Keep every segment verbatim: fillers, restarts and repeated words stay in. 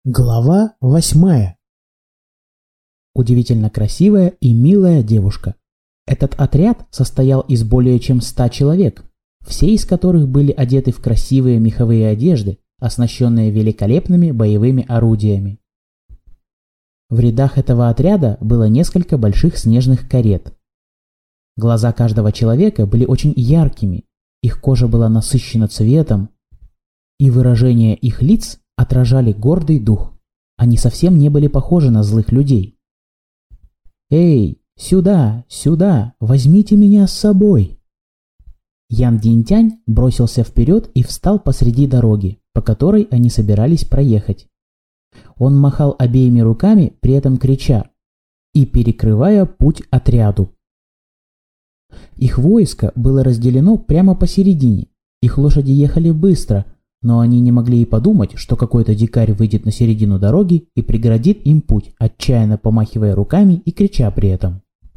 Глава восьмая. Удивительно красивая и милая девушка. Этот отряд состоял из более чем ста человек, все из которых были одеты в красивые меховые одежды, оснащенные великолепными боевыми орудиями. В рядах этого отряда было несколько больших снежных карет. Глаза каждого человека были очень яркими, их кожа была насыщена цветом, и выражение их лиц отражали гордый дух. Они совсем не были похожи на злых людей. «Эй, сюда, сюда, возьмите меня с собой!» Ян Динтянь бросился вперед и встал посреди дороги, по которой они собирались проехать. Он махал обеими руками, при этом крича и перекрывая путь отряду. Их войско было разделено прямо посередине, их лошади ехали быстро, но они не могли и подумать, что какой-то дикарь выйдет на середину дороги и преградит им путь, отчаянно помахивая руками и крича при этом.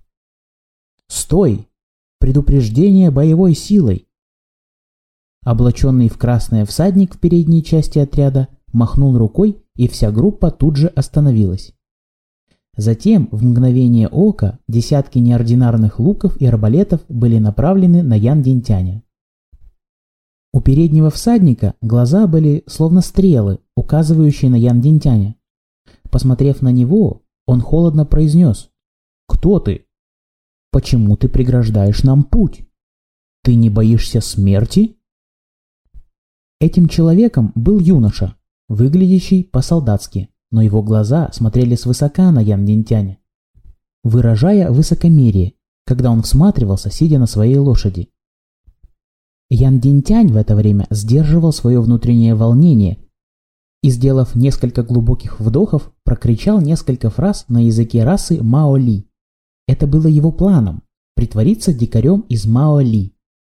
«Стой! Предупреждение боевой силой!» Облаченный в красное всадник в передней части отряда махнул рукой, и вся группа тут же остановилась. Затем, в мгновение ока, десятки неординарных луков и арбалетов были направлены на Ян Динтяня. У переднего всадника глаза были словно стрелы, указывающие на Ян Динтяня. Посмотрев на него, он холодно произнес: «Кто ты? Почему ты преграждаешь нам путь? Ты не боишься смерти?» Этим человеком был юноша, выглядящий по-солдатски, но его глаза смотрели свысока на Ян Динтяня, выражая высокомерие, когда он всматривался, сидя на своей лошади. Ян Динтянь в это время сдерживал свое внутреннее волнение и, сделав несколько глубоких вдохов, прокричал несколько фраз на языке расы Мао-Ли. Это было его планом – притвориться дикарем из Мао-Ли.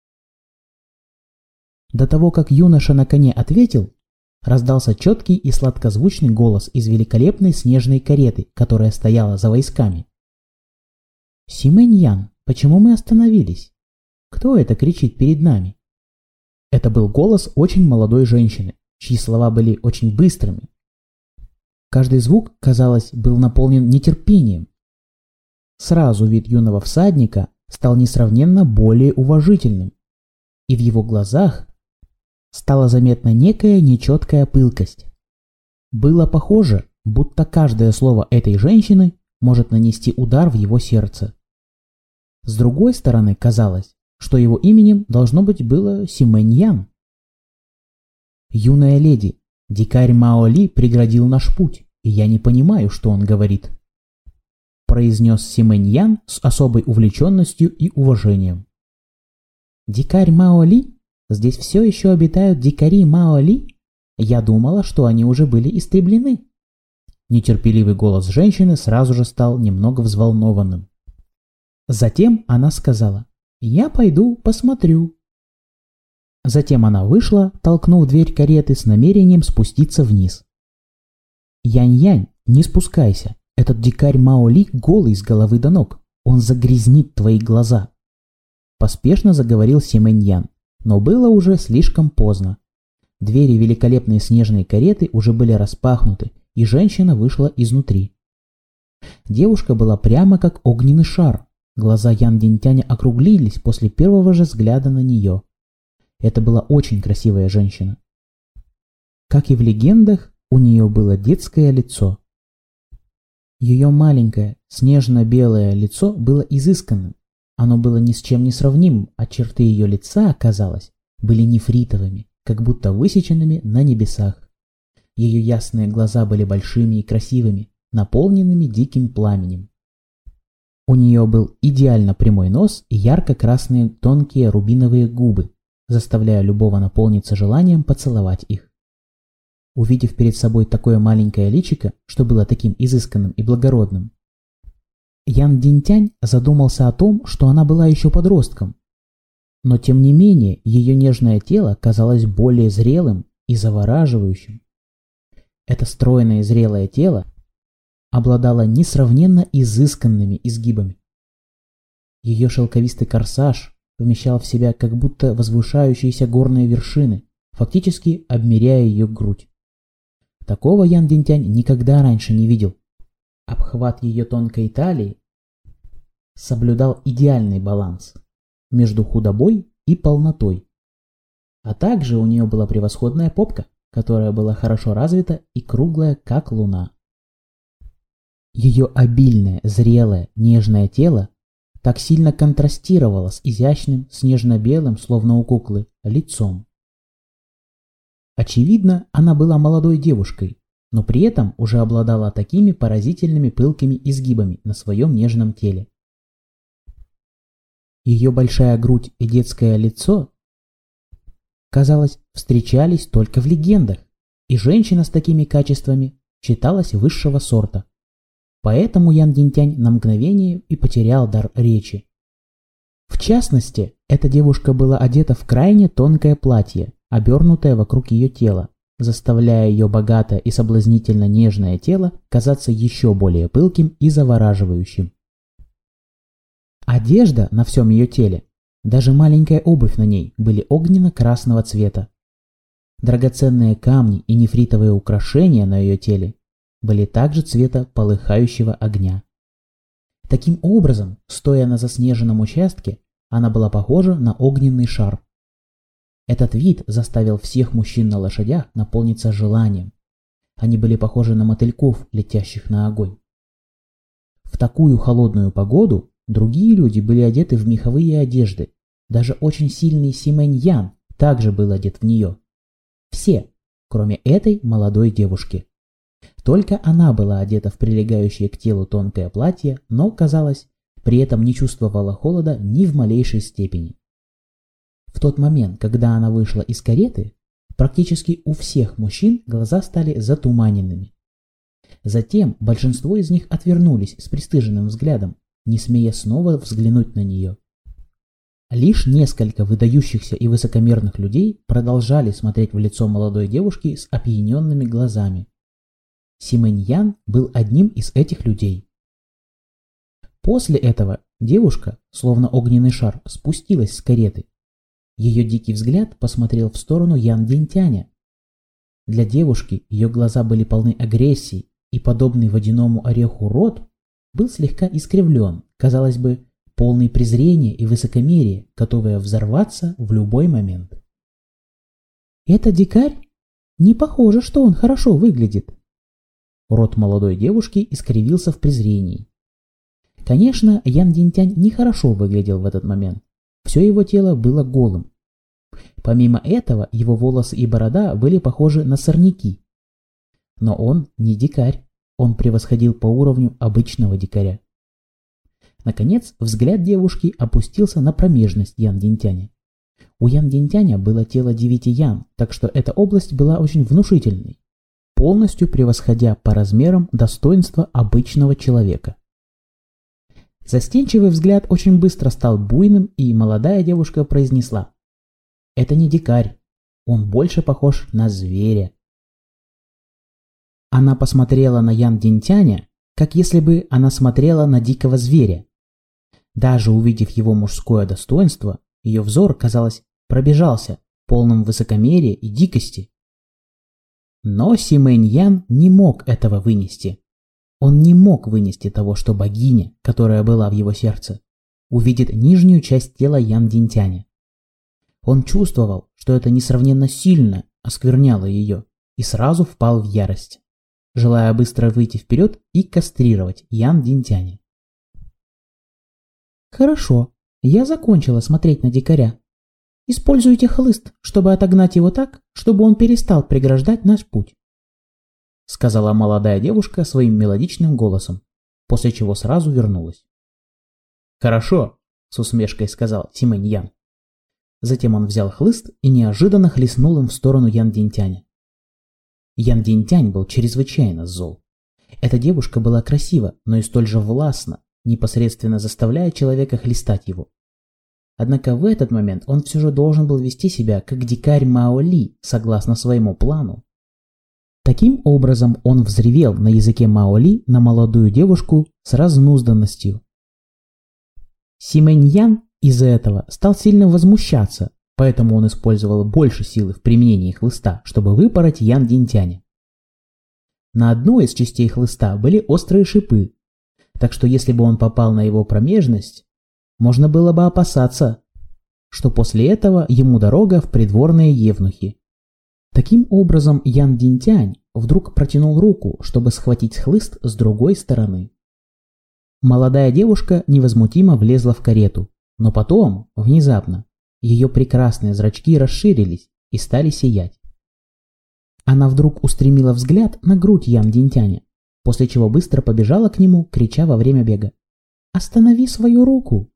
До того, как юноша на коне ответил, раздался четкий и сладкозвучный голос из великолепной снежной кареты, которая стояла за войсками. «Симэнь-Ян, почему мы остановились? Кто это кричит перед нами?» Это был голос очень молодой женщины, чьи слова были очень быстрыми. Каждый звук, казалось, был наполнен нетерпением. Сразу вид юного всадника стал несравненно более уважительным, и в его глазах стала заметна некая нечеткая пылкость. Было похоже, будто каждое слово этой женщины может нанести удар в его сердце. С другой стороны, казалось, что его именем должно быть было Симэнь-Ян. «Юная леди, дикарь Мао-Ли преградил наш путь, и я не понимаю, что он говорит», произнес Симэнь-Ян с особой увлеченностью и уважением. «Дикарь Мао-Ли? Здесь все еще обитают дикари Мао-Ли? Я думала, что они уже были истреблены». Нетерпеливый голос женщины сразу же стал немного взволнованным. Затем она сказала: «Я пойду посмотрю». Затем она вышла, толкнув дверь кареты с намерением спуститься вниз. «Янь-Янь, не спускайся. Этот дикарь Мао-Ли голый с головы до ног. Он загрязнит твои глаза», поспешно заговорил Симэнь-Ян, но было уже слишком поздно. Двери великолепной снежной кареты уже были распахнуты, и женщина вышла изнутри. Девушка была прямо как огненный шар. Глаза Ян Динтяня округлились после первого же взгляда на нее. Это была очень красивая женщина. Как и в легендах, у нее было детское лицо. Ее маленькое, снежно-белое лицо было изысканным. Оно было ни с чем не сравнимым, а черты ее лица, казалось, были нефритовыми, как будто высеченными на небесах. Ее ясные глаза были большими и красивыми, наполненными диким пламенем. У нее был идеально прямой нос и ярко-красные тонкие рубиновые губы, заставляя любого наполниться желанием поцеловать их. Увидев перед собой такое маленькое личико, что было таким изысканным и благородным, Ян Динтянь задумался о том, что она была еще подростком. Но тем не менее ее нежное тело казалось более зрелым и завораживающим. Это стройное и зрелое тело обладала несравненно изысканными изгибами. Ее шелковистый корсаж вмещал в себя как будто возвышающиеся горные вершины, фактически обмеряя ее грудь. Такого Ян Динтянь никогда раньше не видел. Обхват ее тонкой талии соблюдал идеальный баланс между худобой и полнотой. А также у нее была превосходная попка, которая была хорошо развита и круглая, как луна. Ее обильное, зрелое, нежное тело так сильно контрастировало с изящным, снежно-белым, словно у куклы, лицом. Очевидно, она была молодой девушкой, но при этом уже обладала такими поразительными пылкими изгибами на своем нежном теле. Ее большая грудь и детское лицо, казалось, встречались только в легендах, и женщина с такими качествами считалась высшего сорта. Поэтому Ян Динтянь на мгновение и потерял дар речи. В частности, эта девушка была одета в крайне тонкое платье, обернутое вокруг ее тела, заставляя ее богатое и соблазнительно нежное тело казаться еще более пылким и завораживающим. Одежда на всем ее теле, даже маленькая обувь на ней, были огненно-красного цвета. Драгоценные камни и нефритовые украшения на ее теле были также цвета полыхающего огня. Таким образом, стоя на заснеженном участке, она была похожа на огненный шар. Этот вид заставил всех мужчин на лошадях наполниться желанием. Они были похожи на мотыльков, летящих на огонь. В такую холодную погоду другие люди были одеты в меховые одежды. Даже очень сильный Симэнь Ян также был одет в нее. Все, кроме этой молодой девушки. Только она была одета в прилегающее к телу тонкое платье, но, казалось, при этом не чувствовала холода ни в малейшей степени. В тот момент, когда она вышла из кареты, практически у всех мужчин глаза стали затуманенными. Затем большинство из них отвернулись с пристыженным взглядом, не смея снова взглянуть на нее. Лишь несколько выдающихся и высокомерных людей продолжали смотреть в лицо молодой девушки с опьяненными глазами. Симэнь Ян был одним из этих людей. После этого девушка, словно огненный шар, спустилась с кареты. Ее дикий взгляд посмотрел в сторону Ян Динтяня. Для девушки ее глаза были полны агрессии, и подобный водяному ореху рот был слегка искривлен, казалось бы, полный презрения и высокомерия, готовая взорваться в любой момент. «Это дикарь? Не похоже, что он хорошо выглядит». Рот молодой девушки искривился в презрении. Конечно, Ян Динтянь нехорошо выглядел в этот момент. Все его тело было голым. Помимо этого, его волосы и борода были похожи на сорняки. Но он не дикарь, он превосходил по уровню обычного дикаря. Наконец, взгляд девушки опустился на промежность Ян Динтяня. У Ян Динтяня было тело девяти ян, так что эта область была очень внушительной, полностью превосходя по размерам достоинства обычного человека. Застенчивый взгляд очень быстро стал буйным, и молодая девушка произнесла: «Это не дикарь, он больше похож на зверя». Она посмотрела на Ян Динтяня, как если бы она смотрела на дикого зверя. Даже увидев его мужское достоинство, ее взор, казалось, пробежался, полным высокомерия и дикости. Но Симэнь Ян не мог этого вынести. Он не мог вынести того, что богиня, которая была в его сердце, увидит нижнюю часть тела Ян Динтяня. Он чувствовал, что это несравненно сильно оскверняло ее, и сразу впал в ярость, желая быстро выйти вперед и кастрировать Ян Динтяня. «Хорошо, я закончила смотреть на дикаря. Используйте хлыст, чтобы отогнать его так, чтобы он перестал преграждать наш путь», — сказала молодая девушка своим мелодичным голосом, после чего сразу вернулась. «Хорошо», — с усмешкой сказал Симэнь Ян. Затем он взял хлыст и неожиданно хлестнул им в сторону Ян Динтяня. Ян Динтянь был чрезвычайно зол. Эта девушка была красива, но и столь же властна, непосредственно заставляя человека хлестать его. Однако в этот момент он все же должен был вести себя как дикарь Мао Ли, согласно своему плану. Таким образом он взревел на языке Мао Ли на молодую девушку с разнузданностью. Симэнь Ян из-за этого стал сильно возмущаться, поэтому он использовал больше силы в применении хлыста, чтобы выпороть Ян Динтяня. На одной из частей хлыста были острые шипы, так что если бы он попал на его промежность, можно было бы опасаться, что после этого ему дорога в придворные евнухи. Таким образом, Ян Динтянь вдруг протянул руку, чтобы схватить хлыст с другой стороны. Молодая девушка невозмутимо влезла в карету, но потом, внезапно, ее прекрасные зрачки расширились и стали сиять. Она вдруг устремила взгляд на грудь Ян Динтяня, после чего быстро побежала к нему, крича во время бега: «Останови свою руку!»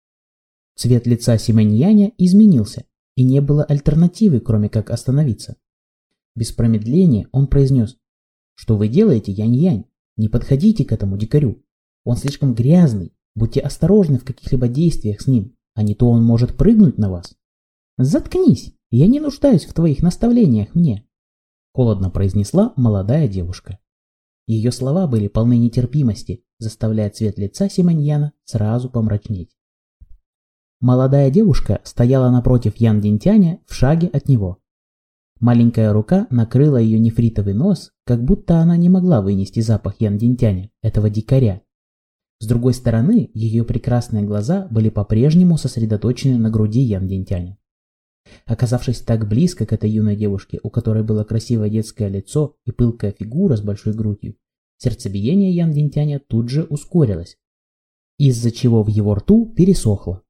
Цвет лица Симэньяня изменился, и не было альтернативы, кроме как остановиться. Без промедления он произнес: «Что вы делаете, Янь-Янь? Не подходите к этому дикарю. Он слишком грязный, будьте осторожны в каких-либо действиях с ним, а не то он может прыгнуть на вас». «Заткнись, я не нуждаюсь в твоих наставлениях мне», — холодно произнесла молодая девушка. Ее слова были полны нетерпимости, заставляя цвет лица Симэньяна сразу помрачнеть. Молодая девушка стояла напротив Ян Динтяня в шаге от него. Маленькая рука накрыла ее нефритовый нос, как будто она не могла вынести запах Ян Динтяня, этого дикаря. С другой стороны, ее прекрасные глаза были по-прежнему сосредоточены на груди Ян Динтяня. Оказавшись так близко к этой юной девушке, у которой было красивое детское лицо и пылкая фигура с большой грудью, сердцебиение Ян Динтяня тут же ускорилось, из-за чего в его рту пересохло.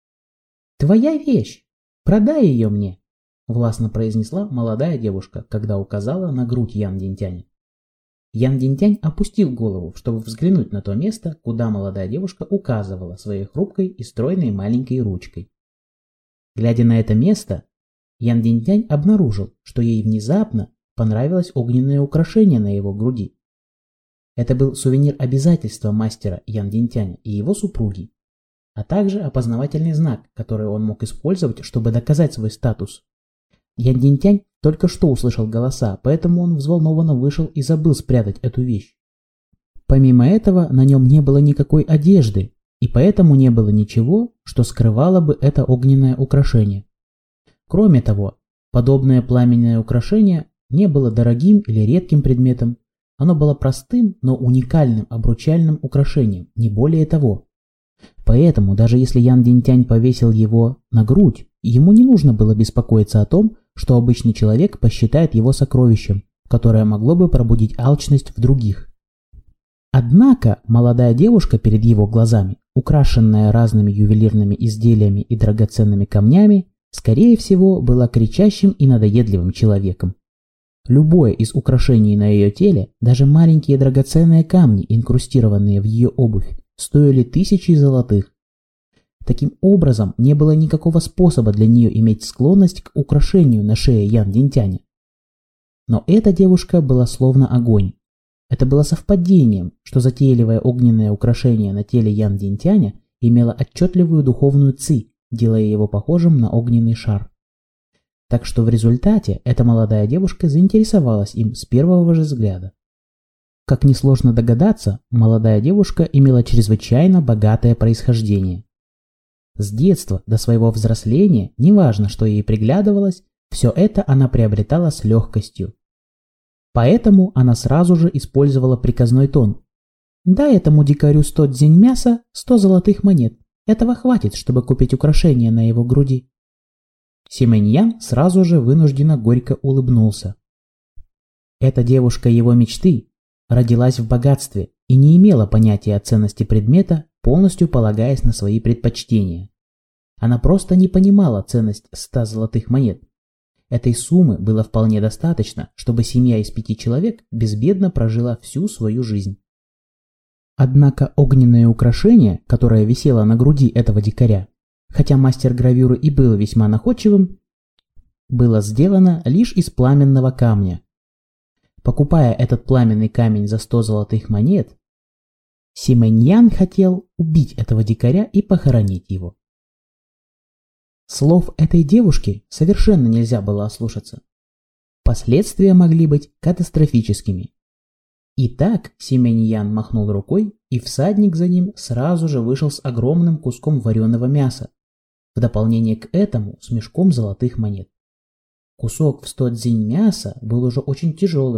«Твоя вещь! Продай ее мне!» — властно произнесла молодая девушка, когда указала на грудь Ян Динтяня. Ян Динтянь опустил голову, чтобы взглянуть на то место, куда молодая девушка указывала своей хрупкой и стройной маленькой ручкой. Глядя на это место, Ян Динтянь обнаружил, что ей внезапно понравилось огненное украшение на его груди. Это был сувенир обязательства мастера Ян Динтяня и его супруги, а также опознавательный знак, который он мог использовать, чтобы доказать свой статус. Ян Динтянь только что услышал голоса, поэтому он взволнованно вышел и забыл спрятать эту вещь. Помимо этого, на нем не было никакой одежды, и поэтому не было ничего, что скрывало бы это огненное украшение. Кроме того, подобное пламенное украшение не было дорогим или редким предметом, оно было простым, но уникальным обручальным украшением, не более того. Поэтому, даже если Ян Динтянь повесил его на грудь, ему не нужно было беспокоиться о том, что обычный человек посчитает его сокровищем, которое могло бы пробудить алчность в других. Однако молодая девушка перед его глазами, украшенная разными ювелирными изделиями и драгоценными камнями, скорее всего, была кричащим и надоедливым человеком. Любое из украшений на ее теле, даже маленькие драгоценные камни, инкрустированные в ее обувь, стоили тысячи золотых. Таким образом, не было никакого способа для нее иметь склонность к украшению на шее Ян Динтяня. Но эта девушка была словно огонь. Это было совпадением, что затейливое огненное украшение на теле Ян Динтяня имело отчетливую духовную ци, делая его похожим на огненный шар. Так что в результате эта молодая девушка заинтересовалась им с первого же взгляда. Как несложно догадаться, молодая девушка имела чрезвычайно богатое происхождение. С детства до своего взросления, неважно, что ей приглядывалось, все это она приобретала с легкостью. Поэтому она сразу же использовала приказной тон. «Дай этому дикарю сто дзинь мяса, сто золотых монет. Этого хватит, чтобы купить украшения на его груди». Симэньян сразу же вынужденно горько улыбнулся. Эта девушка его мечты родилась в богатстве и не имела понятия о ценности предмета, полностью полагаясь на свои предпочтения. Она просто не понимала ценность ста золотых монет. Этой суммы было вполне достаточно, чтобы семья из пяти человек безбедно прожила всю свою жизнь. Однако огненное украшение, которое висело на груди этого дикаря, хотя мастер гравюры и был весьма находчивым, было сделано лишь из пламенного камня. Покупая этот пламенный камень за сто золотых монет, Симэньян хотел убить этого дикаря и похоронить его. Слов этой девушки совершенно нельзя было ослушаться. Последствия могли быть катастрофическими. Итак, Симэньян махнул рукой, и всадник за ним сразу же вышел с огромным куском вареного мяса, в дополнение к этому с мешком золотых монет. Кусок в сто дзинь мяса был уже очень тяжелым,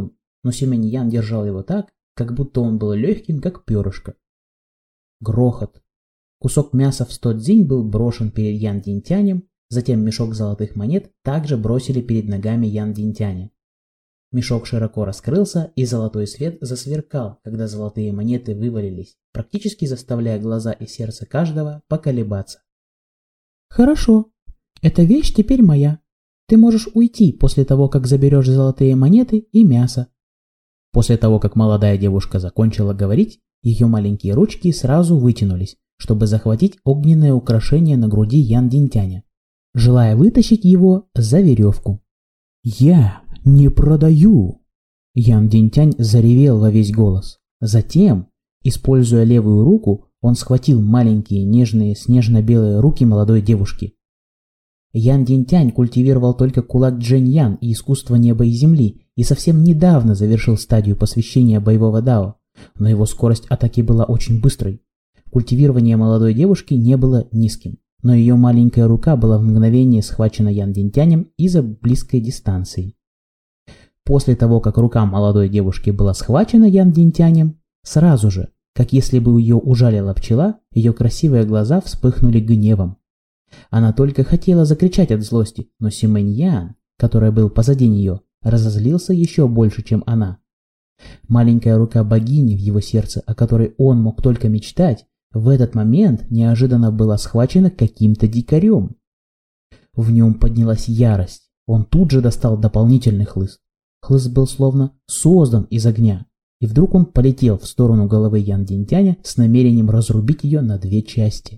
но Симэньян держал его так, как будто он был легким, как перышко. Грохот. Кусок мяса в сто дзинь был брошен перед Ян Динтянем, затем мешок золотых монет также бросили перед ногами Ян Динтяня. Мешок широко раскрылся, и золотой свет засверкал, когда золотые монеты вывалились, практически заставляя глаза и сердце каждого поколебаться. «Хорошо, эта вещь теперь моя. Ты можешь уйти после того, как заберешь золотые монеты и мясо». После того, как молодая девушка закончила говорить, ее маленькие ручки сразу вытянулись, чтобы захватить огненное украшение на груди Ян Динтяня, желая вытащить его за веревку. «Я не продаю!» Ян Динтянь заревел во весь голос. Затем, используя левую руку, он схватил маленькие нежные снежно-белые руки молодой девушки. Ян Динтянь культивировал только кулак Джэнь-Ян и искусство неба и земли и совсем недавно завершил стадию посвящения боевого дао, но его скорость атаки была очень быстрой. Культивирование молодой девушки не было низким, но ее маленькая рука была в мгновение схвачена Ян Динтянем из-за близкой дистанции. После того, как рука молодой девушки была схвачена Ян Динтянем, сразу же, как если бы ее ужалила пчела, ее красивые глаза вспыхнули гневом. Она только хотела закричать от злости, но Симэньян, который был позади нее, разозлился еще больше, чем она. Маленькая рука богини в его сердце, о которой он мог только мечтать, в этот момент неожиданно была схвачена каким-то дикарем. В нем поднялась ярость. Он тут же достал дополнительный хлыст. Хлыст был словно создан из огня, и вдруг он полетел в сторону головы Ян Динтяня с намерением разрубить ее на две части.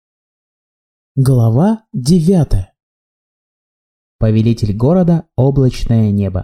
Глава девятая. Повелитель города Облачное небо.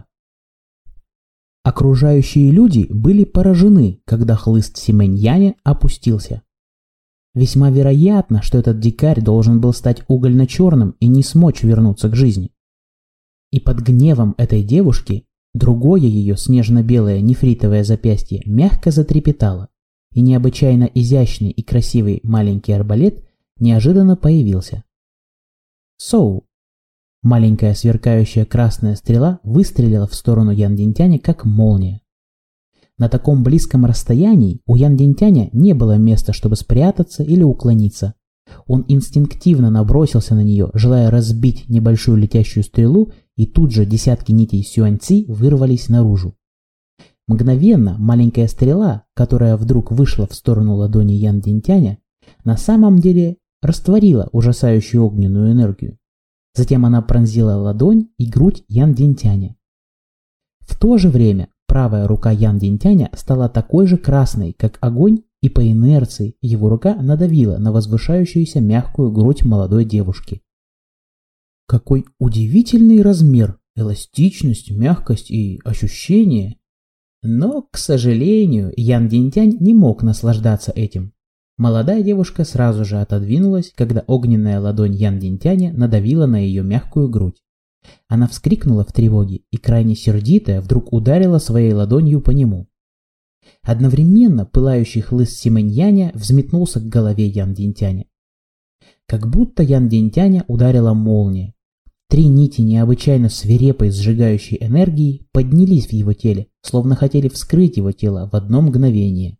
Окружающие люди были поражены, когда хлыст Симэньяня опустился. Весьма вероятно, что этот дикарь должен был стать угольно-черным и не смочь вернуться к жизни. И под гневом этой девушки другое ее снежно-белое нефритовое запястье мягко затрепетало, и необычайно изящный и красивый маленький арбалет неожиданно появился. Соу. Маленькая сверкающая красная стрела выстрелила в сторону Ян Динтяня как молния. На таком близком расстоянии у Ян Динтяня не было места, чтобы спрятаться или уклониться. Он инстинктивно набросился на нее, желая разбить небольшую летящую стрелу, и тут же десятки нитей сюаньци вырвались наружу. Мгновенно маленькая стрела, которая вдруг вышла в сторону ладони Ян Динтяня, на самом деле растворила ужасающую огненную энергию. Затем она пронзила ладонь и грудь Ян Динтяня. В то же время правая рука Ян Динтяня стала такой же красной, как огонь, и по инерции его рука надавила на возвышающуюся мягкую грудь молодой девушки. Какой удивительный размер, эластичность, мягкость и ощущение! Но, к сожалению, Ян Динтянь не мог наслаждаться этим. Молодая девушка сразу же отодвинулась, когда огненная ладонь Ян Динтяня надавила на ее мягкую грудь. Она вскрикнула в тревоге и, крайне сердитая, вдруг ударила своей ладонью по нему. Одновременно пылающий хлыст Симэньяня взметнулся к голове Ян Динтяня. Как будто Ян Динтяня ударила молния. Три нити необычайно свирепой сжигающей энергии поднялись в его теле, словно хотели вскрыть его тело в одно мгновение.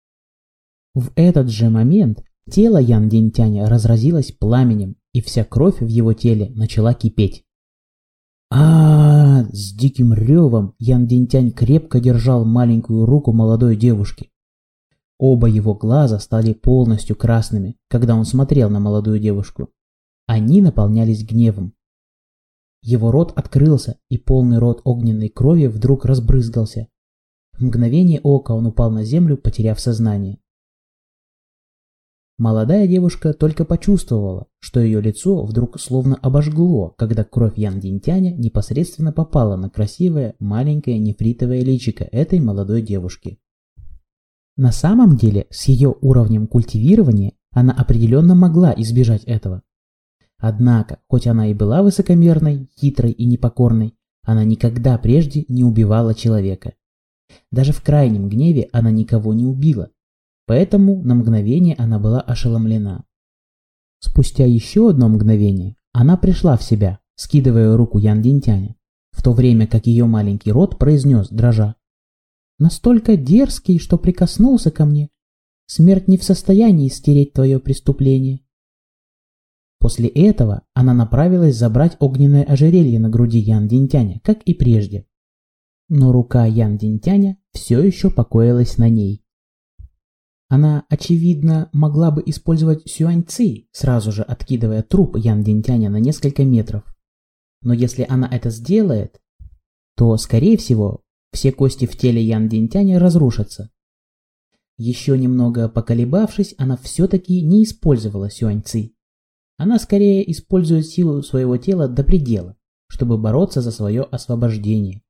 В этот же момент тело Ян Динтяня разразилось пламенем, и вся кровь в его теле начала кипеть. А, -а, а С диким ревом Ян Динтянь крепко держал маленькую руку молодой девушки. Оба его глаза стали полностью красными, когда он смотрел на молодую девушку. Они наполнялись гневом. Его рот открылся, и полный рот огненной крови вдруг разбрызгался. В мгновение ока он упал на землю, потеряв сознание. Молодая девушка только почувствовала, что ее лицо вдруг словно обожгло, когда кровь Ян Динтяня непосредственно попала на красивое маленькое нефритовое личико этой молодой девушки. На самом деле, с ее уровнем культивирования она определенно могла избежать этого. Однако, хоть она и была высокомерной, хитрой и непокорной, она никогда прежде не убивала человека. Даже в крайнем гневе она никого не убила. Поэтому на мгновение она была ошеломлена. Спустя еще одно мгновение она пришла в себя, скидывая руку Ян Динтяня, в то время как ее маленький рот произнес, дрожа: настолько дерзкий, что прикоснулся ко мне. Смерть не в состоянии стереть твое преступление». После этого она направилась забрать огненное ожерелье на груди Ян Динтяня, как и прежде. Но рука Ян Динтяня все еще покоилась на ней. Она, очевидно, могла бы использовать Сюань-Ци, сразу же откидывая труп Ян Динтяня на несколько метров. Но если она это сделает, то, скорее всего, все кости в теле Ян Динтяня разрушатся. Еще немного поколебавшись, она все-таки не использовала Сюань-Ци. Она скорее использует силу своего тела до предела, чтобы бороться за свое освобождение.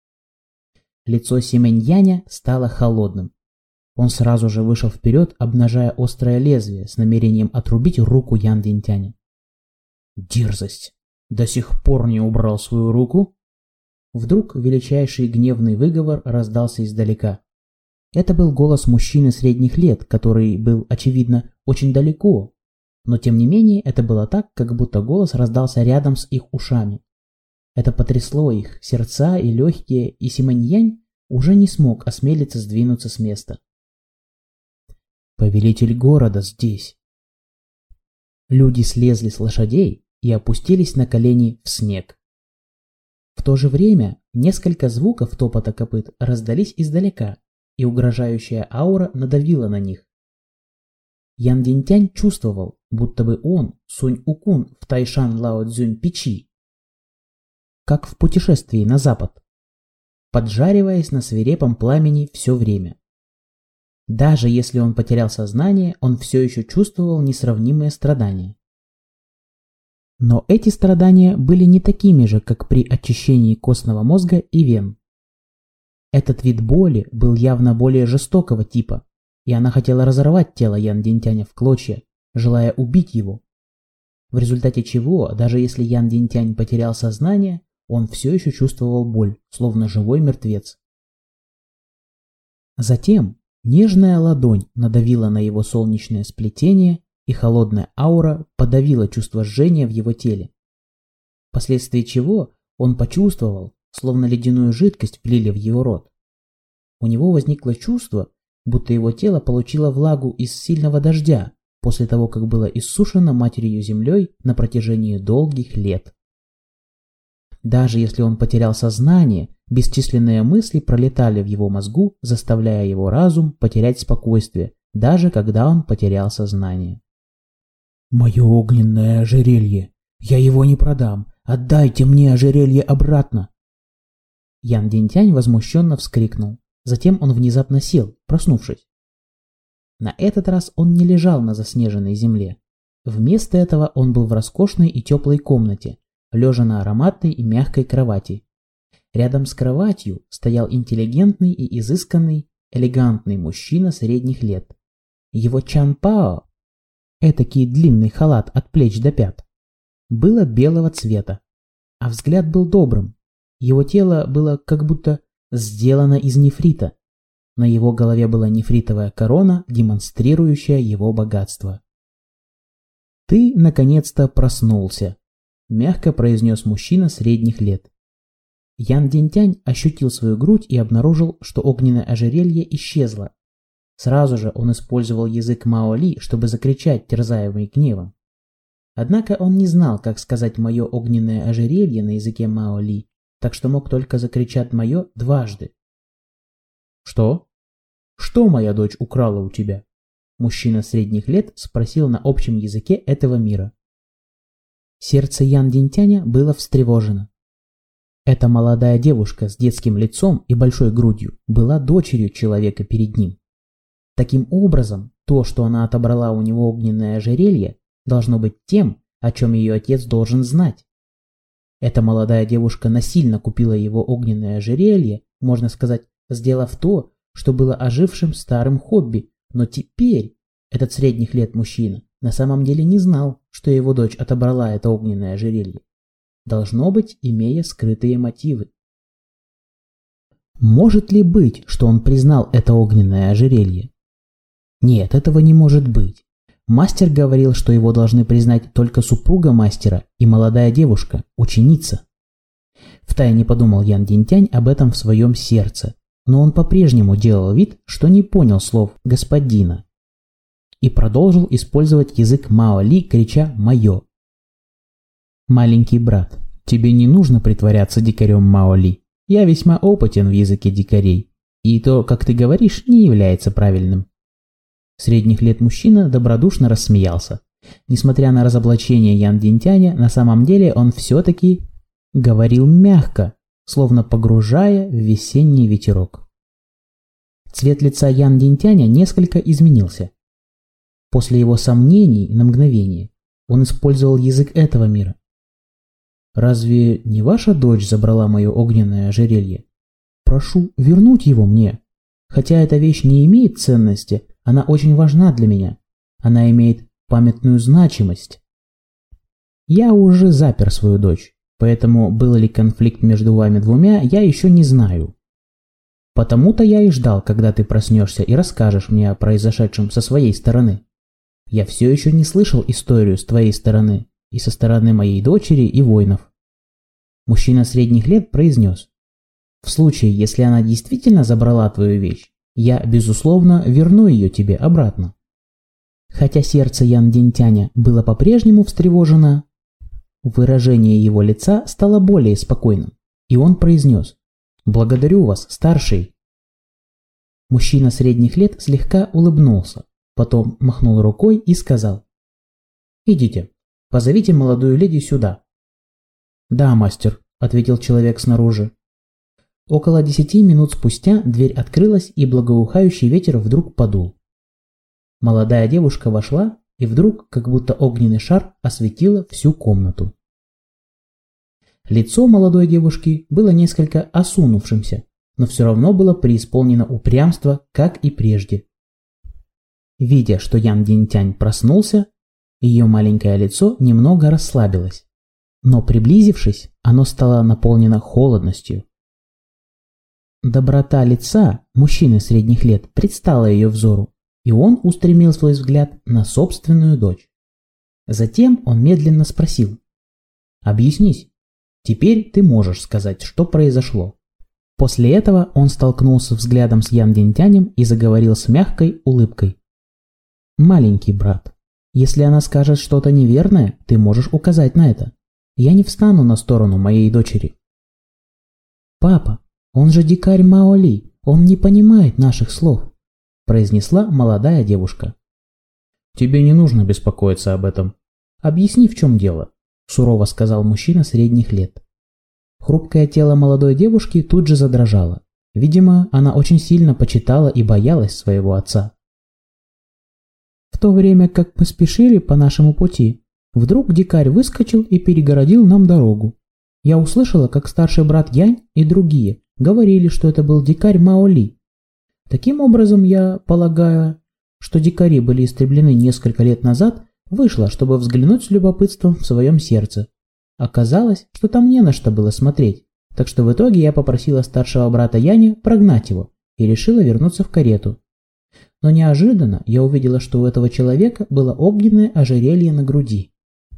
Лицо Симэнь-Яня стало холодным. Он сразу же вышел вперед, обнажая острое лезвие с намерением отрубить руку Ян Динтяня. «Дерзость! До сих пор не убрал свою руку?» Вдруг величайший гневный выговор раздался издалека. Это был голос мужчины средних лет, который был, очевидно, очень далеко. Но тем не менее это было так, как будто голос раздался рядом с их ушами. Это потрясло их сердца и легкие, и Симэнь-Янь уже не смог осмелиться сдвинуться с места. «Повелитель города здесь!» Люди слезли с лошадей и опустились на колени в снег. В то же время несколько звуков топота копыт раздались издалека, и угрожающая аура надавила на них. Ян Динтянь чувствовал, будто бы он Сунь-Укун в Тайшан Лао Цзюнь печи, как в путешествии на запад, поджариваясь на свирепом пламени все время. Даже если он потерял сознание, он все еще чувствовал несравнимые страдания. Но эти страдания были не такими же, как при очищении костного мозга и вен. Этот вид боли был явно более жестокого типа, и она хотела разорвать тело Ян Динтяня в клочья, желая убить его. В результате чего, даже если Ян Динтянь потерял сознание, он все еще чувствовал боль, словно живой мертвец. Затем нежная ладонь надавила на его солнечное сплетение, и холодная аура подавила чувство жжения в его теле. Впоследствии чего он почувствовал, словно ледяную жидкость влили в его рот. У него возникло чувство, будто его тело получило влагу из сильного дождя после того, как было иссушено матерью землей на протяжении долгих лет. Даже если он потерял сознание, бесчисленные мысли пролетали в его мозгу, заставляя его разум потерять спокойствие, даже когда он потерял сознание. «Мое огненное ожерелье! Я его не продам! Отдайте мне ожерелье обратно!» Ян Динтянь возмущенно вскрикнул. Затем он внезапно сел, проснувшись. На этот раз он не лежал на заснеженной земле. Вместо этого он был в роскошной и теплой комнате, лежа на ароматной и мягкой кровати. Рядом с кроватью стоял интеллигентный и изысканный, элегантный мужчина средних лет. Его чанпао, этакий длинный халат от плеч до пят, было белого цвета, а взгляд был добрым. Его тело было как будто сделано из нефрита. На его голове была нефритовая корона, демонстрирующая его богатство. «Ты, наконец-то, проснулся», — мягко произнес мужчина средних лет. Ян Динтянь ощутил свою грудь и обнаружил, что огненное ожерелье исчезло. Сразу же он использовал язык Мао Ли, чтобы закричать, терзаемый гневом. Однако он не знал, как сказать «моё огненное ожерелье» на языке Мао Ли, так что мог только закричать «моё» дважды. «Что? Что моя дочь украла у тебя?» Мужчина средних лет спросил на общем языке этого мира. Сердце Ян Динтяня было встревожено. Эта молодая девушка с детским лицом и большой грудью была дочерью человека перед ним. Таким образом, то, что она отобрала у него огненное ожерелье, должно быть тем, о чем ее отец должен знать. Эта молодая девушка насильно купила его огненное ожерелье, можно сказать, сделав то, что было ожившим старым хобби, но теперь этот средних лет мужчина на самом деле не знал, что его дочь отобрала это огненное ожерелье. Должно быть, имея скрытые мотивы. Может ли быть, что он признал это огненное ожерелье? Нет, этого не может быть. Мастер говорил, что его должны признать только супруга мастера и молодая девушка, ученица. Втайне подумал Ян Динтянь об этом в своем сердце, но он по-прежнему делал вид, что не понял слов господина, и продолжил использовать язык Мао-Ли, крича «моё». «Маленький брат, тебе не нужно притворяться дикарем Мао-Ли. Я весьма опытен в языке дикарей, и то, как ты говоришь, не является правильным». Средних лет мужчина добродушно рассмеялся. Несмотря на разоблачение Ян Динтяня, на самом деле он все-таки говорил мягко, словно погружая в весенний ветерок. Цвет лица Ян Динтяня несколько изменился. После его сомнений на мгновение он использовал язык этого мира. «Разве не ваша дочь забрала мое огненное ожерелье? Прошу вернуть его мне. Хотя эта вещь не имеет ценности, она очень важна для меня. Она имеет памятную значимость. Я уже запер свою дочь, поэтому был ли конфликт между вами двумя, я еще не знаю. Потому-то я и ждал, когда ты проснешься и расскажешь мне о произошедшем со своей стороны. Я все еще не слышал историю с твоей стороны и со стороны моей дочери и воинов». Мужчина средних лет произнес: «В случае, если она действительно забрала твою вещь, я, безусловно, верну ее тебе обратно». Хотя сердце Ян Динтяня было по-прежнему встревожено, выражение его лица стало более спокойным, и он произнес: «Благодарю вас, старший». Мужчина средних лет слегка улыбнулся, потом махнул рукой и сказал: «Идите, позовите молодую леди сюда». «Да, мастер», — ответил человек снаружи. Около десяти минут спустя дверь открылась, и благоухающий ветер вдруг подул. Молодая девушка вошла, и вдруг, как будто огненный шар, осветила всю комнату. Лицо молодой девушки было несколько осунувшимся, но все равно было преисполнено упрямства, как и прежде. Видя, что Ян Динтянь проснулся, ее маленькое лицо немного расслабилось, но приблизившись, оно стало наполнено холодностью. Доброта лица мужчины средних лет предстала ее взору, и он устремил свой взгляд на собственную дочь. Затем он медленно спросил: «Объяснись, теперь ты можешь сказать, что произошло». После этого он столкнулся взглядом с Ян Динтянем и заговорил с мягкой улыбкой: «Маленький брат, если она скажет что-то неверное, ты можешь указать на это. Я не встану на сторону моей дочери». «Папа, он же дикарь Мао-Ли, он не понимает наших слов», — произнесла молодая девушка. «Тебе не нужно беспокоиться об этом. Объясни, в чем дело», — сурово сказал мужчина средних лет. Хрупкое тело молодой девушки тут же задрожало. Видимо, она очень сильно почитала и боялась своего отца. «В то время, как мы спешили по нашему пути, вдруг дикарь выскочил и перегородил нам дорогу. Я услышала, как старший брат Янь и другие говорили, что это был дикарь Мао-Ли. Таким образом, я полагаю, что дикари были истреблены несколько лет назад, вышла, чтобы взглянуть с любопытством в своем сердце. Оказалось, что там не на что было смотреть, так что в итоге я попросила старшего брата Яня прогнать его и решила вернуться в карету. Но неожиданно я увидела, что у этого человека было огненное ожерелье на груди».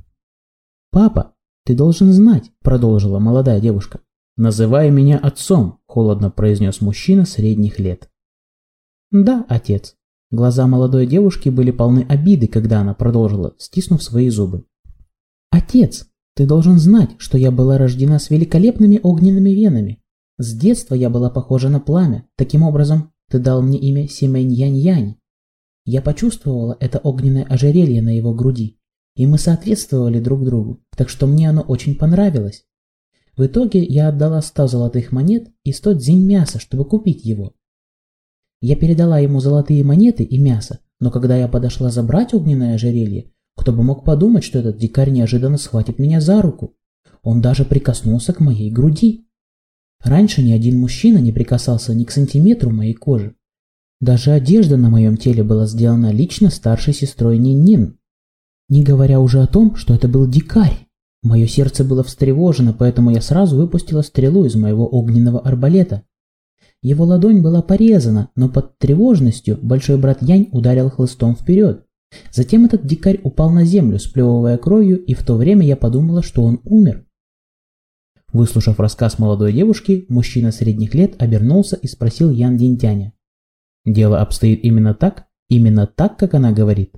«Папа, ты должен знать», — продолжила молодая девушка. «Называй меня отцом», — холодно произнес мужчина средних лет. «Да, отец». Глаза молодой девушки были полны обиды, когда она продолжила, стиснув свои зубы. «Отец, ты должен знать, что я была рождена с великолепными огненными венами. С детства я была похожа на пламя. Таким образом, ты дал мне имя Симэнь-Янь-Янь. Я почувствовала это огненное ожерелье на его груди, и мы соответствовали друг другу, так что мне оно очень понравилось. В итоге я отдала сто золотых монет и сто дзинь мяса, чтобы купить его. Я передала ему золотые монеты и мясо, но когда я подошла забрать огненное ожерелье, кто бы мог подумать, что этот дикарь неожиданно схватит меня за руку. Он даже прикоснулся к моей груди. Раньше ни один мужчина не прикасался ни к сантиметру моей кожи. Даже одежда на моем теле была сделана лично старшей сестрой Нин-Нин. Не говоря уже о том, что это был дикарь. Мое сердце было встревожено, поэтому я сразу выпустила стрелу из моего огненного арбалета. Его ладонь была порезана, но под тревожностью большой брат Янь ударил хлыстом вперед. Затем этот дикарь упал на землю, сплевывая кровью, и в то время я подумала, что он умер. Выслушав рассказ молодой девушки, мужчина средних лет обернулся и спросил Ян Динтяня. «Дело обстоит именно так? Именно так, как она говорит?»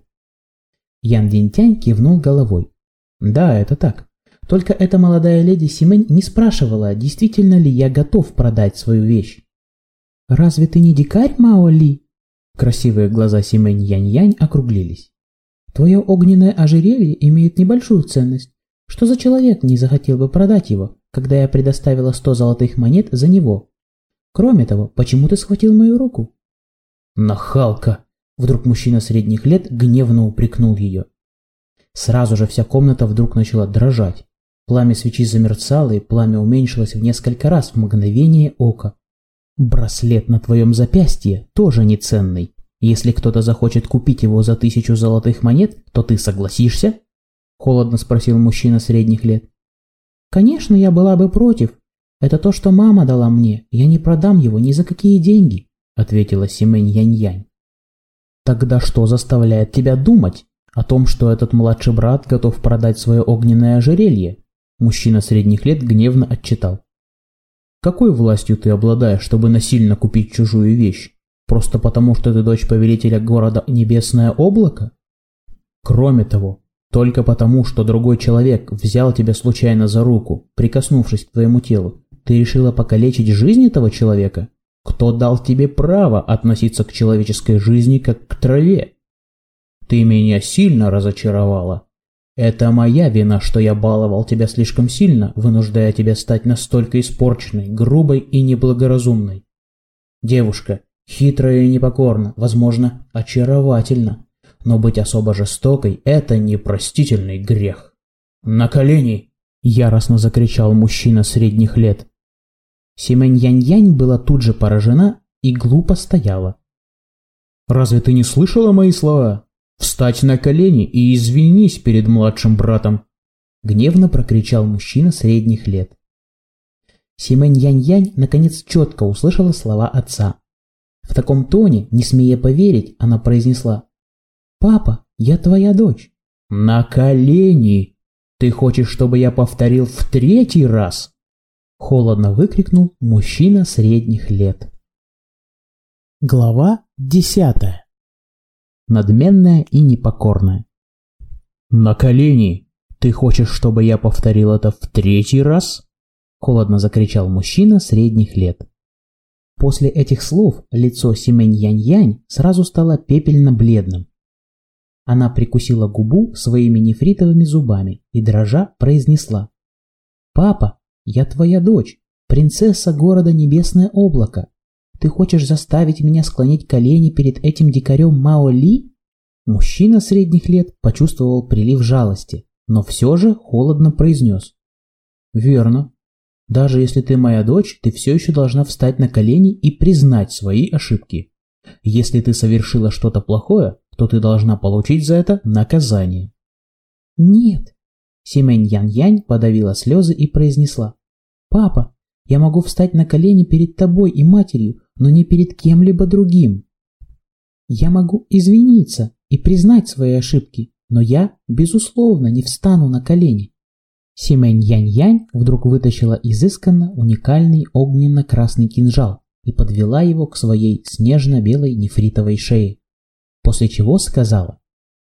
Ян Динтянь кивнул головой. «Да, это так. Только эта молодая леди Симэнь не спрашивала, действительно ли я готов продать свою вещь». «Разве ты не дикарь, Мао Ли?» Красивые глаза Симэнь Янь-Янь округлились. «Твое огненное ожерелье имеет небольшую ценность. Что за человек не захотел бы продать его, когда я предоставила сто золотых монет за него? Кроме того, почему ты схватил мою руку?» «Нахалка!» Вдруг мужчина средних лет гневно упрекнул ее. Сразу же вся комната вдруг начала дрожать. Пламя свечи замерцало, и пламя уменьшилось в несколько раз в мгновение ока. «Браслет на твоем запястье тоже не ценный. Если кто-то захочет купить его за тысячу золотых монет, то ты согласишься?» Холодно спросил мужчина средних лет. «Конечно, я была бы против. Это то, что мама дала мне. Я не продам его ни за какие деньги», ответила Симэнь Янь-Янь. «Тогда что заставляет тебя думать о том, что этот младший брат готов продать свое огненное ожерелье?» Мужчина средних лет гневно отчитал. «Какой властью ты обладаешь, чтобы насильно купить чужую вещь? Просто потому, что ты дочь повелителя города Небесное Облако? Кроме того, только потому, что другой человек взял тебя случайно за руку, прикоснувшись к твоему телу, ты решила покалечить жизнь этого человека? Кто дал тебе право относиться к человеческой жизни как к траве? Ты меня сильно разочаровала. Это моя вина, что я баловал тебя слишком сильно, вынуждая тебя стать настолько испорченной, грубой и неблагоразумной. Девушка, хитрая и непокорна, возможно, очаровательна, но быть особо жестокой – это непростительный грех. «На колени!» – яростно закричал мужчина средних лет. Симэнь Янь-Янь была тут же поражена и глупо стояла. «Разве ты не слышала мои слова? Встать на колени и извинись перед младшим братом!» Гневно прокричал мужчина средних лет. Симэнь Янь-Янь наконец четко услышала слова отца. В таком тоне, не смея поверить, она произнесла: «Папа, я твоя дочь». «На колени! Ты хочешь, чтобы я повторил в третий раз?» Холодно выкрикнул мужчина средних лет. Глава десятая. Надменная и непокорная. «На колени! Ты хочешь, чтобы я повторил это в третий раз?» Холодно закричал мужчина средних лет. После этих слов лицо Симэнь Янь-Янь сразу стало пепельно-бледным. Она прикусила губу своими нефритовыми зубами и, дрожа, произнесла: «Папа, я твоя дочь, принцесса города Небесное Облако. Ты хочешь заставить меня склонить колени перед этим дикарем Мао Ли?» Мужчина средних лет почувствовал прилив жалости, но все же холодно произнес: «Верно. Даже если ты моя дочь, ты все еще должна встать на колени и признать свои ошибки. Если ты совершила что-то плохое, то ты должна получить за это наказание». «Нет». Симэнь Янь-Янь подавила слезы и произнесла: «Папа, я могу встать на колени перед тобой и матерью, но не перед кем-либо другим. Я могу извиниться и признать свои ошибки, но я, безусловно, не встану на колени». Симэнь Янь-Янь вдруг вытащила изысканно уникальный огненно-красный кинжал и подвела его к своей снежно-белой нефритовой шее, после чего сказала: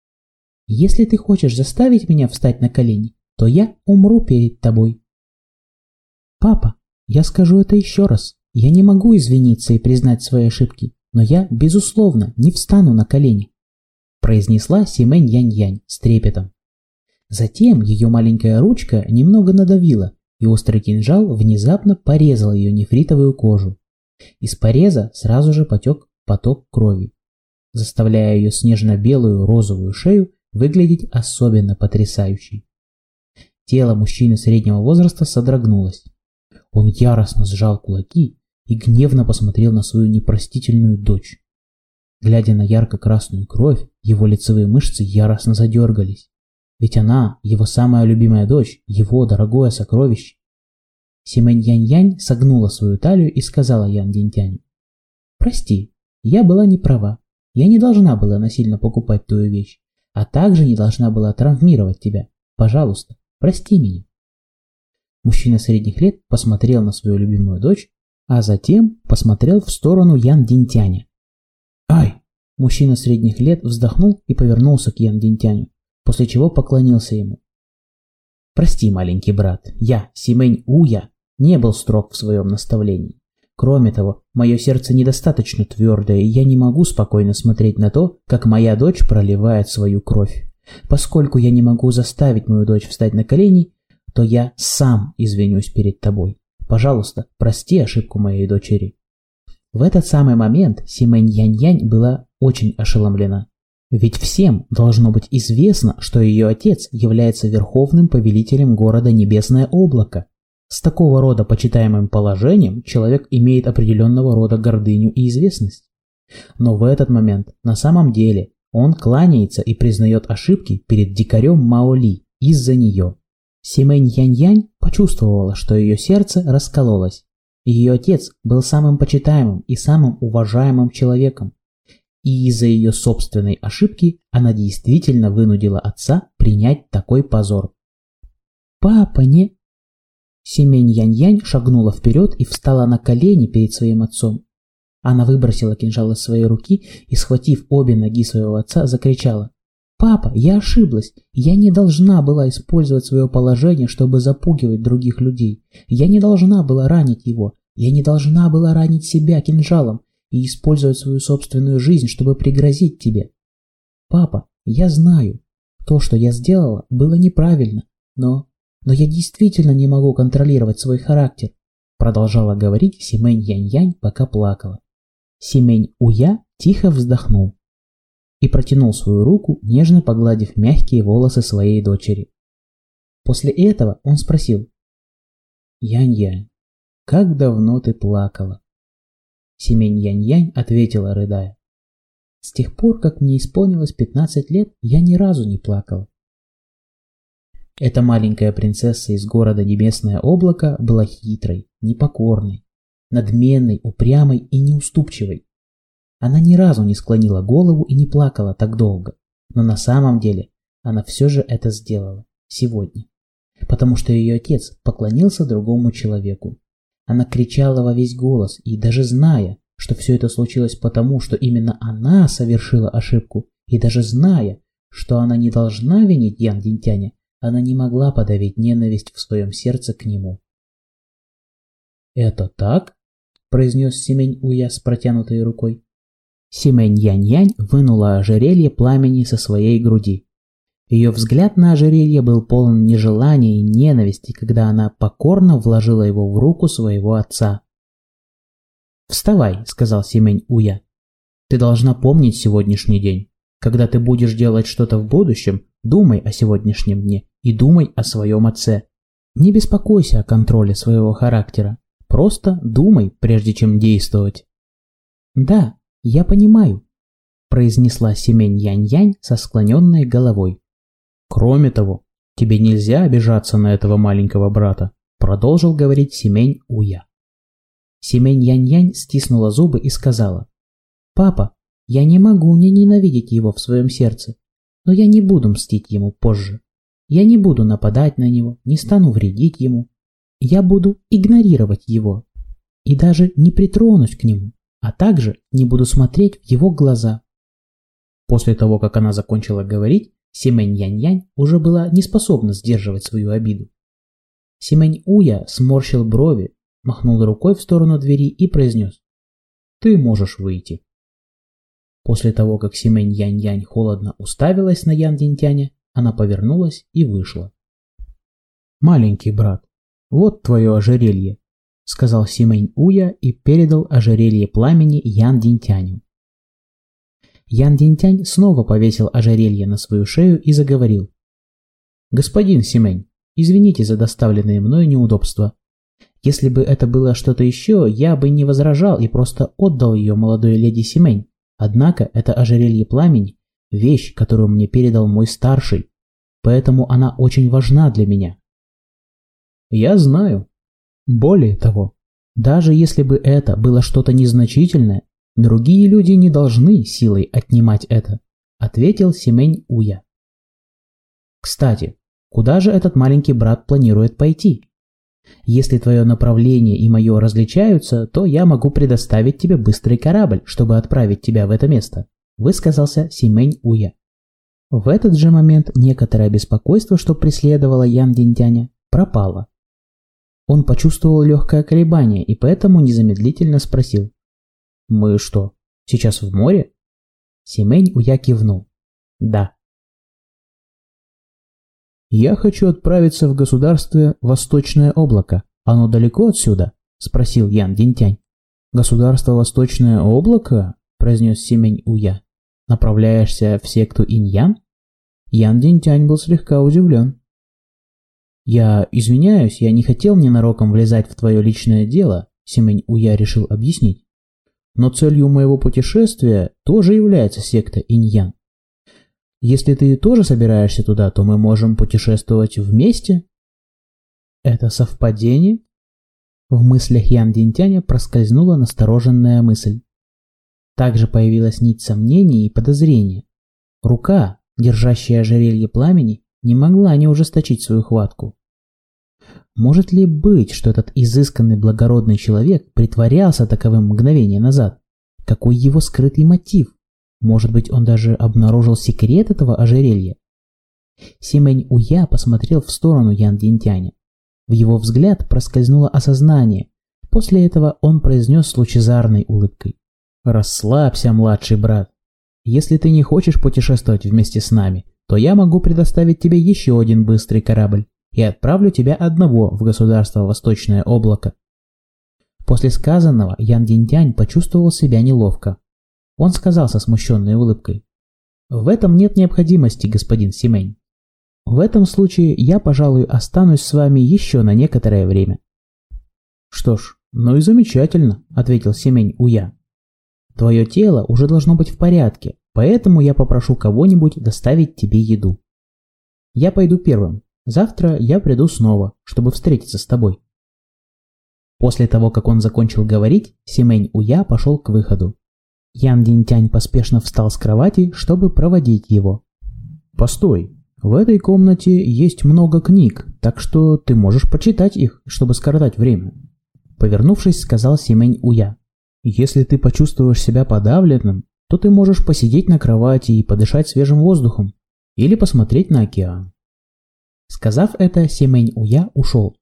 «Если ты хочешь заставить меня встать на колени, то я умру перед тобой». «Папа, я скажу это еще раз. Я не могу извиниться и признать свои ошибки, но я, безусловно, не встану на колени», произнесла Симэнь Янь-Янь с трепетом. Затем ее маленькая ручка немного надавила, и острый кинжал внезапно порезал ее нефритовую кожу. Из пореза сразу же потек поток крови, заставляя ее снежно-белую розовую шею выглядеть особенно потрясающей. Тело мужчины среднего возраста содрогнулось. Он яростно сжал кулаки и гневно посмотрел на свою непростительную дочь. Глядя на ярко-красную кровь, его лицевые мышцы яростно задергались. Ведь она, его самая любимая дочь, его дорогое сокровище. Симэнь Янь-Янь согнула свою талию и сказала Ян Динтяню: «Прости, я была не права. Я не должна была насильно покупать твою вещь, а также не должна была травмировать тебя. Пожалуйста, прости меня». Мужчина средних лет посмотрел на свою любимую дочь, а затем посмотрел в сторону Ян Динтяня. «Ай!» Мужчина средних лет вздохнул и повернулся к Ян Динтяню, после чего поклонился ему. «Прости, маленький брат, я, Симэнь Уя, не был строг в своем наставлении. Кроме того, мое сердце недостаточно твердое, и я не могу спокойно смотреть на то, как моя дочь проливает свою кровь. Поскольку я не могу заставить мою дочь встать на колени, то я сам извинюсь перед тобой. Пожалуйста, прости ошибку моей дочери». В этот самый момент Симэнь Янь-Янь была очень ошеломлена. Ведь всем должно быть известно, что ее отец является верховным повелителем города Небесное Облако. С такого рода почитаемым положением человек имеет определенного рода гордыню и известность. Но в этот момент на самом деле он кланяется и признает ошибки перед дикарем Мао Ли из-за нее. Симэнь Янь-Янь почувствовала, что ее сердце раскололось. Ее отец был самым почитаемым и самым уважаемым человеком. И из-за ее собственной ошибки она действительно вынудила отца принять такой позор. «Папа, не...» Симэнь Янь-Янь шагнула вперед и встала на колени перед своим отцом. Она выбросила кинжал из своей руки и, схватив обе ноги своего отца, закричала: «Папа, я ошиблась. Я не должна была использовать свое положение, чтобы запугивать других людей. Я не должна была ранить его. Я не должна была ранить себя кинжалом и использовать свою собственную жизнь, чтобы пригрозить тебе. Папа, я знаю, то, что я сделала, было неправильно, но... но я действительно не могу контролировать свой характер», продолжала говорить Симэнь Янь-Янь, пока плакала. Симэнь Уя тихо вздохнул и протянул свою руку, нежно погладив мягкие волосы своей дочери. После этого он спросил: «Янь-Янь, как давно ты плакала?» Симэнь Янь-Янь ответила, рыдая: «С тех пор, как мне исполнилось пятнадцать лет, я ни разу не плакала». Эта маленькая принцесса из города Небесное Облако была хитрой, непокорной, надменной, упрямой и неуступчивой. Она ни разу не склонила голову и не плакала так долго, но на самом деле она все же это сделала сегодня, потому что ее отец поклонился другому человеку. Она кричала во весь голос, и даже зная, что все это случилось потому, что именно она совершила ошибку, и даже зная, что она не должна винить Ян Динтяня, она не могла подавить ненависть в своем сердце к нему. «Это так?» – произнес Симэнь Уя с протянутой рукой. Симэнь Янь-Янь вынула ожерелье пламени со своей груди. Ее взгляд на ожерелье был полон нежелания и ненависти, когда она покорно вложила его в руку своего отца. «Вставай», — сказал Симэнь Уя. «Ты должна помнить сегодняшний день. Когда ты будешь делать что-то в будущем, думай о сегодняшнем дне и думай о своем отце. Не беспокойся о контроле своего характера. Просто думай, прежде чем действовать». «Да, я понимаю», — произнесла Симэнь Янь-Янь со склоненной головой. «Кроме того, тебе нельзя обижаться на этого маленького брата», — продолжил говорить Симэнь Уя. Симэнь Янь-Янь стиснула зубы и сказала: «Папа, я не могу не ненавидеть его в своем сердце, но я не буду мстить ему позже. Я не буду нападать на него, не стану вредить ему. Я буду игнорировать его и даже не притронусь к нему, а также не буду смотреть в его глаза». После того, как она закончила говорить, Симэнь Янь-Янь уже была не способна сдерживать свою обиду. Симэнь Уя сморщил брови, махнул рукой в сторону двери и произнес: «Ты можешь выйти». После того, как Симэнь Янь-Янь холодно уставилась на Ян Динтяня, она повернулась и вышла. «Маленький брат, вот твое ожерелье», — сказал Симэнь Уя и передал ожерелье пламени Ян Динтяню. Ян Динтянь снова повесил ожерелье на свою шею и заговорил: «Господин Симэнь, извините за доставленные мною неудобства. Если бы это было что-то еще, я бы не возражал и просто отдал ее молодой леди Симэнь. Однако это ожерелье пламени – вещь, которую мне передал мой старший, поэтому она очень важна для меня». «Я знаю. Более того, даже если бы это было что-то незначительное, другие люди не должны силой отнимать это», — ответил Симэнь Уя. «Кстати, куда же этот маленький брат планирует пойти?» Если твое направление и мое различаются, то я могу предоставить тебе быстрый корабль, чтобы отправить тебя в это место», — высказался Симэнь Уя. В этот же момент некоторое беспокойство, что преследовало Ян Динтяня, пропало. Он почувствовал легкое колебание и поэтому незамедлительно спросил: «Мы что, сейчас в море?» Симэнь Уя кивнул: «Да». «Я хочу отправиться в государство Восточное облако. Оно далеко отсюда?» — спросил Ян Динтянь. «Государство Восточное облако?» — произнес Симэнь Уя. «Направляешься в секту Инь-Ян?» Ян Динтянь был слегка удивлен. «Я извиняюсь, я не хотел ненароком влезать в твое личное дело», — Симэнь Уя решил объяснить. «Но целью моего путешествия тоже является секта Инь-Ян. Если ты тоже собираешься туда, то мы можем путешествовать вместе». «Это совпадение?» В мыслях Ян Динтяня проскользнула настороженная мысль. Также появилась нить сомнений и подозрения. Рука, держащая ожерелье пламени, не могла не ужесточить свою хватку. Может ли быть, что этот изысканный благородный человек притворялся таковым мгновение назад? Какой его скрытый мотив? Может быть, он даже обнаружил секрет этого ожерелья? Симэнь Уя посмотрел в сторону Ян Динтяня. В его взгляд проскользнуло осознание. После этого он произнес с лучезарной улыбкой: «Расслабься, младший брат. Если ты не хочешь путешествовать вместе с нами, то я могу предоставить тебе еще один быстрый корабль и отправлю тебя одного в государство Восточное облако». После сказанного Ян Динтянь почувствовал себя неловко. Он сказал со смущенной улыбкой: «В этом нет необходимости, господин Симэнь. В этом случае я, пожалуй, останусь с вами еще на некоторое время». «Что ж, ну и замечательно», — ответил Симэнь Уя. «Твое тело уже должно быть в порядке, поэтому я попрошу кого-нибудь доставить тебе еду. Я пойду первым. Завтра я приду снова, чтобы встретиться с тобой». После того, как он закончил говорить, Симэнь Уя пошел к выходу. Ян Динтянь поспешно встал с кровати, чтобы проводить его. «Постой, в этой комнате есть много книг, так что ты можешь почитать их, чтобы скоротать время», — повернувшись, сказал Симэнь Уя. «Если ты почувствуешь себя подавленным, то ты можешь посидеть на кровати и подышать свежим воздухом, или посмотреть на океан». Сказав это, Симэнь Уя ушел.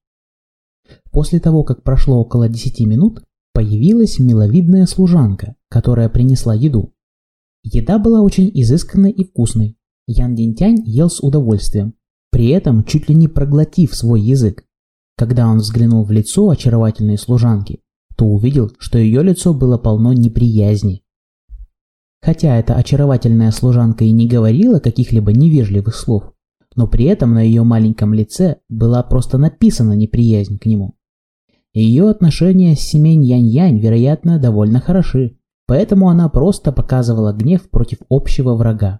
После того, как прошло около десяти минут, появилась миловидная служанка, которая принесла еду. Еда была очень изысканной и вкусной. Ян Динтянь ел с удовольствием, при этом чуть ли не проглотив свой язык. Когда он взглянул в лицо очаровательной служанки, то увидел, что ее лицо было полно неприязни. Хотя эта очаровательная служанка и не говорила каких-либо невежливых слов, но при этом на ее маленьком лице была просто написана неприязнь к нему. Ее отношения с Симэнь Янь-Янь, вероятно, довольно хороши, поэтому она просто показывала гнев против общего врага.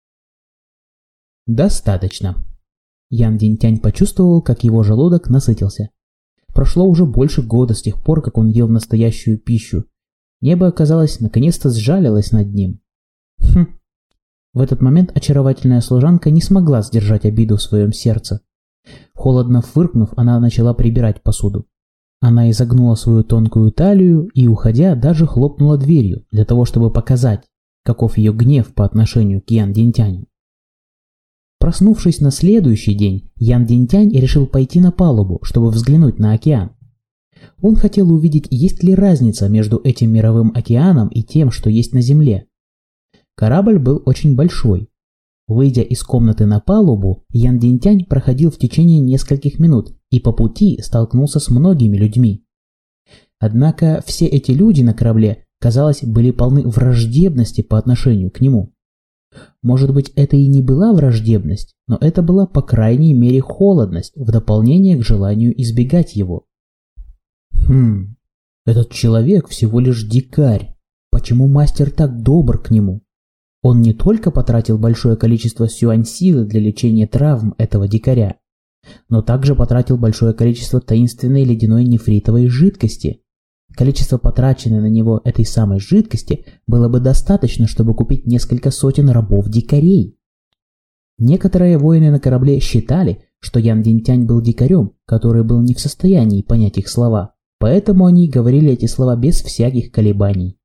«Достаточно». Ян Динтянь почувствовал, как его желудок насытился. Прошло уже больше года с тех пор, как он ел настоящую пищу. Небо, казалось, наконец-то сжалилось над ним. Хм. В этот момент очаровательная служанка не смогла сдержать обиду в своем сердце. Холодно фыркнув, она начала прибирать посуду. Она изогнула свою тонкую талию и, уходя, даже хлопнула дверью, для того, чтобы показать, каков ее гнев по отношению к Ян Динтяню. Проснувшись на следующий день, Ян Динтянь решил пойти на палубу, чтобы взглянуть на океан. Он хотел увидеть, есть ли разница между этим мировым океаном и тем, что есть на Земле. Корабль был очень большой. Выйдя из комнаты на палубу, Ян Динтянь проходил в течение нескольких минут и по пути столкнулся с многими людьми. Однако все эти люди на корабле, казалось, были полны враждебности по отношению к нему. Может быть, это и не была враждебность, но это была по крайней мере холодность в дополнение к желанию избегать его. Хм, этот человек всего лишь дикарь. Почему мастер так добр к нему? Он не только потратил большое количество сюань-силы для лечения травм этого дикаря, но также потратил большое количество таинственной ледяной нефритовой жидкости. Количество потраченной на него этой самой жидкости было бы достаточно, чтобы купить несколько сотен рабов-дикарей. Некоторые воины на корабле считали, что Ян Динтянь был дикарем, который был не в состоянии понять их слова, поэтому они говорили эти слова без всяких колебаний.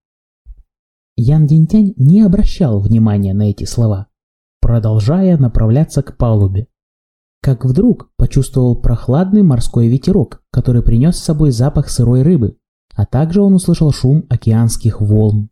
Ян Динтянь не обращал внимания на эти слова, продолжая направляться к палубе. Как вдруг почувствовал прохладный морской ветерок, который принес с собой запах сырой рыбы, а также он услышал шум океанских волн.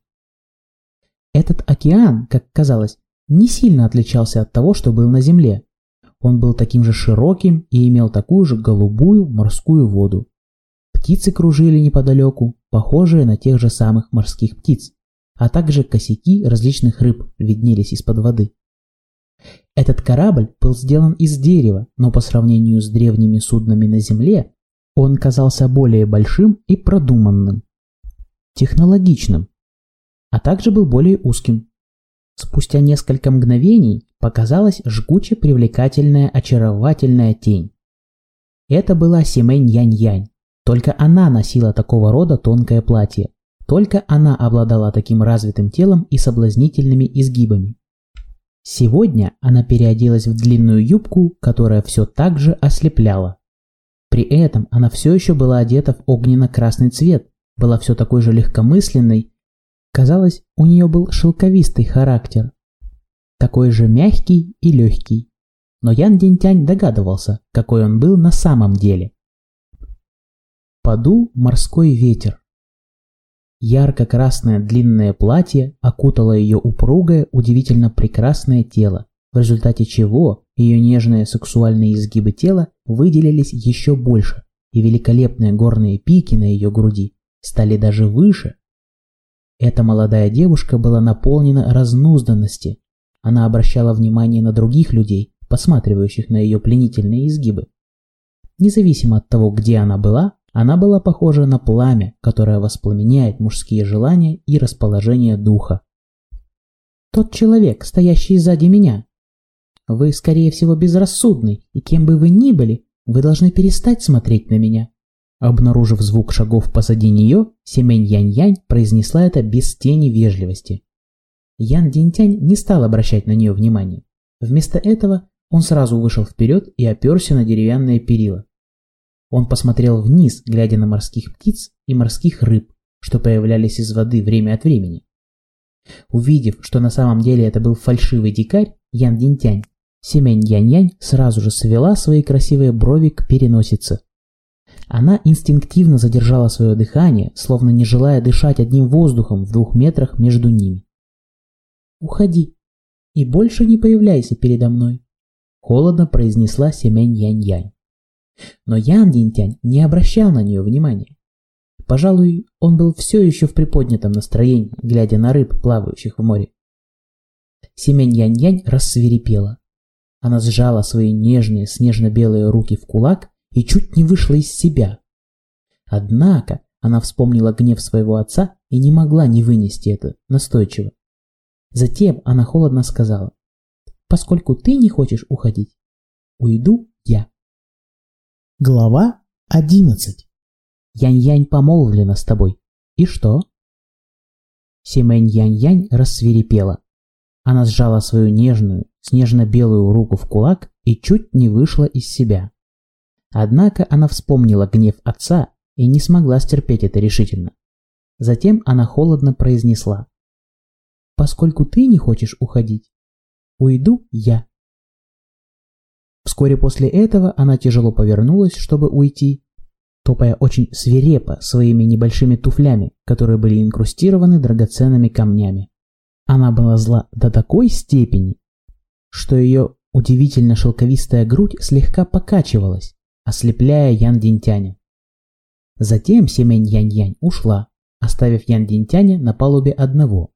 Этот океан, как казалось, не сильно отличался от того, что был на земле. Он был таким же широким и имел такую же голубую морскую воду. Птицы кружили неподалеку, похожие на тех же самых морских птиц, а также косяки различных рыб виднелись из-под воды. Этот корабль был сделан из дерева, но по сравнению с древними суднами на земле, он казался более большим и продуманным, технологичным, а также был более узким. Спустя несколько мгновений показалась жгуче привлекательная очаровательная тень. Это была Симэнь Янь-Янь, только она носила такого рода тонкое платье, только она обладала таким развитым телом и соблазнительными изгибами. Сегодня она переоделась в длинную юбку, которая все так же ослепляла. При этом она все еще была одета в огненно-красный цвет, была все такой же легкомысленной. Казалось, у нее был шелковистый характер, такой же мягкий и легкий. Но Ян Динтянь догадывался, какой он был на самом деле. Подул морской ветер. Ярко-красное длинное платье окутало ее упругое, удивительно прекрасное тело, в результате чего ее нежные сексуальные изгибы тела выделились еще больше, и великолепные горные пики на ее груди стали даже выше. Эта молодая девушка была наполнена разнузданности. Она обращала внимание на других людей, посматривающих на ее пленительные изгибы. Независимо от того, где она была, она была похожа на пламя, которое воспламеняет мужские желания и расположение духа. «Тот человек, стоящий сзади меня. Вы, скорее всего, безрассудный, и кем бы вы ни были, вы должны перестать смотреть на меня». Обнаружив звук шагов позади нее, Симэнь Янь-Янь произнесла это без тени вежливости. Ян Динтянь не стал обращать на нее внимания. Вместо этого он сразу вышел вперед и оперся на деревянные перила. Он посмотрел вниз, глядя на морских птиц и морских рыб, что появлялись из воды время от времени. Увидев, что на самом деле это был фальшивый дикарь, Ян Динтянь, Симэнь Янь-Янь сразу же свела свои красивые брови к переносице. Она инстинктивно задержала свое дыхание, словно не желая дышать одним воздухом в двух метрах между ними. «Уходи и больше не появляйся передо мной», — холодно произнесла Симэнь Янь-Янь. Но Ян Динтянь не обращал на нее внимания. Пожалуй, он был все еще в приподнятом настроении, глядя на рыб, плавающих в море. Симэнь Янь-Янь рассвирепела. Она сжала свои нежные снежно-белые руки в кулак и чуть не вышла из себя. Однако она вспомнила гнев своего отца и не могла не вынести это настойчиво. Затем она холодно сказала: «Поскольку ты не хочешь уходить, уйду я». Глава одиннадцать. Янь-Янь помолвлена с тобой. И что? Симэнь Янь-Янь рассвирепела. Она сжала свою нежную, снежно-белую руку в кулак и чуть не вышла из себя. Однако она вспомнила гнев отца и не смогла стерпеть это решительно. Затем она холодно произнесла: «Поскольку ты не хочешь уходить, уйду я». Вскоре после этого она тяжело повернулась, чтобы уйти, топая очень свирепо своими небольшими туфлями, которые были инкрустированы драгоценными камнями. Она была зла до такой степени, что ее удивительно шелковистая грудь слегка покачивалась, ослепляя Ян Динтяня. Затем Симэнь Янь-Янь ушла, оставив Ян Динтяня на палубе одного.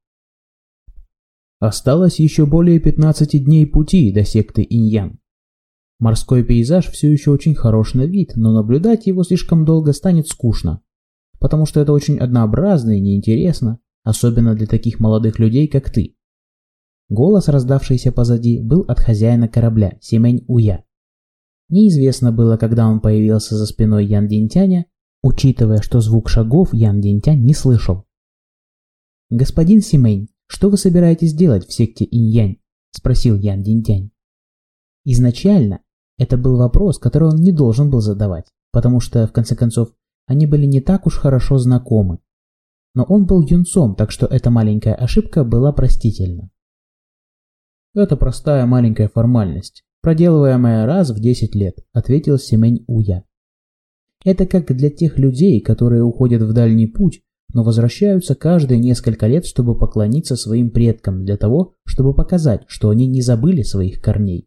Осталось еще более пятнадцати дней пути до секты Инь-Ян. Морской пейзаж все еще очень хорош на вид, но наблюдать его слишком долго станет скучно, потому что это очень однообразно и неинтересно, особенно для таких молодых людей, как ты. Голос, раздавшийся позади, был от хозяина корабля, Симэнь Уя. Неизвестно было, когда он появился за спиной Ян Динтяня, учитывая, что звук шагов Ян Динтянь не слышал. «Господин Симэнь, что вы собираетесь делать в секте Инь-Янь?» – спросил Ян Динтянь. Изначально Это был вопрос, который он не должен был задавать, потому что, в конце концов, они были не так уж хорошо знакомы. Но он был юнцом, так что эта маленькая ошибка была простительна. «Это простая маленькая формальность, проделываемая раз в десять лет», — ответил Симэнь Уя. «Это как для тех людей, которые уходят в дальний путь, но возвращаются каждые несколько лет, чтобы поклониться своим предкам, для того, чтобы показать, что они не забыли своих корней».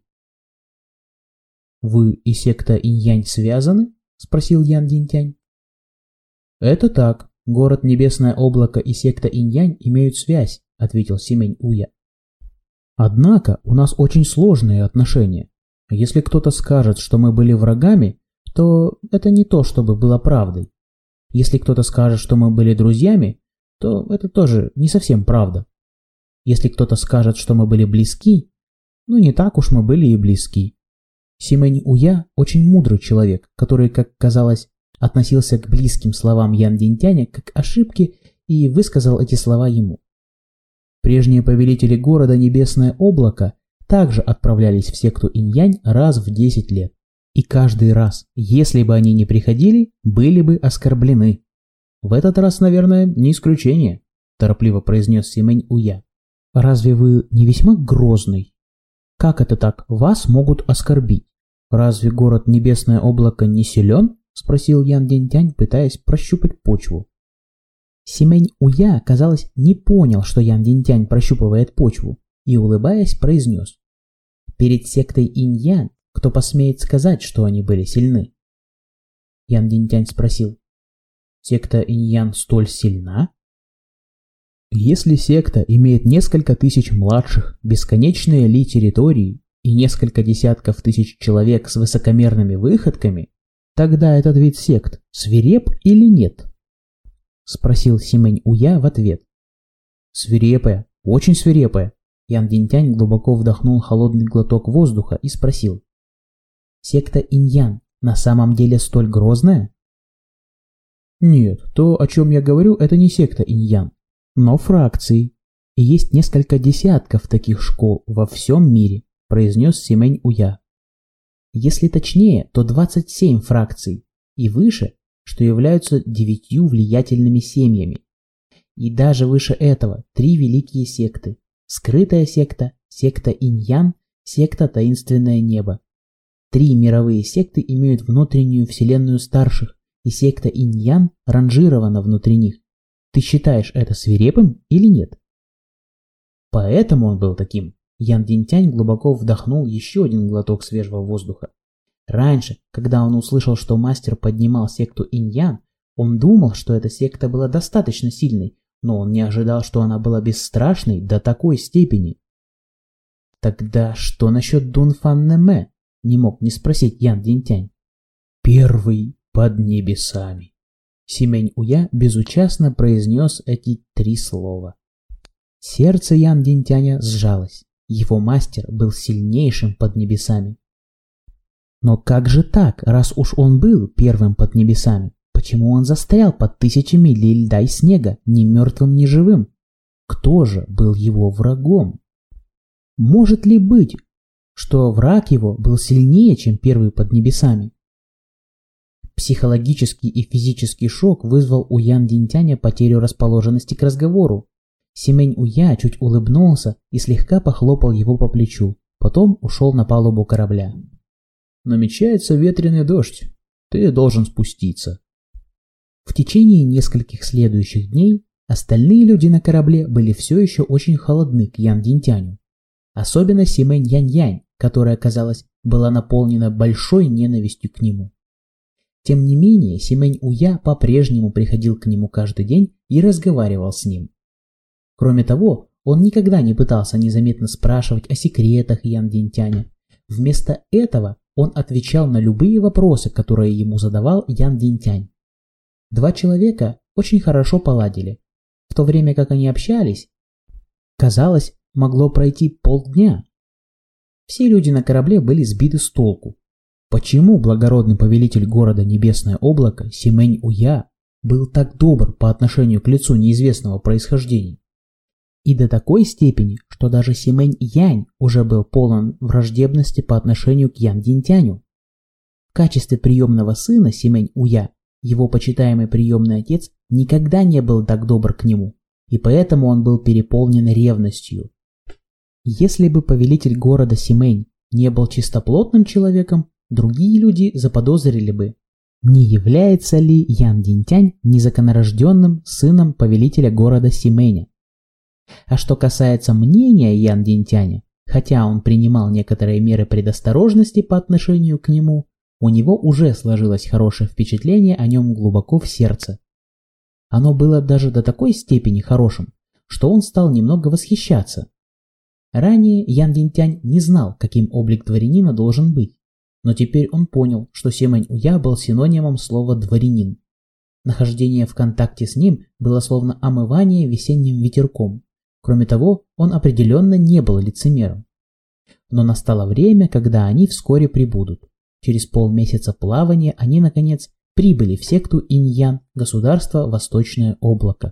«Вы и секта Инь-Янь связаны?» — спросил Ян Динтянь. «Это так. Город Небесное Облако и секта Инь-Янь имеют связь», — ответил Симэнь Уя. «Однако у нас очень сложные отношения. Если кто-то скажет, что мы были врагами, то это не то, чтобы было правдой. Если кто-то скажет, что мы были друзьями, то это тоже не совсем правда. Если кто-то скажет, что мы были близки, ну не так уж мы были и близки». Симэнь Уя очень мудрый человек, который, как казалось, относился к близким словам Ян Динтяня как к ошибке и высказал эти слова ему. Прежние повелители города Небесное Облако также отправлялись в секту Инь-Янь раз в десять лет. И каждый раз, если бы они не приходили, были бы оскорблены. В этот раз, наверное, не исключение, торопливо произнес Симэнь Уя. Разве вы не весьма грозный? Как это так, вас могут оскорбить? Разве город Небесное Облако не силен? Спросил Ян Динтянь, пытаясь прощупать почву. Симэнь Уя, казалось, не понял, что Ян Динтянь прощупывает почву, и, улыбаясь, произнес: «Перед сектой Инь-Янь кто посмеет сказать, что они были сильны?» Ян Динтянь спросил: «Секта Инь-Янь столь сильна?» «Если секта имеет несколько тысяч младших, бесконечные ли территории и несколько десятков тысяч человек с высокомерными выходками, тогда этот вид сект свиреп или нет?» — спросил Симэнь Уя в ответ. «Свирепая, очень свирепая». Ян Динтянь глубоко вдохнул холодный глоток воздуха и спросил: «Секта Инь-Янь на самом деле столь грозная?» «Нет, то, о чем я говорю, это не секта Инь-Янь, но фракции. И есть несколько десятков таких школ во всем мире», — произнес Симэнь Уя. «Если точнее, то двадцать семь фракций и выше, что являются девятью влиятельными семьями. И даже выше этого три великие секты: скрытая секта, секта Инь-Янь, секта Таинственное Небо. Три мировые секты имеют внутреннюю вселенную старших, и секта Инь-Янь ранжирована внутри них. Ты считаешь это свирепым или нет?» Поэтому он был таким. Ян Динтянь глубоко вдохнул еще один глоток свежего воздуха. Раньше, когда он услышал, что мастер поднимал секту Инь-Янь, он думал, что эта секта была достаточно сильной, но он не ожидал, что она была бесстрашной до такой степени. «Тогда что насчет Дун Фан Нэмэ?» — не мог не спросить Ян Динтянь. «Первый под небесами». Симэнь Уя безучастно произнес эти три слова. Сердце Ян Динтяня сжалось. Его мастер был сильнейшим под небесами. Но как же так, раз уж он был первым под небесами? Почему он застрял под тысячами миль льда и снега, ни мертвым, ни живым? Кто же был его врагом? Может ли быть, что враг его был сильнее, чем первый под небесами? Психологический и физический шок вызвал у Ян Динтяня потерю расположенности к разговору. Симэнь Уя чуть улыбнулся и слегка похлопал его по плечу, потом ушел на палубу корабля. «Намечается ветреный дождь. Ты должен спуститься». В течение нескольких следующих дней остальные люди на корабле были все еще очень холодны к Ян Динтяню. Особенно Симэнь Янь-Янь, которая, казалось, была наполнена большой ненавистью к нему. Тем не менее, Симэнь Уя по-прежнему приходил к нему каждый день и разговаривал с ним. Кроме того, он никогда не пытался незаметно спрашивать о секретах Ян Динтяня. Вместо этого он отвечал на любые вопросы, которые ему задавал Ян Динтянь. Два человека очень хорошо поладили. В то время как они общались, казалось, могло пройти полдня. Все люди на корабле были сбиты с толку. Почему благородный повелитель города Небесное Облако Симэнь Уя был так добр по отношению к лицу неизвестного происхождения? И до такой степени, что даже Симэнь Янь уже был полон враждебности по отношению к Ян Динтяню. В качестве приемного сына Симэнь Уя его почитаемый приемный отец никогда не был так добр к нему, и поэтому он был переполнен ревностью. Если бы повелитель города Симэнь не был чистоплотным человеком, другие люди заподозрили бы, не является ли Ян Динтянь незаконнорожденным сыном повелителя города Симэня. А что касается мнения Ян Динтяня, хотя он принимал некоторые меры предосторожности по отношению к нему, у него уже сложилось хорошее впечатление о нем глубоко в сердце. Оно было даже до такой степени хорошим, что он стал немного восхищаться. Ранее Ян Динтянь не знал, каким облик дворянина должен быть, но теперь он понял, что Симэнь Уя был синонимом слова «дворянин». Нахождение в контакте с ним было словно омывание весенним ветерком. Кроме того, он определенно не был лицемером. Но настало время, когда они вскоре прибудут. Через полмесяца плавания они, наконец, прибыли в секту Инь-Ян, государство Восточное Облако.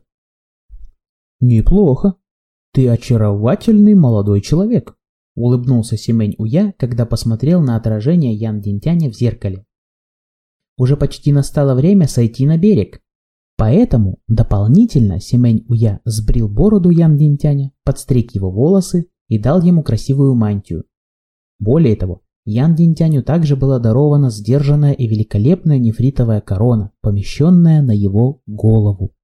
«Неплохо. Ты очаровательный молодой человек», — улыбнулся Симэнь Уя, когда посмотрел на отражение Ян Динтяня в зеркале. Уже почти настало время сойти на берег. Поэтому дополнительно Симэнь Уя сбрил бороду Ян Динтяня, подстриг его волосы и дал ему красивую мантию. Более того, Ян Динтяню также была дарована сдержанная и великолепная нефритовая корона, помещенная на его голову.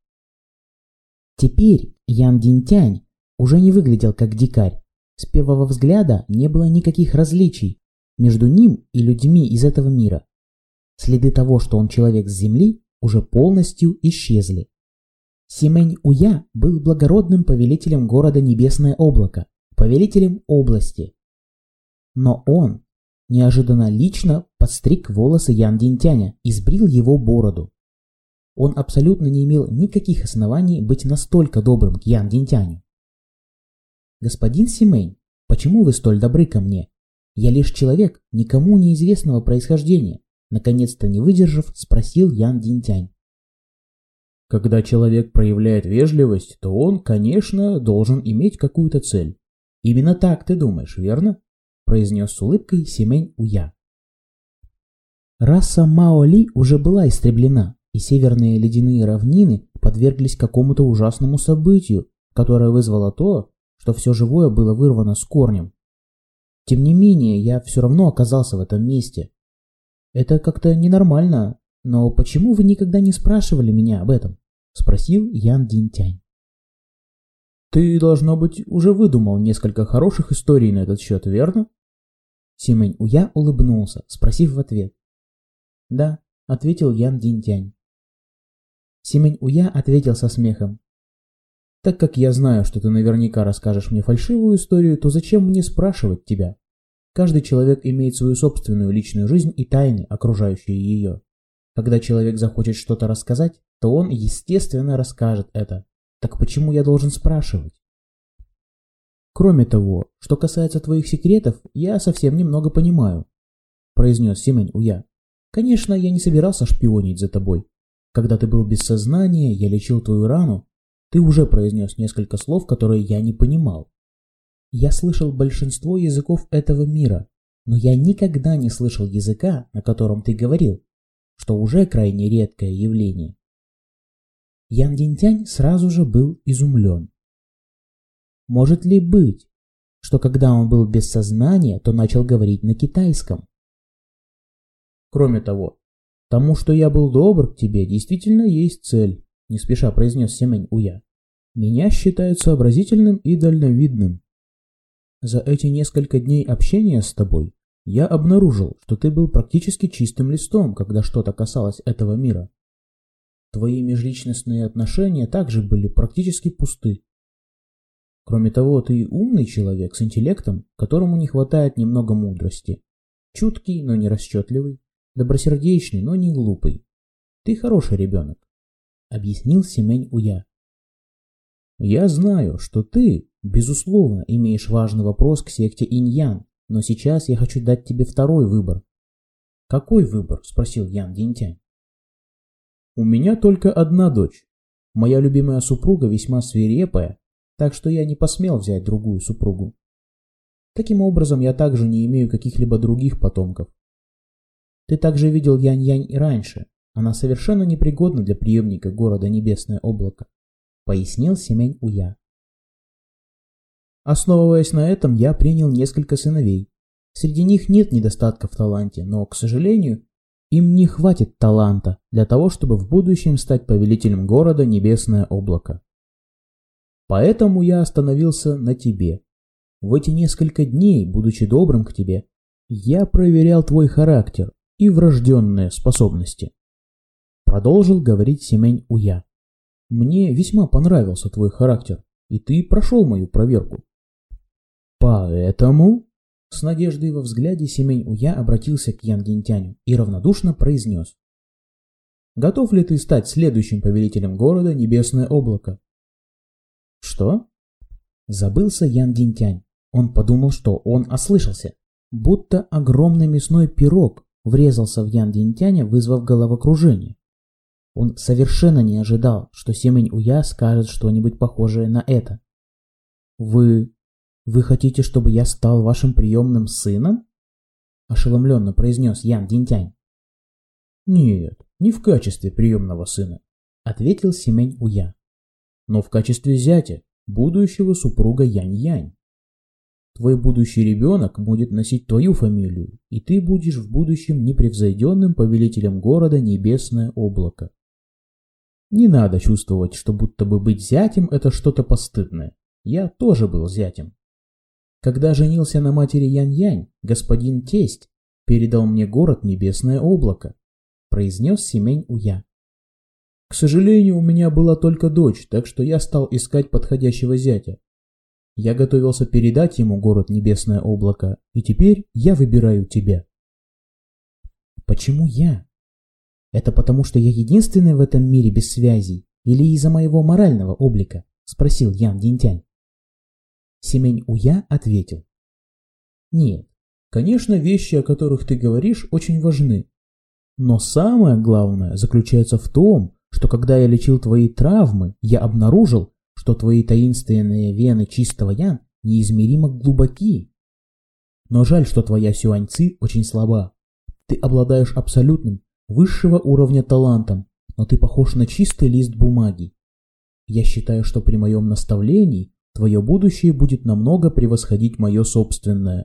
Теперь Ян Динтянь уже не выглядел как дикарь. С первого взгляда не было никаких различий между ним и людьми из этого мира. Следы того, что он человек с земли, уже полностью исчезли. Симэнь Уя был благородным повелителем города Небесное Облако, повелителем области. Но он неожиданно лично подстриг волосы Ян Динтяня и сбрил его бороду. Он абсолютно не имел никаких оснований быть настолько добрым к Ян Динтяню. «Господин Симэнь, почему вы столь добры ко мне? Я лишь человек никому неизвестного происхождения», наконец-то не выдержав, спросил Ян Динтянь. «Когда человек проявляет вежливость, то он, конечно, должен иметь какую-то цель. Именно так ты думаешь, верно?» произнес с улыбкой Симэнь Уя. Раса Мао Ли уже была истреблена, и северные ледяные равнины подверглись какому-то ужасному событию, которое вызвало то, что все живое было вырвано с корнем. Тем не менее, я все равно оказался в этом месте. Это как-то ненормально, но почему вы никогда не спрашивали меня об этом? Спросил Ян Динтянь. Ты, должно быть, уже выдумал несколько хороших историй на этот счет, верно? Симэнь Уя улыбнулся, спросив в ответ. Да, ответил Ян Динтянь. Симэнь Уя ответил со смехом. Так как я знаю, что ты наверняка расскажешь мне фальшивую историю, то зачем мне спрашивать тебя? Каждый человек имеет свою собственную личную жизнь и тайны, окружающие ее. Когда человек захочет что-то рассказать, то он, естественно, расскажет это. Так почему я должен спрашивать? Кроме того, что касается твоих секретов, я совсем немного понимаю, произнес Симэнь Уя. Конечно, я не собирался шпионить за тобой. Когда ты был без сознания, я лечил твою рану. Ты уже произнес несколько слов, которые я не понимал. Я слышал большинство языков этого мира, но я никогда не слышал языка, на котором ты говорил, что уже крайне редкое явление. Ян Динтянь сразу же был изумлен. Может ли быть, что когда он был без сознания, то начал говорить на китайском? Кроме того, тому, что я был добр к тебе, действительно есть цель, не спеша произнес Симэнь Уя. Меня считают сообразительным и дальновидным. За эти несколько дней общения с тобой я обнаружил, что ты был практически чистым листом, когда что-то касалось этого мира. Твои межличностные отношения также были практически пусты. Кроме того, ты умный человек с интеллектом, которому не хватает немного мудрости. Чуткий, но не расчетливый, добросердечный, но не глупый. Ты хороший ребенок, объяснил Симэнь Уя. Я знаю, что ты, безусловно, имеешь важный вопрос к секте Инь-Ян, но сейчас я хочу дать тебе второй выбор. Какой выбор? Спросил Ян Динтянь. У меня только одна дочь. Моя любимая супруга весьма свирепая, так что я не посмел взять другую супругу. Таким образом, я также не имею каких-либо других потомков. Ты также видел Янь-Янь и раньше. Она совершенно непригодна для преемника города Небесное Облако, пояснил Семень-Уя. Основываясь на этом, я принял несколько сыновей. Среди них нет недостатка в таланте, но, к сожалению, им не хватит таланта для того, чтобы в будущем стать повелителем города Небесное Облако. Поэтому я остановился на тебе. В эти несколько дней, будучи добрым к тебе, я проверял твой характер и врожденные способности. Продолжил говорить Семень-Уя. Мне весьма понравился твой характер, и ты прошел мою проверку. Поэтому... С надеждой во взгляде Семень-Уя обратился к Ян Динтяню и равнодушно произнес. Готов ли ты стать следующим повелителем города Небесное Облако? Что? Забылся Ян Динтянь. Он подумал, что он ослышался. Будто огромный мясной пирог врезался в Ян Динтяня, вызвав головокружение. Он совершенно не ожидал, что Семень-Уя скажет что-нибудь похожее на это. Вы... «Вы хотите, чтобы я стал вашим приемным сыном?» – ошеломленно произнес Ян Динтянь. «Нет, не в качестве приемного сына», – ответил Семень-Уя, – «но в качестве зятя, будущего супруга Янь-Янь. Твой будущий ребенок будет носить твою фамилию, и ты будешь в будущем непревзойденным повелителем города Небесное Облако. Не надо чувствовать, что будто бы быть зятем – это что-то постыдное. Я тоже был зятем. Когда женился на матери Янь-Янь, господин тесть передал мне город Небесное Облако», – произнес Семень-Уя. «К сожалению, у меня была только дочь, так что я стал искать подходящего зятя. Я готовился передать ему город Небесное Облако, и теперь я выбираю тебя». «Почему я? Это потому, что я единственный в этом мире без связей, или из-за моего морального облика?» – спросил Ян Динтянь. Семень-Уя ответил. «Нет, конечно, вещи, о которых ты говоришь, очень важны. Но самое главное заключается в том, что когда я лечил твои травмы, я обнаружил, что твои таинственные вены чистого Ян неизмеримо глубоки. Но жаль, что твоя Сюань-Ци очень слаба. Ты обладаешь абсолютным, высшего уровня талантом, но ты похож на чистый лист бумаги. Я считаю, что при моем наставлении твое будущее будет намного превосходить мое собственное».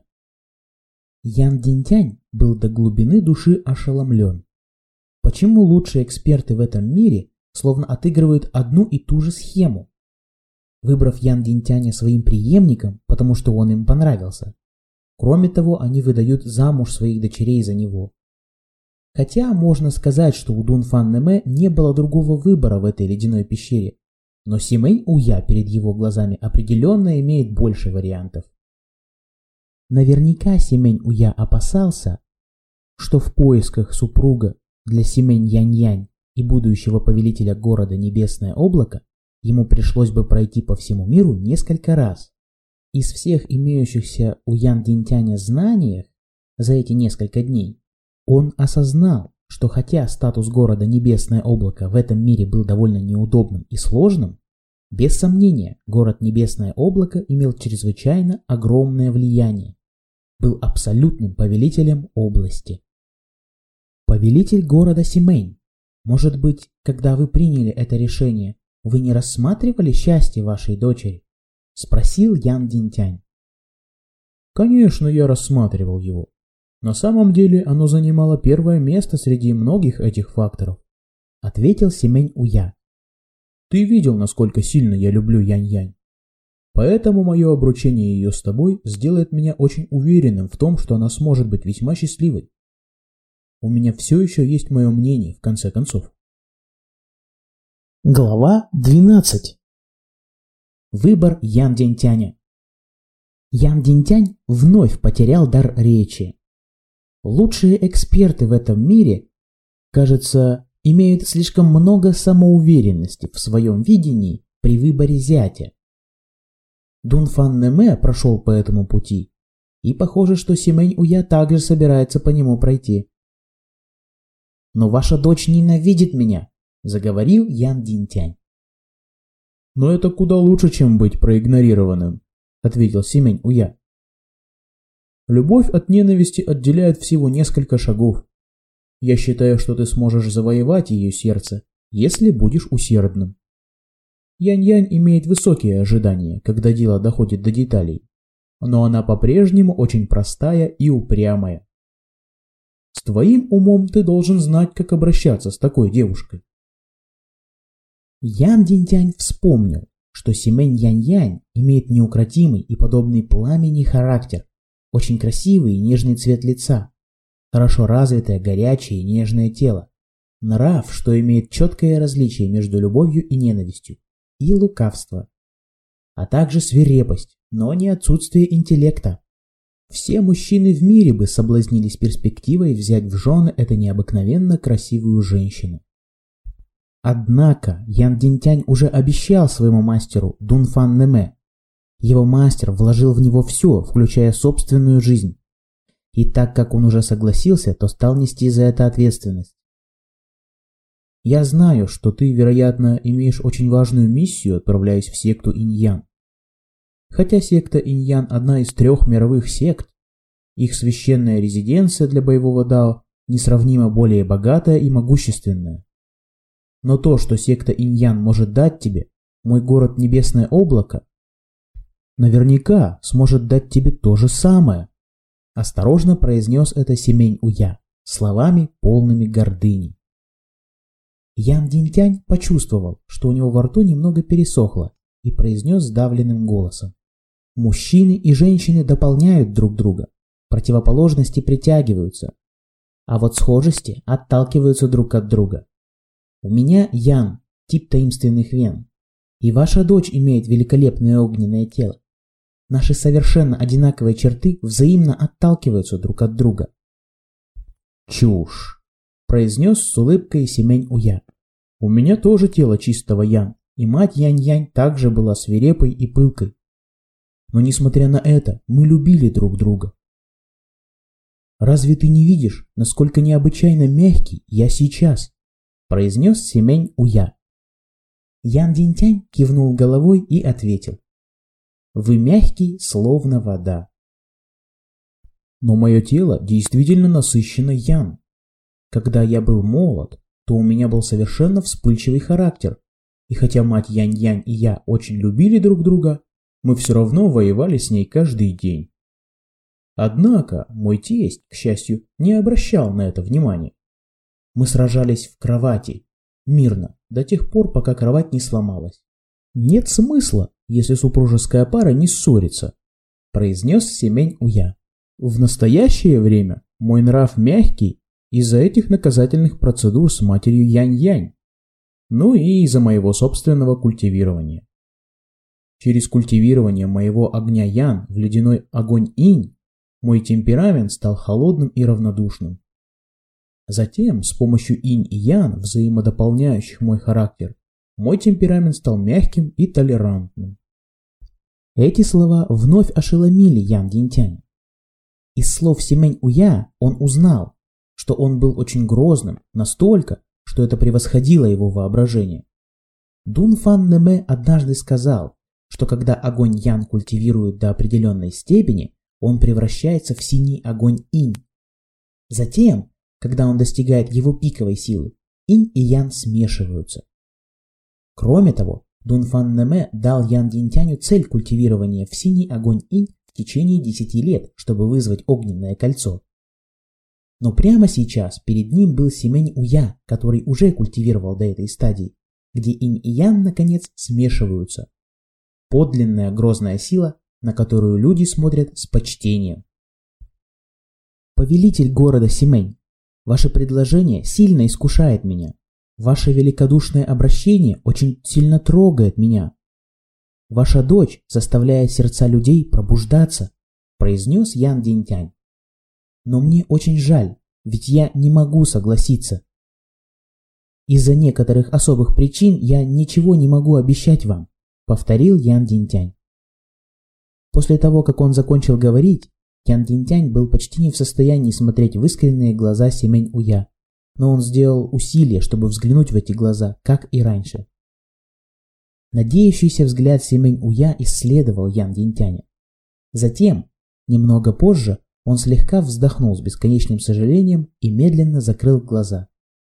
Ян Динтянь был до глубины души ошеломлен. Почему лучшие эксперты в этом мире словно отыгрывают одну и ту же схему, выбрав Ян Динтяня своим преемником, потому что он им понравился? Кроме того, они выдают замуж своих дочерей за него. Хотя можно сказать, что у Дун Фан Нэме не было другого выбора в этой ледяной пещере. Но Семень-Уя перед его глазами определенно имеет больше вариантов. Наверняка Семень-Уя опасался, что в поисках супруга для Семень-Янь-Янь и будущего повелителя города Небесное Облако ему пришлось бы пройти по всему миру несколько раз. Из всех имеющихся у Ян Динтяня знаниях за эти несколько дней он осознал, что хотя статус города Небесное Облако в этом мире был довольно неудобным и сложным, без сомнения город Небесное Облако имел чрезвычайно огромное влияние, был абсолютным повелителем области. Повелитель города Симэнь, может быть, когда вы приняли это решение, вы не рассматривали счастье вашей дочери? Спросил Ян Динтянь. Конечно, я рассматривал его. На самом деле оно занимало первое место среди многих этих факторов, ответил Семень-Уя. Ты видел, насколько сильно я люблю Янь-Янь. Поэтому мое обручение ее с тобой сделает меня очень уверенным в том, что она сможет быть весьма счастливой. У меня все еще есть мое мнение, в конце концов. Глава двенадцать. Выбор Ян Динтяня. Ян Динтянь вновь потерял дар речи. Лучшие эксперты в этом мире, кажется, имеют слишком много самоуверенности в своем видении при выборе зятя. Дун Фан Нэме прошел по этому пути, и похоже, что Семень-Уя также собирается по нему пройти. «Но ваша дочь ненавидит меня», — заговорил Ян Динтянь. «Но это куда лучше, чем быть проигнорированным», — ответил Симень Уя. «Любовь от ненависти отделяет всего несколько шагов. Я считаю, что ты сможешь завоевать ее сердце, если будешь усердным. Янь-Янь имеет высокие ожидания, когда дело доходит до деталей, но она по-прежнему очень простая и упрямая. С твоим умом ты должен знать, как обращаться с такой девушкой». Ян Динтянь вспомнил, что Симень Янь-Янь имеет неукротимый и подобный пламени характер, очень красивый и нежный цвет лица, хорошо развитое, горячее и нежное тело, нрав, что имеет четкое различие между любовью и ненавистью, и лукавство, а также свирепость, но не отсутствие интеллекта. Все мужчины в мире бы соблазнились перспективой взять в жены эту необыкновенно красивую женщину. Однако Ян Динтянь уже обещал своему мастеру Дунфан Нэме. Его мастер вложил в него все, включая собственную жизнь. И так как он уже согласился, то стал нести за это ответственность. «Я знаю, что ты, вероятно, имеешь очень важную миссию, отправляясь в секту Инь-Ян. Хотя секта Инь-Ян одна из трех мировых сект, их священная резиденция для боевого дао несравнимо более богатая и могущественная. Но то, что секта Инь-Ян может дать тебе, мой город Небесное Облако, наверняка сможет дать тебе то же самое», — осторожно произнес это Симень Уя, словами полными гордыни. Ян Динтянь почувствовал, что у него во рту немного пересохло, и произнес сдавленным голосом: «Мужчины и женщины дополняют друг друга, противоположности притягиваются, а вот схожести отталкиваются друг от друга. У меня Ян, тип таинственных вен, и ваша дочь имеет великолепное огненное тело. Наши совершенно одинаковые черты взаимно отталкиваются друг от друга». «Чушь», — произнес с улыбкой Симень Уя. «У меня тоже тело чистого Ян, и мать Янь-Янь также была свирепой и пылкой. Но несмотря на это, мы любили друг друга. Разве ты не видишь, насколько необычайно мягкий я сейчас?» — произнес Симень Уя. Ян Динтянь кивнул головой и ответил: «Вы мягкий, словно вода». «Но мое тело действительно насыщено Ян. Когда я был молод, то у меня был совершенно вспыльчивый характер, и хотя мать Янь-Янь и я очень любили друг друга, мы все равно воевали с ней каждый день. Однако мой тесть, к счастью, не обращал на это внимания. Мы сражались в кровати, мирно, до тех пор, пока кровать не сломалась. Нет смысла, если супружеская пара не ссорится», — произнес Симень Уя. «В настоящее время мой нрав мягкий из-за этих наказательных процедур с матерью Янь-Янь, ну и из-за моего собственного культивирования. Через культивирование моего огня Ян в ледяной огонь Инь мой темперамент стал холодным и равнодушным. Затем, с помощью Инь и Ян, взаимодополняющих мой характер, мой темперамент стал мягким и толерантным». Эти слова вновь ошеломили Ян Динтяня. Из слов Симень Уя он узнал, что он был очень грозным, настолько, что это превосходило его воображение. Дунфан Нэме однажды сказал, что когда огонь Ян культивируют до определенной степени, он превращается в синий огонь Инь. Затем, когда он достигает его пиковой силы, Инь и Ян смешиваются. Кроме того, Дунфан Нэме дал Ян Динтяню цель культивирования в синий огонь Инь в течение десяти лет, чтобы вызвать огненное кольцо. Но прямо сейчас перед ним был Симень Уя, который уже культивировал до этой стадии, где Инь и Ян наконец смешиваются. Подлинная грозная сила, на которую люди смотрят с почтением. «Повелитель города Симень, ваше предложение сильно искушает меня. Ваше великодушное обращение очень сильно трогает меня. Ваша дочь заставляет сердца людей пробуждаться», — произнес Ян Динтянь. «Но мне очень жаль, ведь я не могу согласиться. Из-за некоторых особых причин я ничего не могу обещать вам», — повторил Ян Динтянь. После того, как он закончил говорить, Ян Динтянь был почти не в состоянии смотреть в искренние глаза Симень Уя, но он сделал усилие, чтобы взглянуть в эти глаза, как и раньше. Надеющийся взгляд Симэнь-Уя исследовал Ян Динтяня. Затем, немного позже, он слегка вздохнул с бесконечным сожалением и медленно закрыл глаза.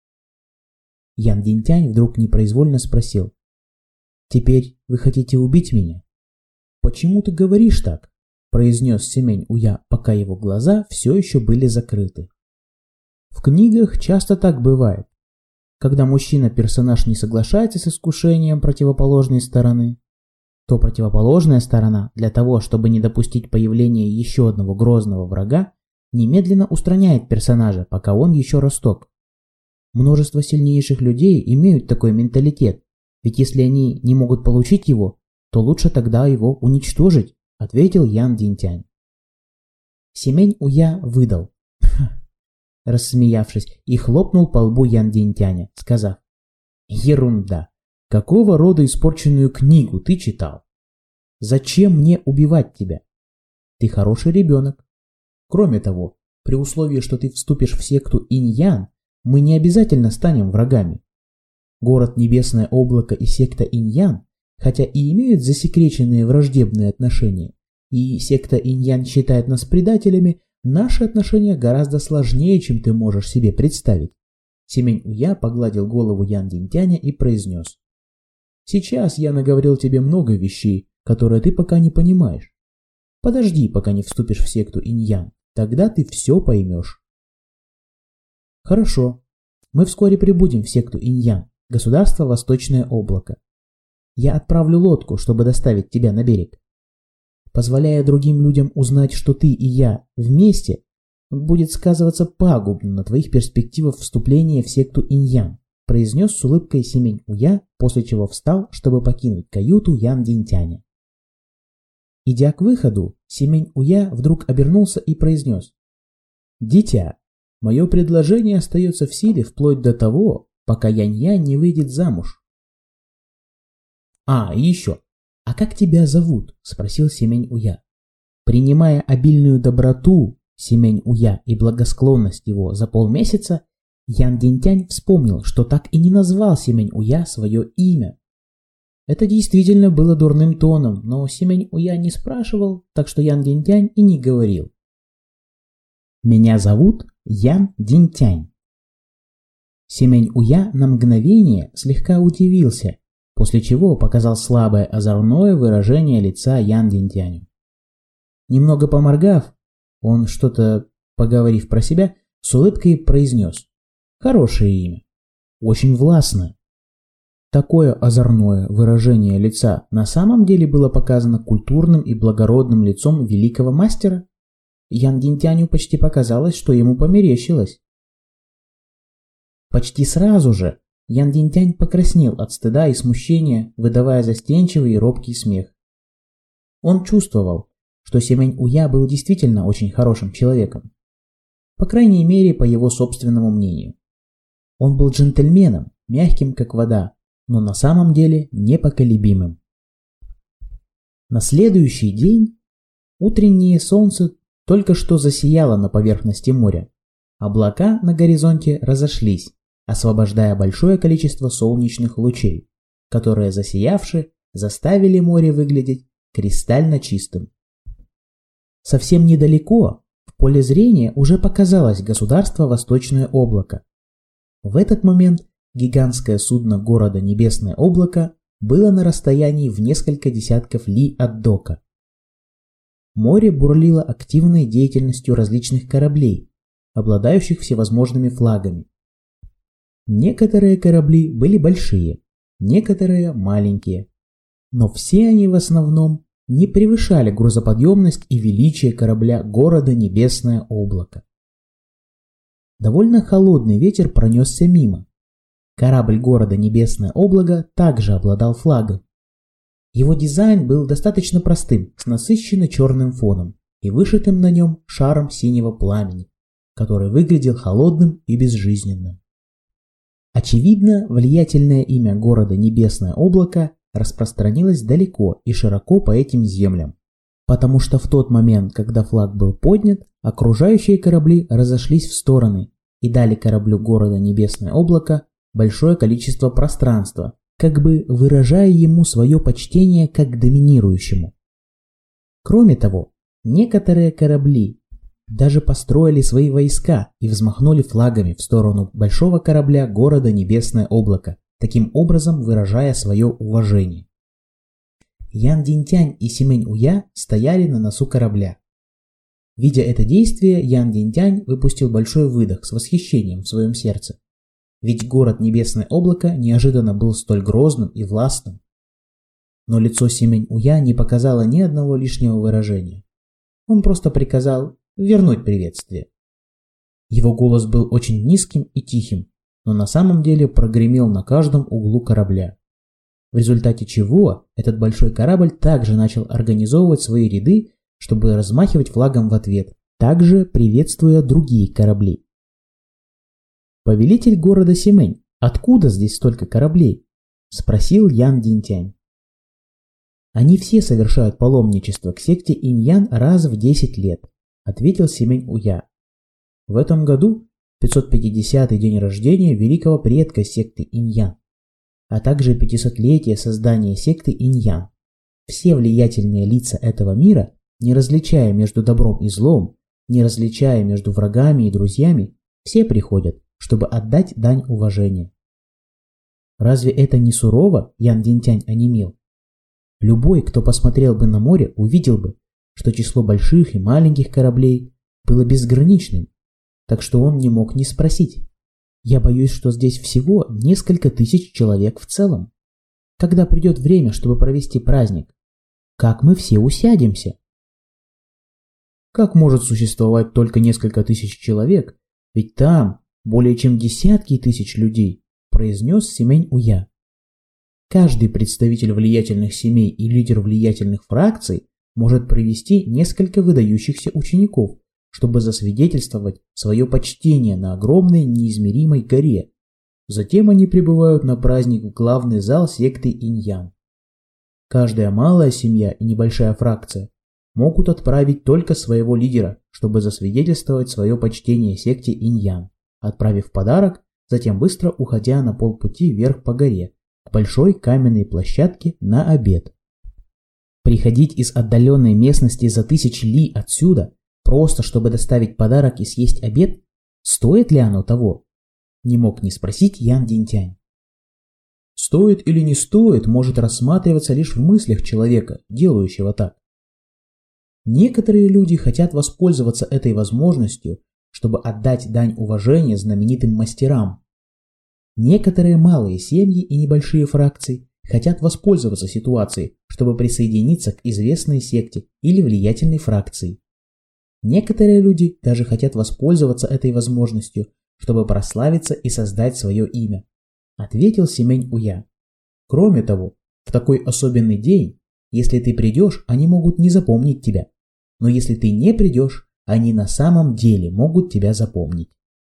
Ян Динтянь вдруг непроизвольно спросил: «Теперь вы хотите убить меня?» «Почему ты говоришь так?» – произнес Симэнь-Уя, пока его глаза все еще были закрыты. В книгах часто так бывает. Когда мужчина-персонаж не соглашается с искушением противоположной стороны, то противоположная сторона, для того, чтобы не допустить появления еще одного грозного врага, немедленно устраняет персонажа, пока он еще росток. Множество сильнейших людей имеют такой менталитет, ведь если они не могут получить его, то лучше тогда его уничтожить, ответил Ян Динтянь. Симэнь-Уя выдал, рассмеявшись, и хлопнул по лбу Ян Динтяня, сказав: «Ерунда! Какого рода испорченную книгу ты читал? Зачем мне убивать тебя? Ты хороший ребенок. Кроме того, при условии, что ты вступишь в секту Инь-Ян, мы не обязательно станем врагами. Город Небесное Облако и секта Инь-Ян, хотя и имеют засекреченные враждебные отношения, и секта Инь-Ян считает нас предателями, наши отношения гораздо сложнее, чем ты можешь себе представить». Симэнь-Уя погладил голову Ян Динтяня и произнес: «Сейчас я наговорил тебе много вещей, которые ты пока не понимаешь. Подожди, пока не вступишь в секту Инь-Ян, тогда ты все поймешь». «Хорошо. Мы вскоре прибудем в секту Инь-Ян, государство Восточное Облако. Я отправлю лодку, чтобы доставить тебя на берег. Позволяя другим людям узнать, что ты и я вместе, будет сказываться пагубно на твоих перспективах вступления в секту Инь-Ян», произнес с улыбкой Симэнь-Уя, после чего встал, чтобы покинуть каюту Ян Динтяня. Идя к выходу, Симэнь-Уя вдруг обернулся и произнес: «Дитя, мое предложение остается в силе вплоть до того, пока Янь-Янь не выйдет замуж». «А, и еще, а как тебя зовут?» – спросил Симэнь-Уя. Принимая обильную доброту Симэнь-Уя и благосклонность его за полмесяца, Ян Динтянь вспомнил, что так и не назвал Симэнь-Уя свое имя. Это действительно было дурным тоном, но Симэнь-Уя не спрашивал, так что Ян Динтянь и не говорил. «Меня зовут Ян Динтянь». Симэнь-Уя на мгновение слегка удивился, после чего показал слабое озорное выражение лица Ян Динтяню. Немного поморгав, он, что-то поговорив про себя, с улыбкой произнес: «Хорошее имя, очень властное». Такое озорное выражение лица на самом деле было показано культурным и благородным лицом великого мастера. Ян Динтяню почти показалось, что ему померещилось. Почти сразу же Ян Динтянь покраснел от стыда и смущения, выдавая застенчивый и робкий смех. Он чувствовал, что Симэнь-Уя был действительно очень хорошим человеком. По крайней мере, по его собственному мнению. Он был джентльменом, мягким как вода, но на самом деле непоколебимым. На следующий день утреннее солнце только что засияло на поверхности моря. Облака на горизонте разошлись, освобождая большое количество солнечных лучей, которые, засиявши, заставили море выглядеть кристально чистым. Совсем недалеко, в поле зрения, уже показалось государство Восточное Облако. В этот момент гигантское судно города Небесное Облако было на расстоянии в несколько десятков ли от дока. Море бурлило активной деятельностью различных кораблей, обладающих всевозможными флагами. Некоторые корабли были большие, некоторые маленькие, но все они в основном не превышали грузоподъемность и величие корабля города Небесное Облако. Довольно холодный ветер пронесся мимо. Корабль города Небесное Облако также обладал флагом. Его дизайн был достаточно простым, с насыщенно черным фоном и вышитым на нем шаром синего пламени, который выглядел холодным и безжизненным. Очевидно, влиятельное имя города Небесное Облако распространилось далеко и широко по этим землям, потому что в тот момент, когда флаг был поднят, окружающие корабли разошлись в стороны и дали кораблю города Небесное Облако большое количество пространства, как бы выражая ему свое почтение как доминирующему. Кроме того, некоторые корабли даже построили свои войска и взмахнули флагами в сторону большого корабля города Небесное Облако, таким образом выражая свое уважение. Ян Динтянь и Симэнь Уя стояли на носу корабля. Видя это действие, Ян Динтянь выпустил большой выдох с восхищением в своем сердце. Ведь город Небесное Облако неожиданно был столь грозным и властным. Но лицо Симэнь Уя не показало ни одного лишнего выражения. Он просто приказал вернуть приветствие. Его голос был очень низким и тихим, но на самом деле прогремел на каждом углу корабля. В результате чего этот большой корабль также начал организовывать свои ряды, чтобы размахивать флагом в ответ, также приветствуя другие корабли. «Повелитель города Симэнь, откуда здесь столько кораблей?» – спросил Ян Динтянь. «Они все совершают паломничество к секте Инь-Ян раз в десять лет», – ответил Симэнь Уя. «В этом году пятьсот пятидесятый день рождения великого предка секты Инь-Ян, а также пятисотлетие создания секты Инь-Ян. Все влиятельные лица этого мира, не различая между добром и злом, не различая между врагами и друзьями, все приходят, чтобы отдать дань уважения». Разве это не сурово? Ян Динтянь онемел. Любой, кто посмотрел бы на море, увидел бы, что число больших и маленьких кораблей было безграничным, так что он не мог не спросить: «Я боюсь, что здесь всего несколько тысяч человек в целом. Когда придет время, чтобы провести праздник, как мы все усядемся?» «Как может существовать только несколько тысяч человек, ведь там более чем десятки тысяч людей», произнес Симэнь Уя. «Каждый представитель влиятельных семей и лидер влиятельных фракций может привести несколько выдающихся учеников, чтобы засвидетельствовать свое почтение на огромной неизмеримой горе. Затем они прибывают на праздник в главный зал секты Инь-Ян. Каждая малая семья и небольшая фракция могут отправить только своего лидера, чтобы засвидетельствовать свое почтение секте Инь-Ян, отправив подарок, затем быстро уходя на полпути вверх по горе, к большой каменной площадке на обед. Приходить из отдаленной местности за тысячи ли отсюда, просто чтобы доставить подарок и съесть обед, стоит ли оно того? Не мог не спросить Ян Динтянь. Стоит или не стоит, может рассматриваться лишь в мыслях человека, делающего так. Некоторые люди хотят воспользоваться этой возможностью, чтобы отдать дань уважения знаменитым мастерам. Некоторые малые семьи и небольшие фракции хотят воспользоваться ситуацией, чтобы присоединиться к известной секте или влиятельной фракции. Некоторые люди даже хотят воспользоваться этой возможностью, чтобы прославиться и создать свое имя, ответил Симэнь Уя. Кроме того, в такой особенный день, если ты придешь, они могут не запомнить тебя. Но если ты не придешь, они на самом деле могут тебя запомнить.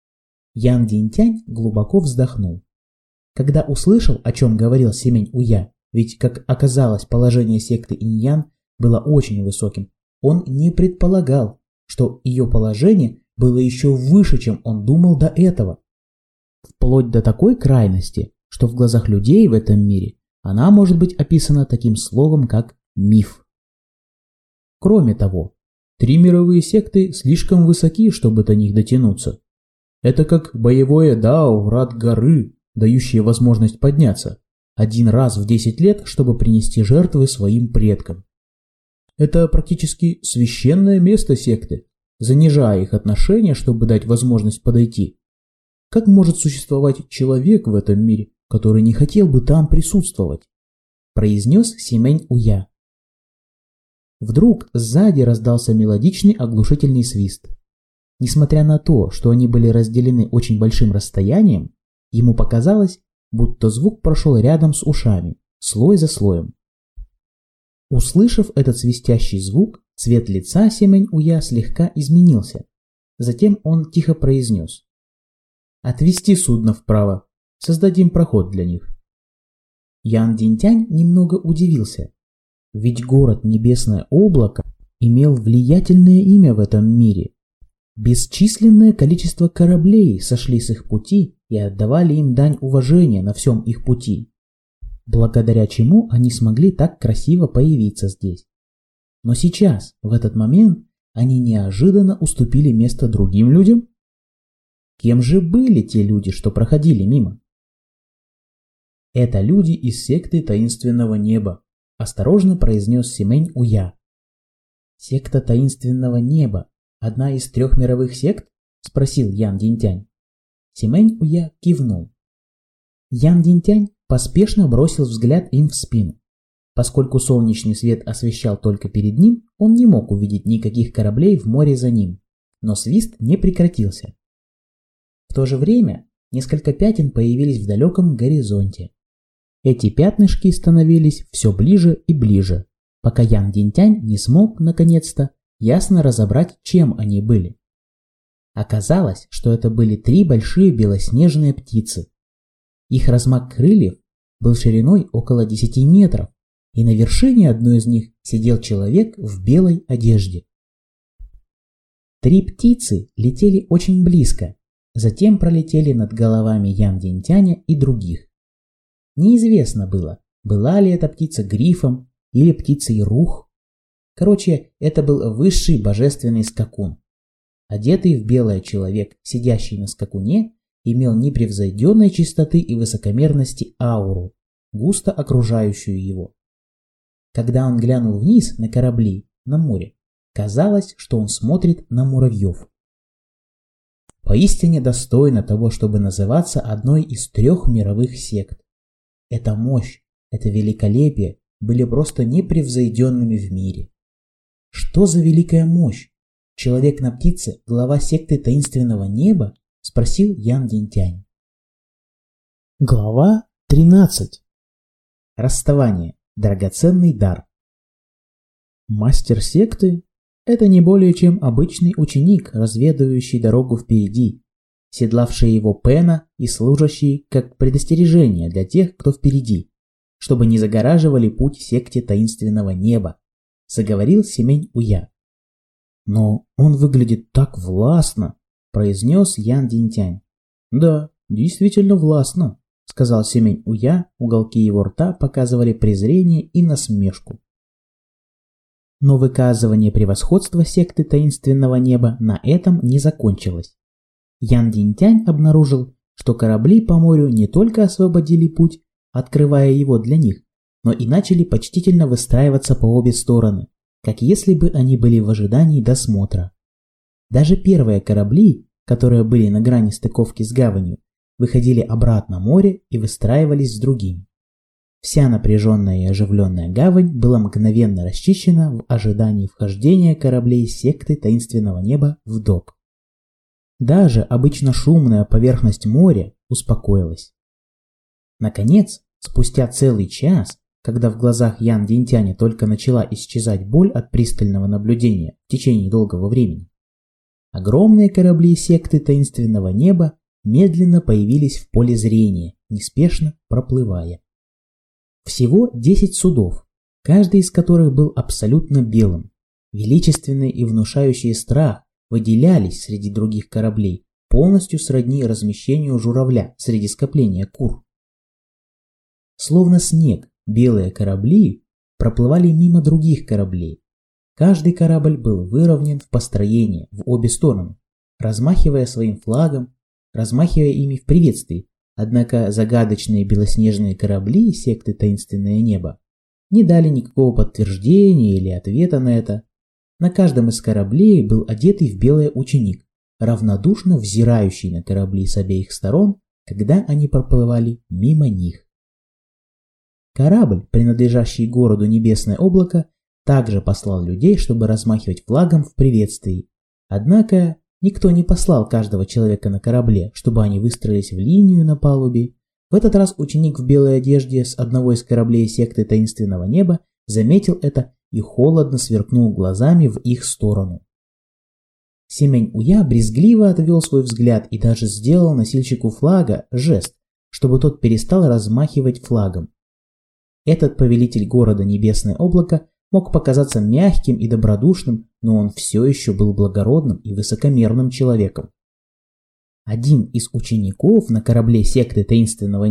Ян Динтянь глубоко вздохнул. Когда услышал, о чем говорил Симэнь Уя, ведь, как оказалось, положение секты Инь-Ян было очень высоким, он не предполагал, что ее положение было еще выше, чем он думал до этого. Вплоть до такой крайности, что в глазах людей в этом мире она может быть описана таким словом, как миф. Кроме того, три мировые секты слишком высоки, чтобы до них дотянуться. Это как боевое дао, врат горы, дающее возможность подняться один раз в десять лет, чтобы принести жертвы своим предкам. Это практически священное место секты, занижая их отношения, чтобы дать возможность подойти. Как может существовать человек в этом мире, который не хотел бы там присутствовать? Произнес Симэнь Уя. Вдруг сзади раздался мелодичный оглушительный свист. Несмотря на то, что они были разделены очень большим расстоянием, ему показалось, будто звук прошел рядом с ушами, слой за слоем. Услышав этот свистящий звук, цвет лица Симэнь Уя слегка изменился. Затем он тихо произнес: «Отвести судно вправо, создадим проход для них». Ян Динтянь немного удивился, ведь город Небесное Облако имел влиятельное имя в этом мире. Бесчисленное количество кораблей сошли с их пути и отдавали им дань уважения на всем их пути. благодаря чему они смогли так красиво появиться здесь. Но сейчас, в этот момент, они неожиданно уступили место другим людям? Кем же были те люди, что проходили мимо? «Это люди из секты таинственного неба», – осторожно произнес Симэнь Уя. «Секта таинственного неба – одна из трех мировых сект?» – спросил Ян Динтянь. Симэнь Уя кивнул. Ян Динтянь поспешно бросил взгляд им в спину. Поскольку солнечный свет освещал только перед ним, он не мог увидеть никаких кораблей в море за ним, но свист не прекратился. В то же время несколько пятен появились в далеком горизонте. Эти пятнышки становились все ближе и ближе, пока Ян Динтянь не смог, наконец-то, ясно разобрать, чем они были. Оказалось, что это были три большие белоснежные птицы. Их размах крыльев был шириной около десяти метров, и на вершине одной из них сидел человек в белой одежде. Три птицы летели очень близко, затем пролетели над головами Ян Динтяня и других. Неизвестно было, была ли эта птица грифом или птицей рух. Короче, это был высший божественный скакун. Одетый в белое человек, сидящий на скакуне, имел непревзойденной чистоты и высокомерности ауру, густо окружающую его. Когда он глянул вниз на корабли, на море, казалось, что он смотрит на муравьев. Поистине достойно того, чтобы называться одной из трех мировых сект. Эта мощь, это великолепие были просто непревзойденными в мире. Что за великая мощь? Человек на птице, глава секты таинственного неба? Спросил Ян Динтянь. Глава тринадцать. Расставание. Драгоценный дар. Мастер секты – это не более чем обычный ученик, разведывающий дорогу впереди, седлавший его пена и служащий как предостережение для тех, кто впереди, чтобы не загораживали путь секте таинственного неба, заговорил Симэнь Уя. Но он выглядит так властно, произнес Ян Динтянь. Да, действительно властно, сказал Симэнь Уя, уголки его рта показывали презрение и насмешку. Но выказывание превосходства секты таинственного неба на этом не закончилось. Ян Динтянь обнаружил, что корабли по морю не только освободили путь, открывая его для них, но и начали почтительно выстраиваться по обе стороны, как если бы они были в ожидании досмотра. Даже первые корабли, которые были на грани стыковки с гаванью, выходили обратно в море и выстраивались с другими. Вся напряженная и оживленная гавань была мгновенно расчищена в ожидании вхождения кораблей секты таинственного неба в док. Даже обычно шумная поверхность моря успокоилась. Наконец, спустя целый час, когда в глазах Ян Динтяня только начала исчезать боль от пристального наблюдения в течение долгого времени, огромные корабли секты таинственного неба медленно появились в поле зрения, неспешно проплывая. Всего десять судов, каждый из которых был абсолютно белым, величественные и внушающие страх, выделялись среди других кораблей, полностью сродни размещению журавля среди скопления кур. Словно снег, белые корабли проплывали мимо других кораблей. Каждый корабль был выровнен в построении в обе стороны, размахивая своим флагом, размахивая ими в приветствии. Однако загадочные белоснежные корабли секты таинственное небо не дали никакого подтверждения или ответа на это. На каждом из кораблей был одетый в белое ученик, равнодушно взирающий на корабли с обеих сторон, когда они проплывали мимо них. Корабль, принадлежащий городу Небесное облако, также послал людей, чтобы размахивать флагом в приветствии. Однако никто не послал каждого человека на корабле, чтобы они выстроились в линию на палубе. В этот раз ученик в белой одежде с одного из кораблей секты таинственного неба заметил это и холодно сверкнул глазами в их сторону. Симэнь Уя брезгливо отвел свой взгляд и даже сделал носильщику флага жест, чтобы тот перестал размахивать флагом. Этот повелитель города Небесное облако мог показаться мягким и добродушным, но он все еще был благородным и высокомерным человеком. Один из учеников на корабле секты таинственного неба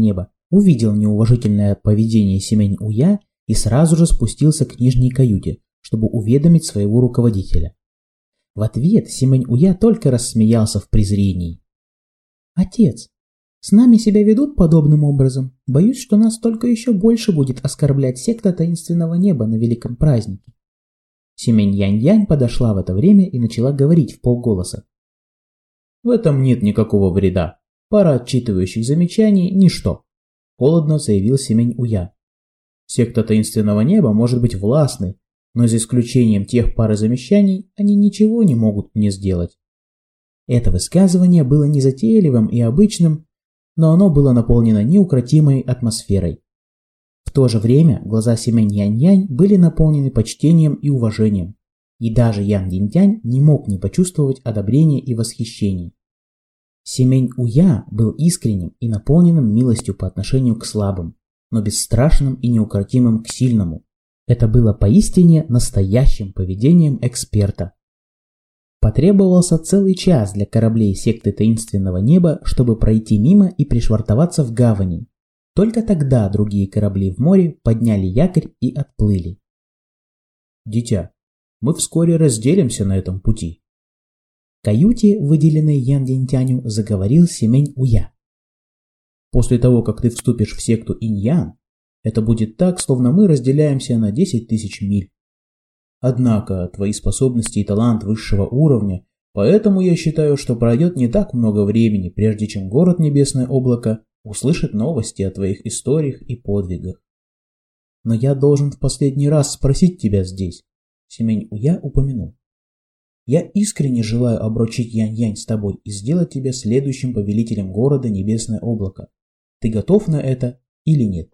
увидел неуважительное поведение Симэнь Уя и сразу же спустился к нижней каюте, чтобы уведомить своего руководителя. В ответ Симэнь Уя только рассмеялся в презрении. «Отец, с нами себя ведут подобным образом. Боюсь, что нас только еще больше будет оскорблять секта таинственного неба на великом празднике». Симэнь Янь-Янь подошла в это время и начала говорить в полголоса. «В этом нет никакого вреда. Пара отчитывающих замечаний – ничто», – холодно заявил Симэнь Уя. «Секта таинственного неба может быть властной, но за исключением тех пары замечаний они ничего не могут мне сделать». Это высказывание было незатейливым и обычным, но оно было наполнено неукротимой атмосферой. В то же время глаза Симэнь Янь-Янь были наполнены почтением и уважением, и даже Ян Динтянь не мог не почувствовать одобрения и восхищения. Симэнь Уя был искренним и наполненным милостью по отношению к слабым, но бесстрашным и неукротимым к сильному. Это было поистине настоящим поведением эксперта. Потребовался целый час для кораблей секты таинственного неба, чтобы пройти мимо и пришвартоваться в гавани. Только тогда другие корабли в море подняли якорь и отплыли. «Дитя, мы вскоре разделимся на этом пути». В каюте, выделенной Ян Динтяню, заговорил Симэнь Уя. «После того, как ты вступишь в секту Инь-Ян, это будет так, словно мы разделяемся на десять тысяч миль. Однако твои способности и талант высшего уровня, поэтому я считаю, что пройдет не так много времени, прежде чем город Небесное Облако услышит новости о твоих историях и подвигах. Но я должен в последний раз спросить тебя здесь», — Симэнь Уя упомянул. «Я искренне желаю обручить Янь-Янь с тобой и сделать тебя следующим повелителем города Небесное Облако. Ты готов на это или нет?»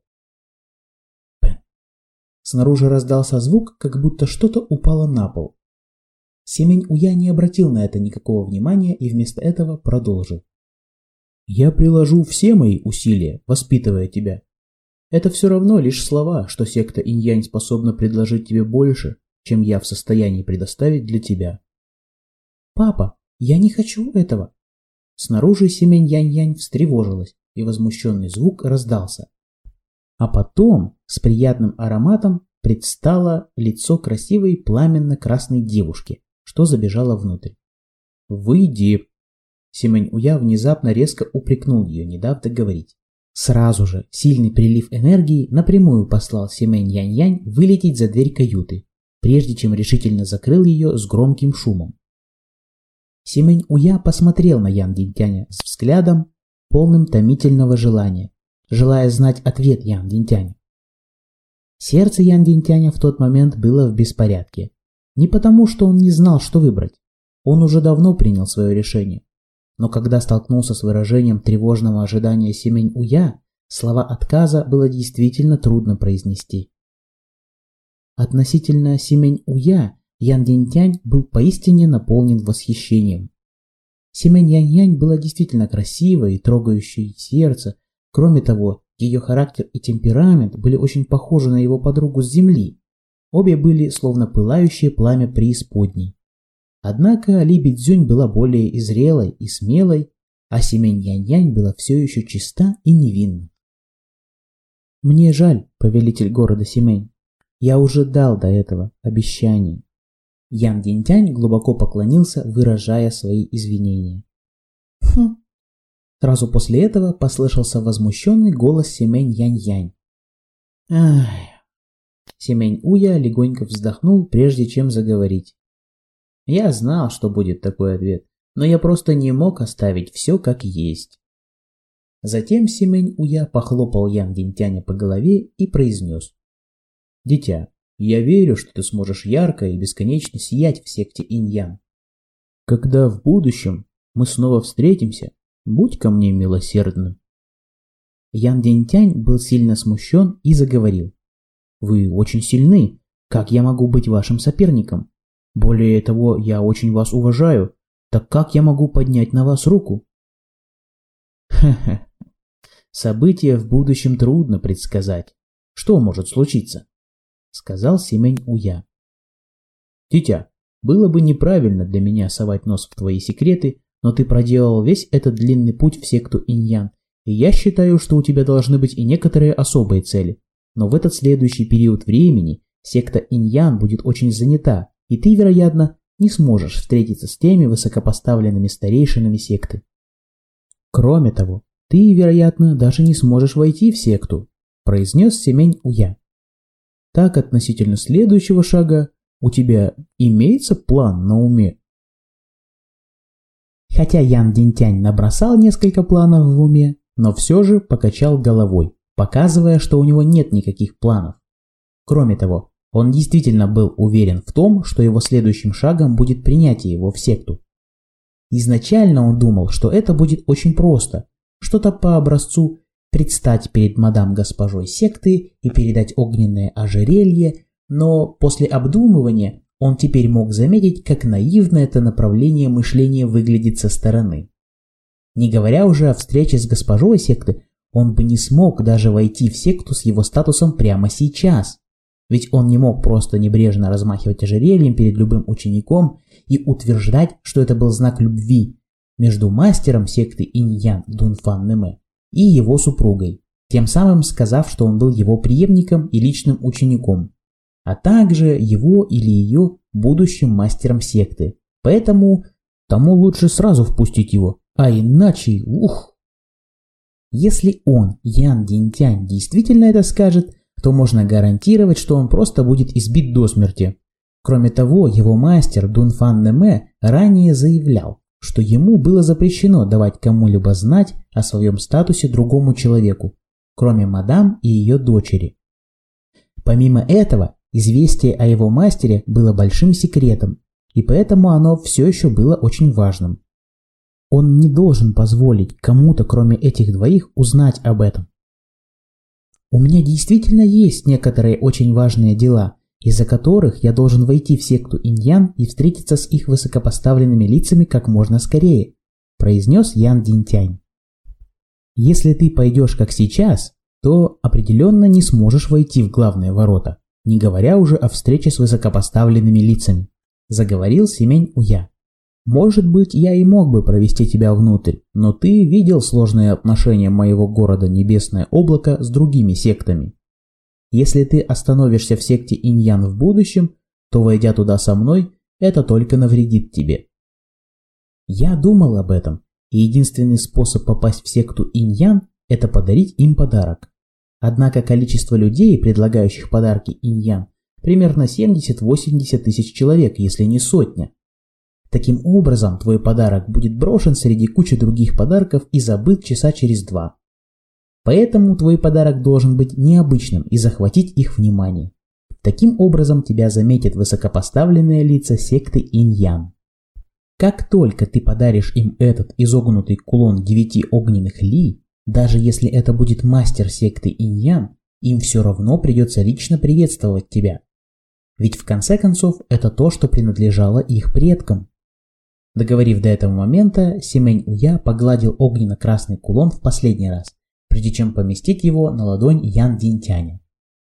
Снаружи раздался звук, как будто что-то упало на пол. Симэнь Уя не обратил на это никакого внимания и вместо этого продолжил. «Я приложу все мои усилия, воспитывая тебя. Это все равно лишь слова, что секта Инь-Янь способна предложить тебе больше, чем я в состоянии предоставить для тебя». «Папа, я не хочу этого!» Снаружи Симэнь Янь-Янь встревожилась, и возмущенный звук раздался. А потом с приятным ароматом предстало лицо красивой пламенно-красной девушки, что забежала внутрь. «Выйди!» Симэнь Уя внезапно резко упрекнул ее, не дав договорить. Сразу же сильный прилив энергии напрямую послал Симэнь Янь-Янь вылететь за дверь каюты, прежде чем решительно закрыл ее с громким шумом. Симэнь Уя посмотрел на Ян Динтяня с взглядом, полным томительного желания, желая знать ответ Ян Динтяня. Сердце Ян Динтяня в тот момент было в беспорядке. Не потому, что он не знал, что выбрать. Он уже давно принял свое решение. Но когда столкнулся с выражением тревожного ожидания Симэнь Уя, слова отказа было действительно трудно произнести. Относительно Симэнь Уя, Ян Динтянь был поистине наполнен восхищением. Симэнь Янь-Янь была действительно красивой и трогающей сердце. Кроме того, ее характер и темперамент были очень похожи на его подругу с земли. Обе были словно пылающее пламя преисподней. Однако Ли Бидзюнь была более и зрелой, и смелой, а Симэнь Янь-Янь была все еще чиста и невинна. «Мне жаль, повелитель города Симэнь. Я уже дал до этого обещание». Ян Динтянь глубоко поклонился, выражая свои извинения. «Хм». Сразу после этого послышался возмущенный голос Симэнь Янь-Янь. «Ах». Симэнь Уя легонько вздохнул, прежде чем заговорить. «Я знал, что будет такой ответ, но я просто не мог оставить все как есть». Затем Симэнь Уя похлопал Ян Динтяня по голове и произнес. «Дитя, я верю, что ты сможешь ярко и бесконечно сиять в секте Инь-Ян. Когда в будущем мы снова встретимся, будь ко мне милосердным». Ян Динтянь был сильно смущен и заговорил. «Вы очень сильны. Как я могу быть вашим соперником? Более того, я очень вас уважаю. Так как я могу поднять на вас руку?» «Ха-ха. События в будущем трудно предсказать. Что может случиться?» — сказал Симэнь Уя. «Дитя, было бы неправильно для меня совать нос в твои секреты, но ты проделал весь этот длинный путь в секту Инь-Ян И я считаю, что у тебя должны быть и некоторые особые цели. Но в этот следующий период времени секта Инь-Ян будет очень занята, и ты, вероятно, не сможешь встретиться с теми высокопоставленными старейшинами секты. Кроме того, ты, вероятно, даже не сможешь войти в секту, произнес Семень Уя. Так, относительно следующего шага, у тебя имеется план на уме? Хотя Ян Динтянь набросал несколько планов в уме, но все же покачал головой, показывая, что у него нет никаких планов. Кроме того, он действительно был уверен в том, что его следующим шагом будет принятие его в секту. Изначально он думал, что это будет очень просто, что-то по образцу предстать перед мадам госпожой секты и передать огненное ожерелье, но после обдумывания он теперь мог заметить, как наивно это направление мышления выглядит со стороны. Не говоря уже о встрече с госпожой секты, он бы не смог даже войти в секту с его статусом прямо сейчас. Ведь он не мог просто небрежно размахивать ожерельем перед любым учеником и утверждать, что это был знак любви между мастером секты Инь-Ян Дунфан Нэме и его супругой, тем самым сказав, что он был его преемником и личным учеником, а также его или ее будущим мастером секты. Поэтому тому лучше сразу впустить его, а иначе, ух! Если он, Ян Динтянь, действительно это скажет, то можно гарантировать, что он просто будет избит до смерти. Кроме того, его мастер Дунфан Нэме ранее заявлял, что ему было запрещено давать кому-либо знать о своем статусе другому человеку, кроме мадам и ее дочери. Помимо этого, известие о его мастере было большим секретом, и поэтому оно все еще было очень важным. Он не должен позволить кому-то, кроме этих двоих, узнать об этом. У меня действительно есть некоторые очень важные дела, из-за которых я должен войти в секту Инь-Ян и встретиться с их высокопоставленными лицами как можно скорее, произнес Ян Динтянь. Если ты пойдешь как сейчас, то определенно не сможешь войти в главные ворота, не говоря уже о встрече с высокопоставленными лицами, заговорил Семень Уя. Может быть, я и мог бы провести тебя внутрь, но ты видел сложные отношения моего города Небесное Облако с другими сектами. Если ты остановишься в секте Инь-Ян в будущем, то, войдя туда со мной, это только навредит тебе. Я думал об этом, и единственный способ попасть в секту Инь-Ян – это подарить им подарок. Однако количество людей, предлагающих подарки Инь-Ян, примерно семьдесят-восемьдесят тысяч человек, если не сотня. Таким образом, твой подарок будет брошен среди кучи других подарков и забыт часа через два. Поэтому твой подарок должен быть необычным и захватить их внимание. Таким образом, тебя заметят высокопоставленные лица секты Инь-Ян. Как только ты подаришь им этот изогнутый кулон девяти огненных ли, даже если это будет мастер секты Инь-Ян, им все равно придется лично приветствовать тебя. Ведь в конце концов, это то, что принадлежало их предкам. Договорив до этого момента, Семень Уя погладил огненно-красный кулон в последний раз, прежде чем поместить его на ладонь Ян Динтяня.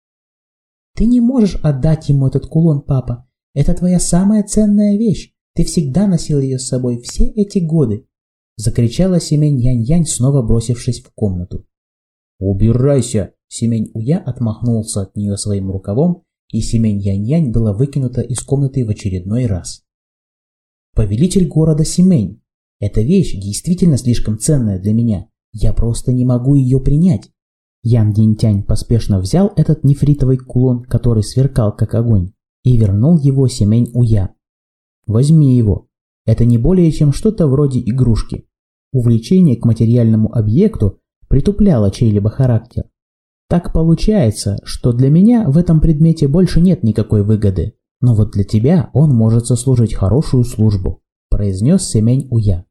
«Ты не можешь отдать ему этот кулон, папа. Это твоя самая ценная вещь. Ты всегда носил ее с собой все эти годы», — закричала Семень Янь-Янь, снова бросившись в комнату. «Убирайся!» — Семень Уя отмахнулся от нее своим рукавом, и Семень Янь-Янь была выкинута из комнаты в очередной раз. «Повелитель города Семень, эта вещь действительно слишком ценная для меня. Я просто не могу ее принять». Ян Динтянь поспешно взял этот нефритовый кулон, который сверкал как огонь, и вернул его Семень Уя. «Возьми его. Это не более чем что-то вроде игрушки. Увлечение к материальному объекту притупляло чей-либо характер. Так получается, что для меня в этом предмете больше нет никакой выгоды, но вот для тебя он может сослужить хорошую службу», – произнес Семень Уя.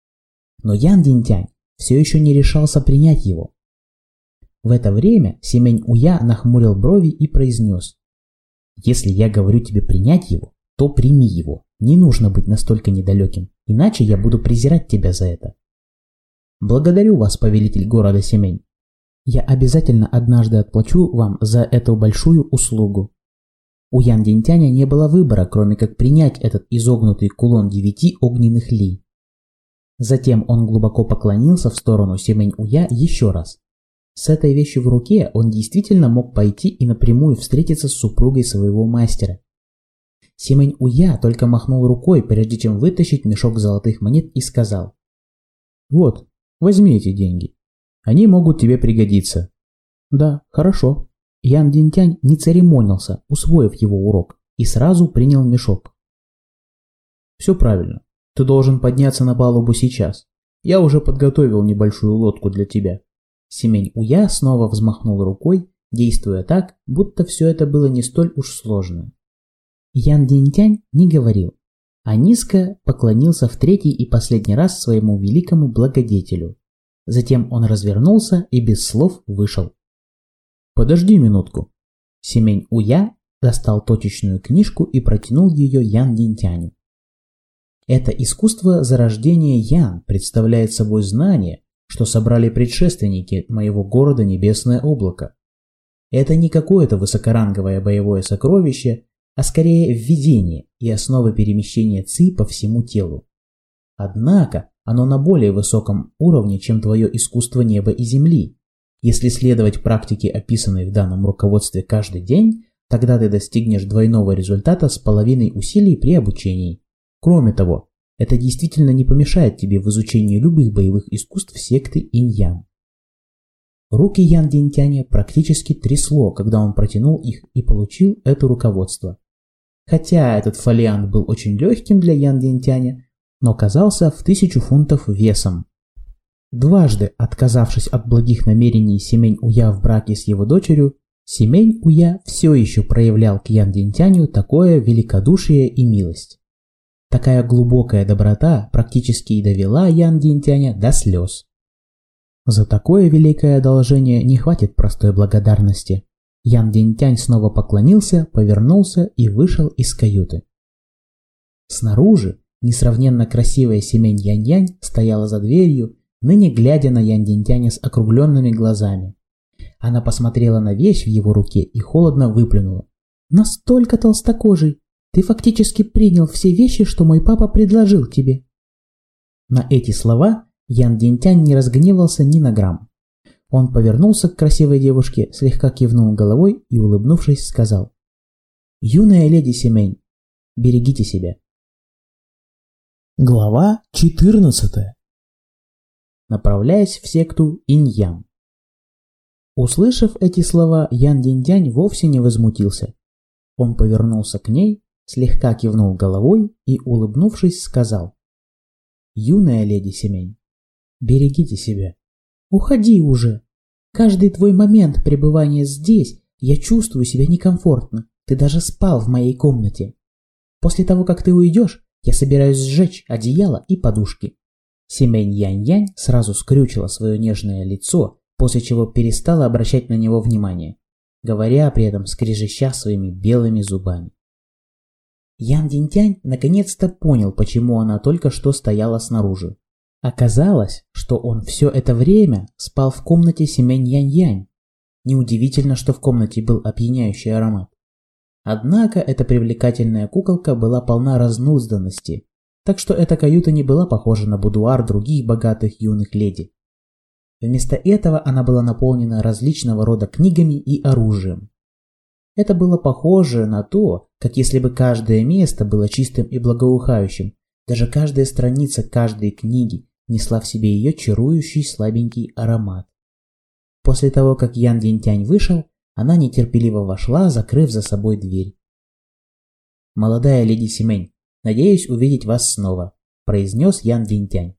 Но Ян Динтянь все еще не решался принять его. В это время Семень Уя нахмурил брови и произнес: «Если я говорю тебе принять его, то прими его. Не нужно быть настолько недалеким, иначе я буду презирать тебя за это». «Благодарю вас, повелитель города Семень. Я обязательно однажды отплачу вам за эту большую услугу». У Ян Динтяня не было выбора, кроме как принять этот изогнутый кулон девяти огненных ли. Затем он глубоко поклонился в сторону Семень-Уя еще раз. С этой вещью в руке он действительно мог пойти и напрямую встретиться с супругой своего мастера. Семень-Уя только махнул рукой, прежде чем вытащить мешок золотых монет, и сказал: «Вот, возьми эти деньги. Они могут тебе пригодиться». «Да, хорошо». Ян Динтянь не церемонился, усвоив его урок, и сразу принял мешок. «Все правильно. Ты должен подняться на палубу сейчас. Я уже подготовил небольшую лодку для тебя». Семень-Уя снова взмахнул рукой, действуя так, будто все это было не столь уж сложно. Ян Динтянь не говорил, а низко поклонился в третий и последний раз своему великому благодетелю. Затем он развернулся и без слов вышел. «Подожди минутку». Семень-Уя достал точечную книжку и протянул ее Ян Динтяню. Это искусство зарождения Ян представляет собой знание, что собрали предшественники моего города Небесное Облако. Это не какое-то высокоранговое боевое сокровище, а скорее введение и основа перемещения ци по всему телу. Однако оно на более высоком уровне, чем твое искусство неба и земли. Если следовать практике, описанной в данном руководстве каждый день, тогда ты достигнешь двойного результата с половиной усилий при обучении. Кроме того, это действительно не помешает тебе в изучении любых боевых искусств секты Инь-Ян. Руки Ян Динтяня практически трясло, когда он протянул их и получил это руководство. Хотя этот фолиант был очень легким для Ян Динтяня, но казался в тысячу фунтов весом. Дважды отказавшись от благих намерений Семень-Уя в браке с его дочерью, Семень-Уя все еще проявлял к Ян Динтяню такое великодушие и милость. Такая глубокая доброта практически и довела Ян Динтяня до слез. За такое великое одолжение не хватит простой благодарности. Ян Динтянь снова поклонился, повернулся и вышел из каюты. Снаружи несравненно красивая Семень Янь-Янь стояла за дверью, ныне глядя на Ян Динтяня с округленными глазами. Она посмотрела на вещь в его руке и холодно выплюнула: «Настолько толстокожий! Ты фактически принял все вещи, что мой папа предложил тебе». На эти слова Ян Динтянь не разгневался ни на грамм. Он повернулся к красивой девушке, слегка кивнул головой и, улыбнувшись, сказал: «Юная леди Семень, берегите себя». Глава четырнадцатая. Направляясь в секту Инь-Ян. Услышав эти слова, Ян Динтянь вовсе не возмутился. Он повернулся к ней, слегка кивнул головой и, улыбнувшись, сказал: «Юная леди Семень, берегите себя». «Уходи уже. Каждый твой момент пребывания здесь я чувствую себя некомфортно. Ты даже спал в моей комнате. После того, как ты уйдешь, я собираюсь сжечь одеяло и подушки». Семень Янь-Янь сразу скрючила свое нежное лицо, после чего перестала обращать на него внимание, говоря при этом скрежеща своими белыми зубами. Ян Динтянь наконец-то понял, почему она только что стояла снаружи. Оказалось, что он все это время спал в комнате Семень Янь-Янь. Неудивительно, что в комнате был опьяняющий аромат. Однако эта привлекательная куколка была полна разнузданности, так что эта каюта не была похожа на будуар других богатых юных леди. Вместо этого она была наполнена различного рода книгами и оружием. Это было похоже на то, как если бы каждое место было чистым и благоухающим, даже каждая страница каждой книги несла в себе ее чарующий слабенький аромат. После того, как Ян Динтянь вышел, она нетерпеливо вошла, закрыв за собой дверь. «Молодая леди Семень, надеюсь увидеть вас снова», – произнес Ян Динтянь.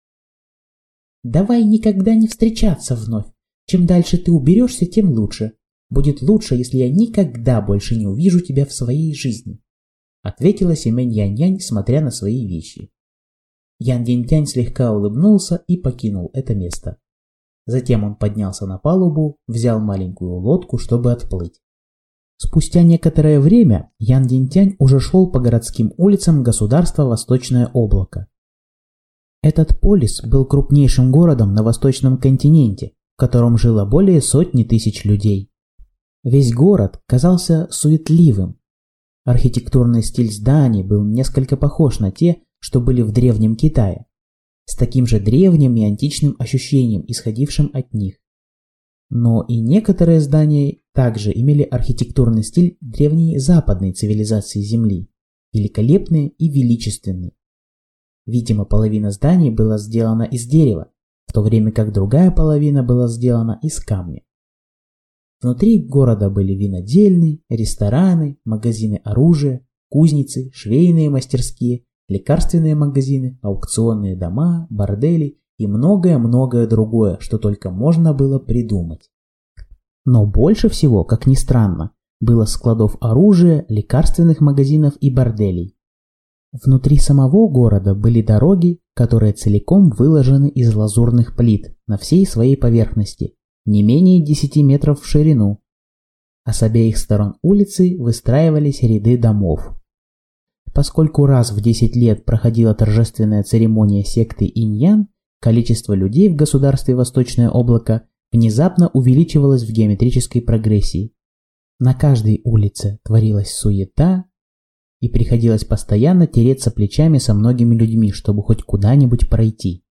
«Давай никогда не встречаться вновь. Чем дальше ты уберешься, тем лучше. Будет лучше, если я никогда больше не увижу тебя в своей жизни», — ответила Семень Янь-Янь, смотря на свои вещи. Ян Динтянь слегка улыбнулся и покинул это место. Затем он поднялся на палубу, взял маленькую лодку, чтобы отплыть. Спустя некоторое время Ян Динтянь уже шел по городским улицам государства Восточное Облако. Этот полис был крупнейшим городом на Восточном континенте, в котором жило более сотни тысяч людей. Весь город казался суетливым. Архитектурный стиль зданий был несколько похож на те, что были в Древнем Китае. с таким же древним и античным ощущением, исходившим от них. Но и некоторые здания также имели архитектурный стиль древней западной цивилизации Земли, великолепные и величественные. Видимо, половина зданий была сделана из дерева, в то время как другая половина была сделана из камня. Внутри города были винодельни, рестораны, магазины оружия, кузницы, швейные мастерские, лекарственные магазины, аукционные дома, бордели и многое-многое другое, что только можно было придумать. Но больше всего, как ни странно, было складов оружия, лекарственных магазинов и борделей. Внутри самого города были дороги, которые целиком выложены из лазурных плит на всей своей поверхности, не менее десяти метров в ширину, а с обеих сторон улицы выстраивались ряды домов. Поскольку раз в десять лет проходила торжественная церемония секты Инь-Ян, количество людей в государстве Восточное облако внезапно увеличивалось в геометрической прогрессии. На каждой улице творилась суета, и приходилось постоянно тереться плечами со многими людьми, чтобы хоть куда-нибудь пройти.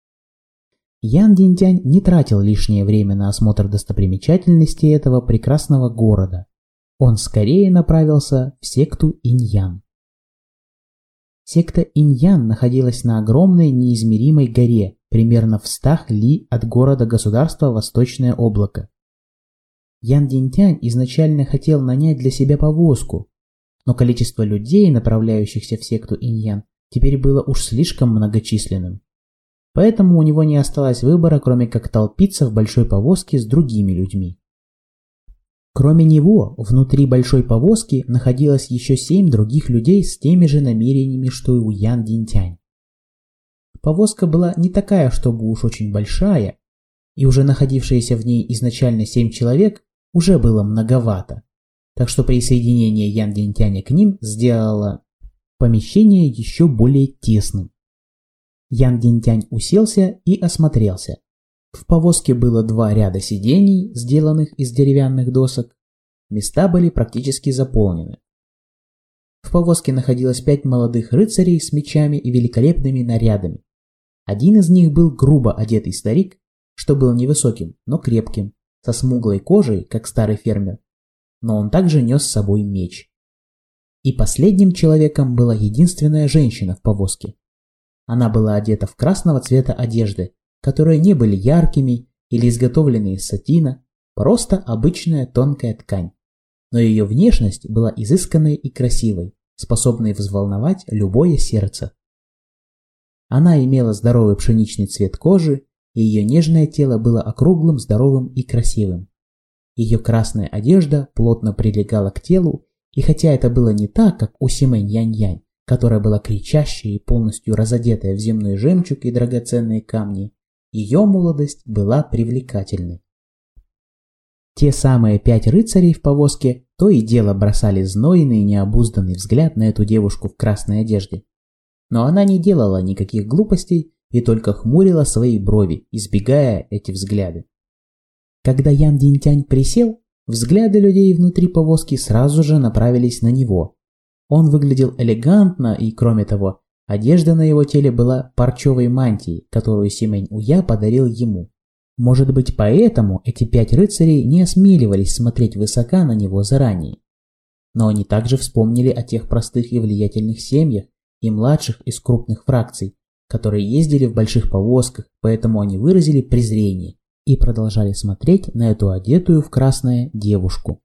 Ян Динтянь не тратил лишнее время на осмотр достопримечательностей этого прекрасного города. Он скорее направился в секту Инь-Ян. Секта Инь-Ян находилась на огромной неизмеримой горе, примерно в стах ли от города-государства Восточное облако. Ян Динтянь изначально хотел нанять для себя повозку, но количество людей, направляющихся в секту Инь-Ян, теперь было уж слишком многочисленным. Поэтому у него не осталось выбора, кроме как толпиться в большой повозке с другими людьми. Кроме него, внутри большой повозки находилось еще семь других людей с теми же намерениями, что и у Ян Динтянь. Повозка была не такая, чтобы уж очень большая, и уже находившиеся в ней изначально семь человек уже было многовато, так что присоединение Ян Динтяня к ним сделало помещение еще более тесным. Ян Динтянь уселся и осмотрелся. В повозке было два ряда сидений, сделанных из деревянных досок. Места были практически заполнены. В повозке находилось пять молодых рыцарей с мечами и великолепными нарядами. Один из них был грубо одетый старик, что был невысоким, но крепким, со смуглой кожей, как старый фермер, но он также нес с собой меч. И последним человеком была единственная женщина в повозке. Она была одета в красного цвета одежды, которые не были яркими или изготовлены из сатина, просто обычная тонкая ткань. Но ее внешность была изысканной и красивой, способной взволновать любое сердце. Она имела здоровый пшеничный цвет кожи, и ее нежное тело было округлым, здоровым и красивым. Ее красная одежда плотно прилегала к телу, и хотя это было не так, как у Симэнь Янь-Янь, которая была кричащей и полностью разодетая в земной жемчуг и драгоценные камни, ее молодость была привлекательной. Те самые пять рыцарей в повозке то и дело бросали знойный и необузданный взгляд на эту девушку в красной одежде. Но она не делала никаких глупостей и только хмурила свои брови, избегая эти взгляды. Когда Ян Динтянь присел, взгляды людей внутри повозки сразу же направились на него. Он выглядел элегантно и, кроме того, одежда на его теле была парчевой мантией, которую Симэнь Уя подарил ему. Может быть, поэтому эти пять рыцарей не осмеливались смотреть высока на него заранее. Но они также вспомнили о тех простых и влиятельных семьях и младших из крупных фракций, которые ездили в больших повозках, поэтому они выразили презрение и продолжали смотреть на эту одетую в красное девушку.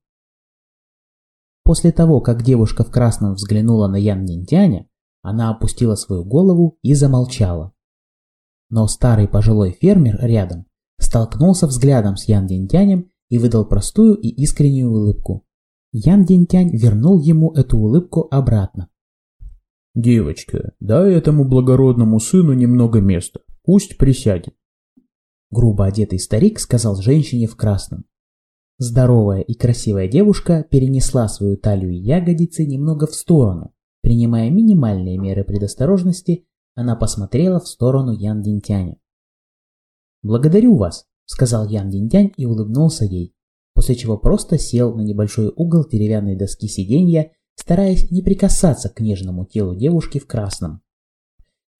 После того, как девушка в красном взглянула на Ян Динтяня, она опустила свою голову и замолчала. Но старый пожилой фермер рядом столкнулся взглядом с Ян Динтянем и выдал простую и искреннюю улыбку. Ян Динтянь вернул ему эту улыбку обратно. «Девочка, дай этому благородному сыну немного места, пусть присядет», — грубо одетый старик сказал женщине в красном. Здоровая и красивая девушка перенесла свою талию и ягодицы немного в сторону. Принимая минимальные меры предосторожности, она посмотрела в сторону Ян Динтяня. «Благодарю вас», — сказал Ян Динтянь и улыбнулся ей, после чего просто сел на небольшой угол деревянной доски сиденья, стараясь не прикасаться к нежному телу девушки в красном.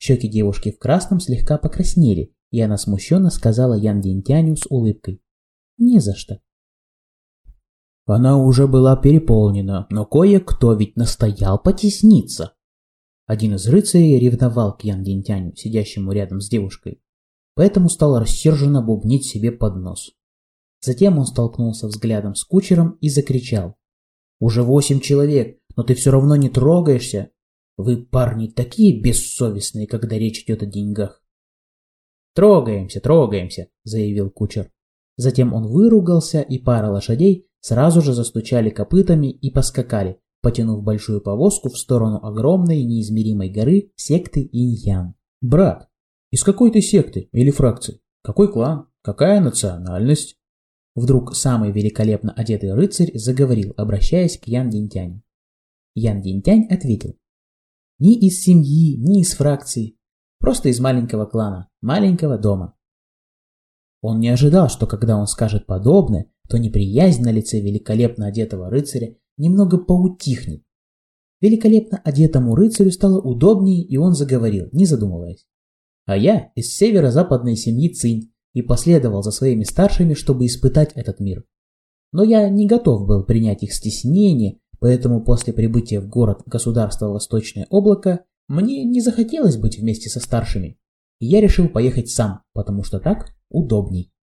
Щеки девушки в красном слегка покраснели, и она смущенно сказала Ян Динтяню с улыбкой: «Не за что». Она уже была переполнена, но кое-кто ведь настоял потесниться. Один из рыцарей ревновал к Ян Динтяню, сидящему рядом с девушкой, поэтому стал рассерженно бубнить себе под нос. Затем он столкнулся взглядом с кучером и закричал: «Уже восемь человек, но ты все равно не трогаешься? Вы, парни, такие бессовестные, когда речь идет о деньгах». «Трогаемся, трогаемся», — заявил кучер. Затем он выругался, и пара лошадей сразу же застучали копытами и поскакали, потянув большую повозку в сторону огромной неизмеримой горы секты Инь-Ян. «Брат, из какой ты секты или фракции? Какой клан? Какая национальность?» Вдруг самый великолепно одетый рыцарь заговорил, обращаясь к Ян Динтяню. Ян Динтянь ответил: «Ни из семьи, ни из фракции, просто из маленького клана, маленького дома». Он не ожидал, что когда он скажет подобное, то неприязнь на лице великолепно одетого рыцаря немного поутихнет. Великолепно одетому рыцарю стало удобнее, и он заговорил, не задумываясь: «А я из северо-западной семьи Цинь и последовал за своими старшими, чтобы испытать этот мир. Но я не готов был принять их стеснение, поэтому после прибытия в город государства Восточное Облако мне не захотелось быть вместе со старшими, и я решил поехать сам, потому что так удобней».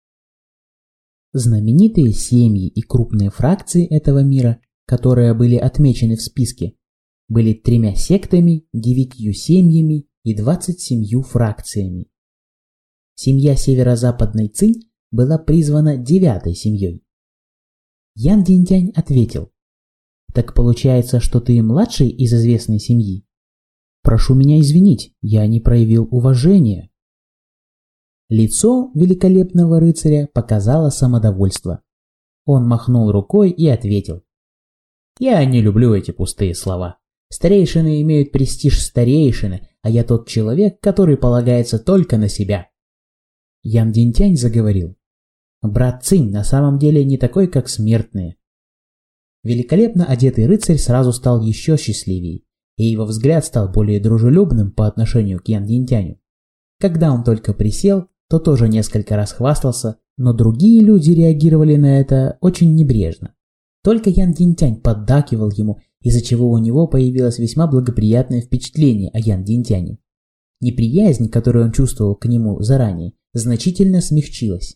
Знаменитые семьи и крупные фракции этого мира, которые были отмечены в списке, были тремя сектами, девятью семьями и двадцать семью фракциями. Семья северо-западной Цинь была призвана девятой семьей. Ян Динтянь ответил: «Так получается, что ты младший из известной семьи? Прошу меня извинить, я не проявил уважения». Лицо великолепного рыцаря показало самодовольство. Он махнул рукой и ответил: «Я не люблю эти пустые слова. Старейшины имеют престиж старейшины, а я тот человек, который полагается только на себя». Ян Динтянь заговорил: «Брат Цинь на самом деле не такой, как смертные». Великолепно одетый рыцарь сразу стал еще счастливее, и его взгляд стал более дружелюбным по отношению к Ян Динтяню. Когда он только присел, то тоже несколько раз хвастался, но другие люди реагировали на это очень небрежно. Только Ян Динтянь поддакивал ему, из-за чего у него появилось весьма благоприятное впечатление о Ян Динтяне. Неприязнь, которую он чувствовал к нему заранее, значительно смягчилась.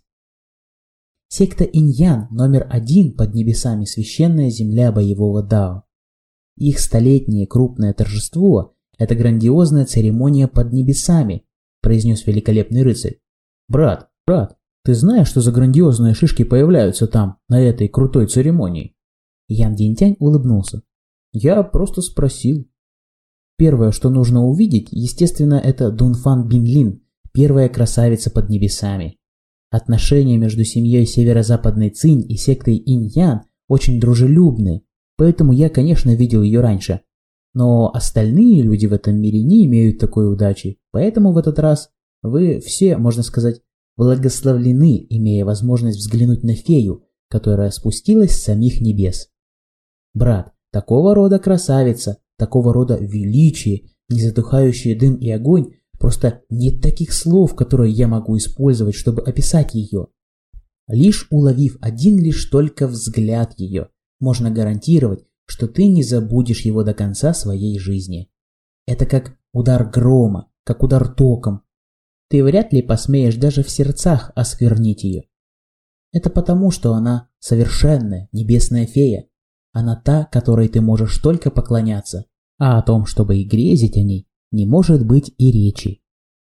Секта Инь-Ян номер один под небесами — священная земля боевого Дао. Их столетнее крупное торжество – это грандиозная церемония под небесами, произнес великолепный рыцарь. «Брат, брат, ты знаешь, что за грандиозные шишки появляются там, на этой крутой церемонии?» Ян Динтянь улыбнулся. «Я просто спросил». Первое, что нужно увидеть, естественно, это Дунфан Бинлин, первая красавица под небесами. Отношения между семьей северо-западной Цинь и сектой Инь-Ян очень дружелюбные, поэтому я, конечно, видел ее раньше. Но остальные люди в этом мире не имеют такой удачи, поэтому в этот раз вы все, можно сказать, благословлены, имея возможность взглянуть на фею, которая спустилась с самих небес. Брат, такого рода красавица, такого рода величие, незатухающий дым и огонь, просто нет таких слов, которые я могу использовать, чтобы описать ее. Лишь уловив один лишь только взгляд ее, можно гарантировать, что ты не забудешь его до конца своей жизни. Это как удар грома, как удар током. Ты вряд ли посмеешь даже в сердцах осквернить ее. Это потому, что она совершенная небесная фея. Она та, которой ты можешь только поклоняться, а о том, чтобы и грезить о ней, не может быть и речи.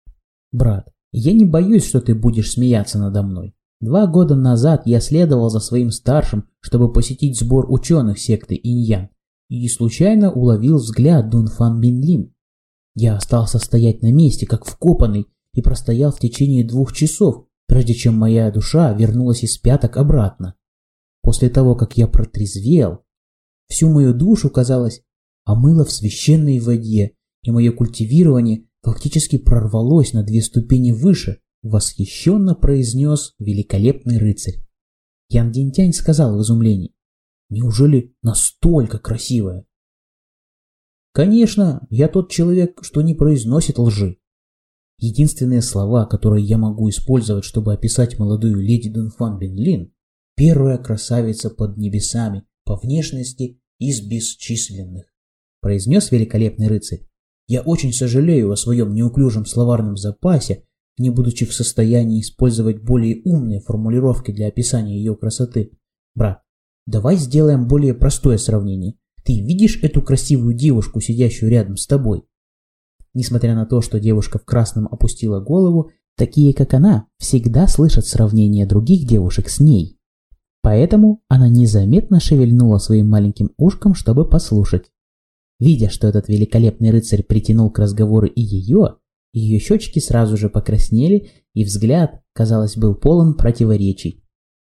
Брат, я не боюсь, что ты будешь смеяться надо мной. Два года назад я следовал за своим старшим, чтобы посетить сбор ученых секты Инь-Ян, и случайно уловил взгляд Дунфан Бинлин. Я остался стоять на месте, как вкопанный, и простоял в течение двух часов, прежде чем моя душа вернулась из пяток обратно. После того, как я протрезвел, всю мою душу, казалось, омыло в священной воде, и мое культивирование фактически прорвалось на две ступени выше, восхищенно произнес великолепный рыцарь. Ян Динтянь сказал в изумлении: «Неужели настолько красивая?» Конечно, я тот человек, что не произносит лжи. Единственные слова, которые я могу использовать, чтобы описать молодую леди Дунфан Бенлин, первая красавица под небесами, по внешности из бесчисленных, произнес великолепный рыцарь. Я очень сожалею о своем неуклюжем словарном запасе, не будучи в состоянии использовать более умные формулировки для описания ее красоты. Брат, давай сделаем более простое сравнение. Ты видишь эту красивую девушку, сидящую рядом с тобой? Несмотря на то, что девушка в красном опустила голову, такие, как она, всегда слышат сравнение других девушек с ней. Поэтому она незаметно шевельнула своим маленьким ушком, чтобы послушать. Видя, что этот великолепный рыцарь притянул к разговору и ее, ее щечки сразу же покраснели, и взгляд, казалось, был полон противоречий.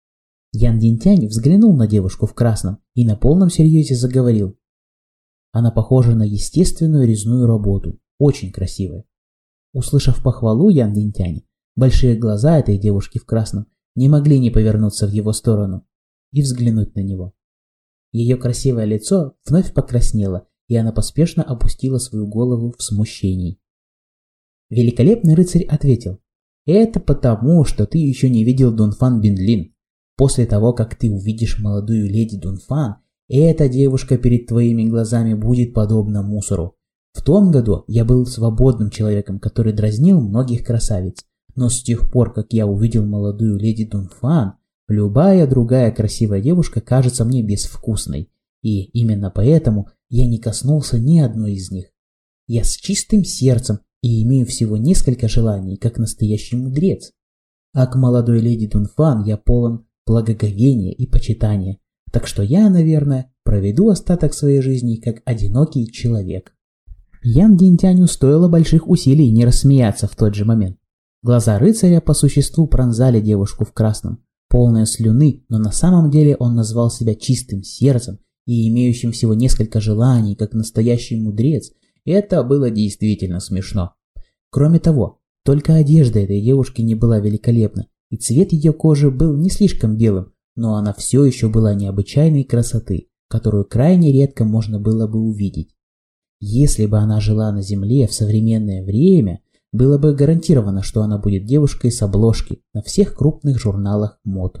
Ян Динтянь взглянул на девушку в красном и на полном серьезе заговорил. Она похожа на естественную резную работу, очень красивая. Услышав похвалу Ян Динтяня, большие глаза этой девушки в красном не могли не повернуться в его сторону и взглянуть на него. Ее красивое лицо вновь покраснело, и она поспешно опустила свою голову в смущении. Великолепный рыцарь ответил: «Это потому, что ты еще не видел Дунфан Бенлин. После того, как ты увидишь молодую леди Дунфан, эта девушка перед твоими глазами будет подобна мусору. В том году я был свободным человеком, который дразнил многих красавиц, но с тех пор, как я увидел молодую леди Дунфан, любая другая красивая девушка кажется мне безвкусной, и именно поэтому я не коснулся ни одной из них. Я с чистым сердцем и имею всего несколько желаний, как настоящий мудрец. А к молодой леди Дунфан я полон благоговения и почитания, так что я, наверное, проведу остаток своей жизни как одинокий человек». Ян Динтяню стоило больших усилий не рассмеяться в тот же момент. Глаза рыцаря по существу пронзали девушку в красном, полные слюны, но на самом деле он назвал себя чистым сердцем и имеющим всего несколько желаний, как настоящий мудрец. Это было действительно смешно. Кроме того, только одежда этой девушки не была великолепна, и цвет ее кожи был не слишком белым, но она все еще была необычайной красоты, которую крайне редко можно было бы увидеть. Если бы она жила на Земле в современное время, было бы гарантировано, что она будет девушкой с обложки на всех крупных журналах мод.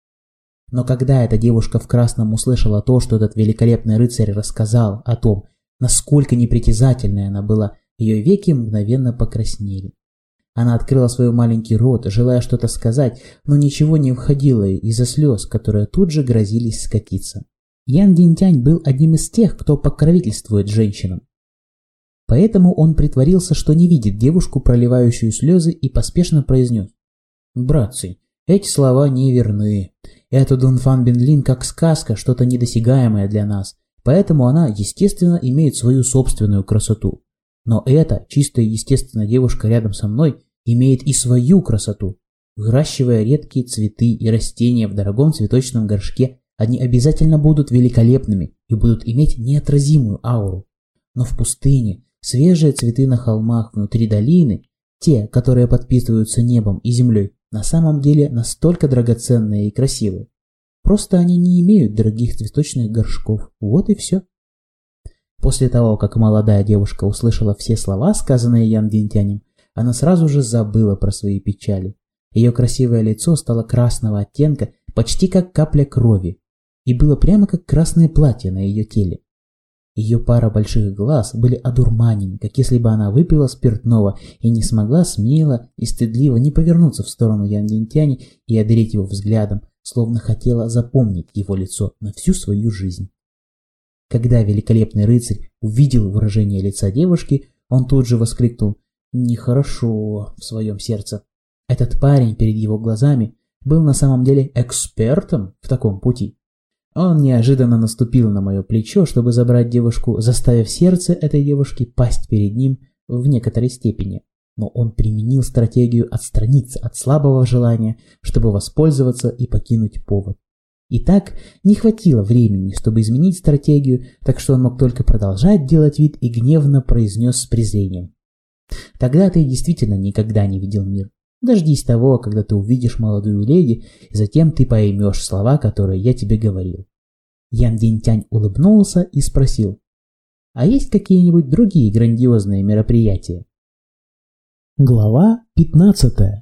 Но когда эта девушка в красном услышала то, что этот великолепный рыцарь рассказал о том, насколько непритязательной она была, ее веки мгновенно покраснели. Она открыла свой маленький рот, желая что-то сказать, но ничего не входило из-за слез, которые тут же грозились скатиться. Ян Динтянь был одним из тех, кто покровительствует женщинам. Поэтому он притворился, что не видит девушку, проливающую слезы, и поспешно произнес: «Братцы, эти слова неверны. Эта Дунфан Бенлин как сказка, что-то недосягаемое для нас, поэтому она, естественно, имеет свою собственную красоту. Но эта чистая естественная девушка рядом со мной имеет и свою красоту. Выращивая редкие цветы и растения в дорогом цветочном горшке, они обязательно будут великолепными и будут иметь неотразимую ауру. Но в пустыне свежие цветы на холмах внутри долины, те, которые подпитываются небом и землей, на самом деле настолько драгоценные и красивые. Просто они не имеют дорогих цветочных горшков. Вот и все». После того, как молодая девушка услышала все слова, сказанные Ян Динтянем, она сразу же забыла про свои печали. Ее красивое лицо стало красного оттенка, почти как капля крови, и было прямо как красное платье на ее теле. Ее пара больших глаз были одурманены, как если бы она выпила спиртного и не смогла смело и стыдливо не повернуться в сторону Ян Динтяня и одарить его взглядом, словно хотела запомнить его лицо на всю свою жизнь. Когда великолепный рыцарь увидел выражение лица девушки, он тут же воскликнул «Нехорошо» в своем сердце. Этот парень перед его глазами был на самом деле экспертом в таком пути. Он неожиданно наступил на мое плечо, чтобы забрать девушку, заставив сердце этой девушки пасть перед ним в некоторой степени. Но он применил стратегию отстраниться от слабого желания, чтобы воспользоваться и покинуть повод. И так не хватило времени, чтобы изменить стратегию, так что он мог только продолжать делать вид и гневно произнес с презрением: «Тогда ты действительно никогда не видел мир. Дождись того, когда ты увидишь молодую леди, и затем ты поймешь слова, которые я тебе говорил». Ян Динтянь улыбнулся и спросил: А есть какие-нибудь другие грандиозные мероприятия? Глава пятнадцатая.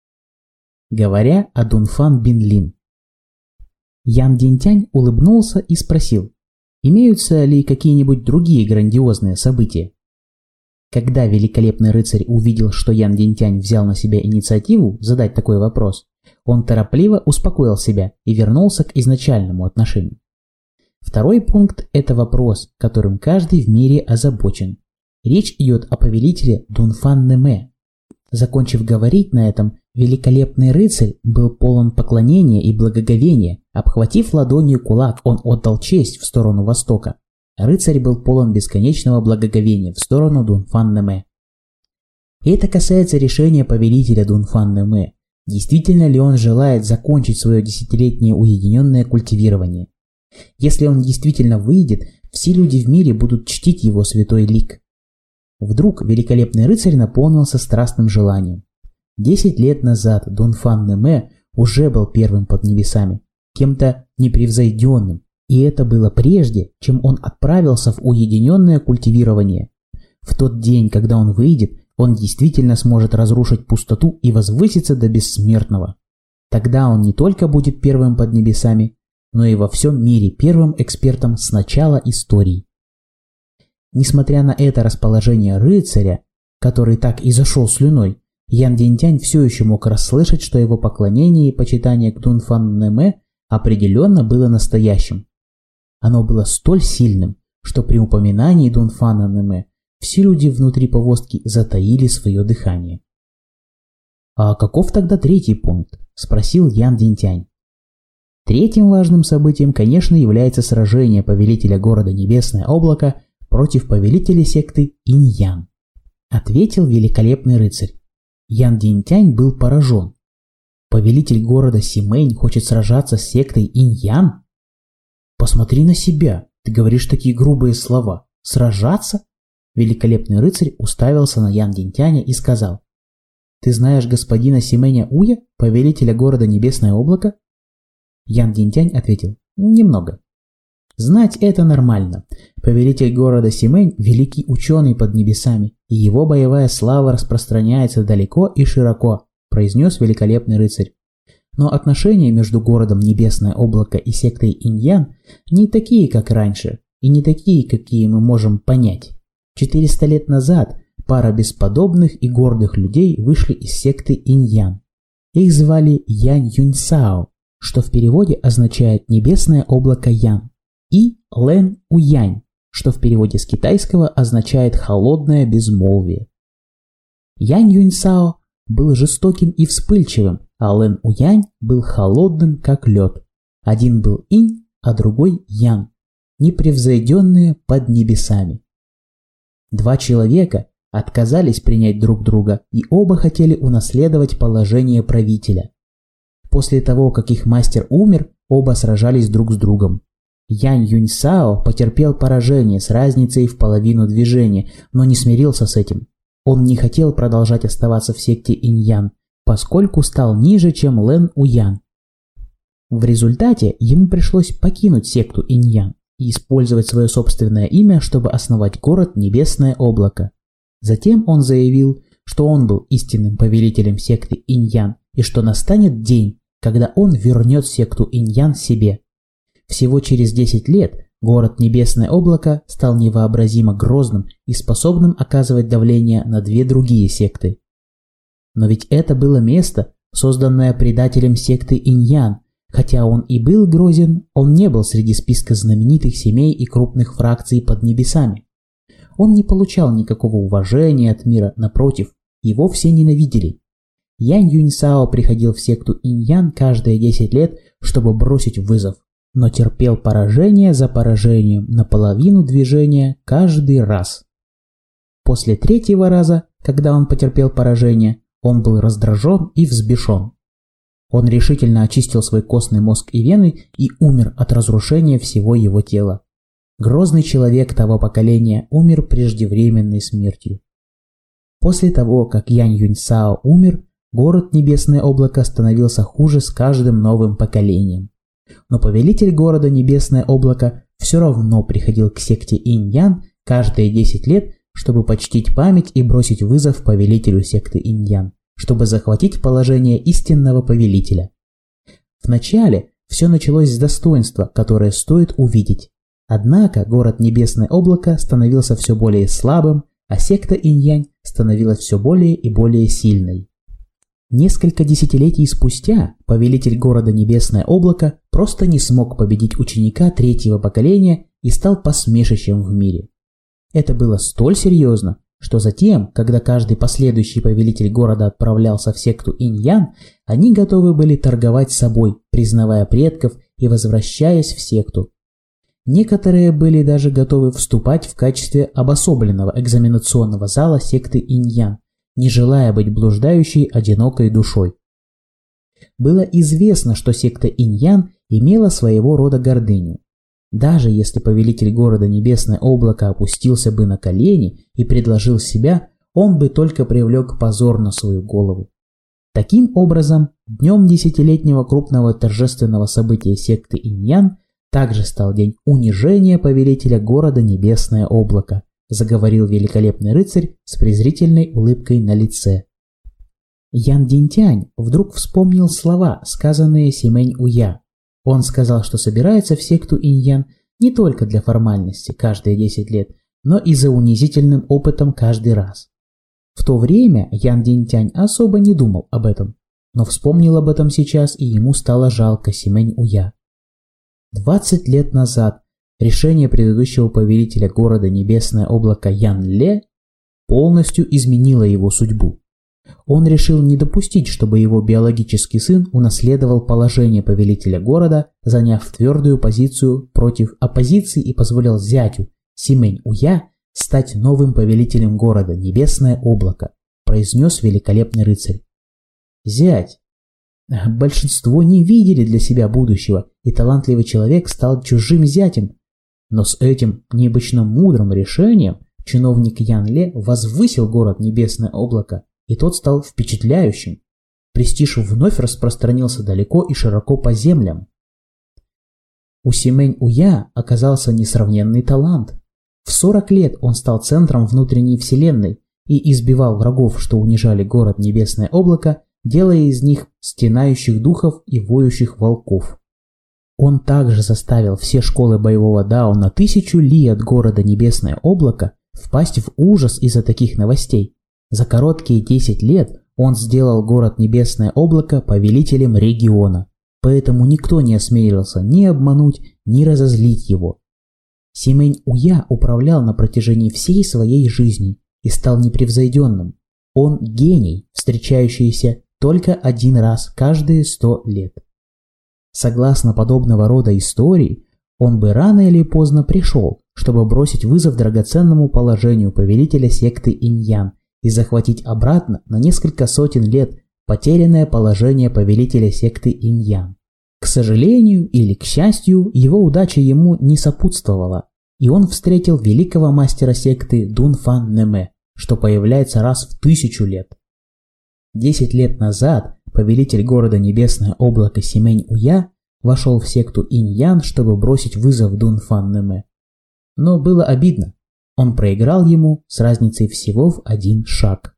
Говоря о Дунфан Бинлин. Ян Динтянь улыбнулся и спросил, имеются ли какие-нибудь другие грандиозные события? Когда великолепный рыцарь увидел, что Ян Динтянь взял на себя инициативу задать такой вопрос, он торопливо успокоил себя и вернулся к изначальному отношению. Второй пункт – это вопрос, которым каждый в мире озабочен. Речь идет о повелителе Дунфан Нэме. Закончив говорить на этом, великолепный рыцарь был полон поклонения и благоговения. Обхватив ладонью кулак, он отдал честь в сторону востока. Рыцарь был полон бесконечного благоговения в сторону Дунфан Нэме. И это касается решения повелителя Дунфан Нэме. Действительно ли он желает закончить свое десятилетнее уединенное культивирование? Если он действительно выйдет, все люди в мире будут чтить его святой лик. Вдруг великолепный рыцарь наполнился страстным желанием. Десять лет назад Дунфан Нэме уже был первым под небесами, кем-то непревзойденным, и это было прежде, чем он отправился в уединенное культивирование. В тот день, когда он выйдет, он действительно сможет разрушить пустоту и возвыситься до бессмертного. Тогда он не только будет первым под небесами, но и во всем мире первым экспертом с начала истории. Несмотря на это расположение рыцаря, который так и зашел слюной, Ян Динтянь все еще мог расслышать, что его поклонение и почитание к Дунфан Нэме определенно было настоящим. Оно было столь сильным, что при упоминании Дунфана Нэме все люди внутри повозки затаили свое дыхание. «А каков тогда третий пункт?» – спросил Ян Динтянь. Третьим важным событием, конечно, является сражение повелителя города Небесное Облако против повелителя секты Инь-Ян, ответил великолепный рыцарь. Ян Динтянь был поражен. Повелитель города Симэнь хочет сражаться с сектой Инь-Ян? Посмотри на себя, ты говоришь такие грубые слова. Сражаться? Великолепный рыцарь уставился на Ян Динтяня и сказал: ты знаешь господина Сименя Уя, повелителя города Небесное Облако? Ян Динтянь ответил: немного. Знать это нормально. Повелитель города Симэнь – великий ученый под небесами, и его боевая слава распространяется далеко и широко, произнес великолепный рыцарь. Но отношения между городом Небесное Облако и сектой Инь-Ян не такие, как раньше, и не такие, какие мы можем понять. Четыреста лет назад пара бесподобных и гордых людей вышли из секты Инь-Ян. Их звали Янь Юньсао, что в переводе означает «небесное облако Ян», и Лэн Уянь, что в переводе с китайского означает «холодное безмолвие». Янь Юньсао был жестоким и вспыльчивым, а Лэн Уянь был холодным, как лед. Один был Инь, а другой Ян, непревзойденные под небесами. Два человека отказались принять друг друга, и оба хотели унаследовать положение правителя. После того, как их мастер умер, оба сражались друг с другом. Янь Юньсао потерпел поражение с разницей в половину движения, но не смирился с этим. Он не хотел продолжать оставаться в секте Инь-Ян, поскольку стал ниже, чем Лэн Уян. В результате ему пришлось покинуть секту Инь-Ян и использовать свое собственное имя, чтобы основать город Небесное Облако. Затем он заявил, что он был истинным повелителем секты Инь-Ян и что настанет день, когда он вернет секту Инь-Ян себе. Всего через десять лет город Небесное Облако стал невообразимо грозным и способным оказывать давление на две другие секты. Но ведь это было место, созданное предателем секты Инь-Ян. Хотя он и был грозен, он не был среди списка знаменитых семей и крупных фракций под небесами. Он не получал никакого уважения от мира, напротив, его все ненавидели. Янь Юньсао приходил в секту Инь-Ян каждые десять лет, чтобы бросить вызов, но терпел поражение за поражением наполовину движения каждый раз. После третьего раза, когда он потерпел поражение, он был раздражен и взбешен. Он решительно очистил свой костный мозг и вены и умер от разрушения всего его тела. Грозный человек того поколения умер преждевременной смертью. После того, как Янь Юньсао умер, город Небесное Облако становился хуже с каждым новым поколением. Но повелитель города Небесное Облако все равно приходил к секте Инь-Ян каждые десять лет, чтобы почтить память и бросить вызов повелителю секты иньян, чтобы захватить положение истинного повелителя. Вначале все началось с достоинства, которое стоит увидеть. Однако город Небесное Облако становился все более слабым, а секта иньянь становилась все более и более сильной. Несколько десятилетий спустя повелитель города Небесное Облако просто не смог победить ученика третьего поколения и стал посмешищем в мире. Это было столь серьезно, что затем, когда каждый последующий повелитель города отправлялся в секту иньян, они готовы были торговать собой, признавая предков и возвращаясь в секту. Некоторые были даже готовы вступать в качестве обособленного экзаменационного зала секты иньян, не желая быть блуждающей одинокой душой. Было известно, что секта иньян имела своего рода гордыню. Даже если повелитель города Небесное Облако опустился бы на колени и предложил себя, он бы только привлек позор на свою голову. Таким образом, днем десятилетнего крупного торжественного события секты иньян также стал день унижения повелителя города Небесное Облако, заговорил великолепный рыцарь с презрительной улыбкой на лице. Ян Динтянь вдруг вспомнил слова, сказанные Симэнь Уя. Он сказал, что собирается в секту иньян не только для формальности каждые десять лет, но и за унизительным опытом каждый раз. В то время Ян Динтянь особо не думал об этом, но вспомнил об этом сейчас, и ему стало жалко Симэнь Уя. Двадцать лет назад решение предыдущего повелителя города Небесное Облако Ян Ле полностью изменило его судьбу. Он решил не допустить, чтобы его биологический сын унаследовал положение повелителя города, заняв твердую позицию против оппозиции, и позволил зятю Симэнь Уя стать новым повелителем города Небесное Облако, произнес великолепный рыцарь. Зять. Большинство не видели для себя будущего, и талантливый человек стал чужим зятем. Но с этим необычно мудрым решением чиновник Ян Ле возвысил город Небесное Облако, и тот стал впечатляющим. Престиж вновь распространился далеко и широко по землям. У Симэнь Уя оказался несравненный талант. В сорок лет он стал центром внутренней вселенной и избивал врагов, что унижали город Небесное Облако, делая из них стенающих духов и воющих волков. Он также заставил все школы боевого дао на тысячу ли от города Небесное Облако впасть в ужас из-за таких новостей. За короткие десять лет он сделал город Небесное Облако повелителем региона, поэтому никто не осмелился ни обмануть, ни разозлить его. Симэнь Уя управлял на протяжении всей своей жизни и стал непревзойденным. Он гений, встречающийся только один раз каждые сто лет. Согласно подобного рода истории, он бы рано или поздно пришел, чтобы бросить вызов драгоценному положению повелителя секты иньян и захватить обратно на несколько сотен лет потерянное положение повелителя секты иньян. К сожалению или к счастью, его удача ему не сопутствовала, и он встретил великого мастера секты Дунфан Нэмэ, что появляется раз в тысячу лет. Десять лет назад повелитель города Небесное Облако Симэнь Уя вошел в секту иньян, чтобы бросить вызов Дунфан Нэмэ. Но было обидно. Он проиграл ему с разницей всего в один шаг.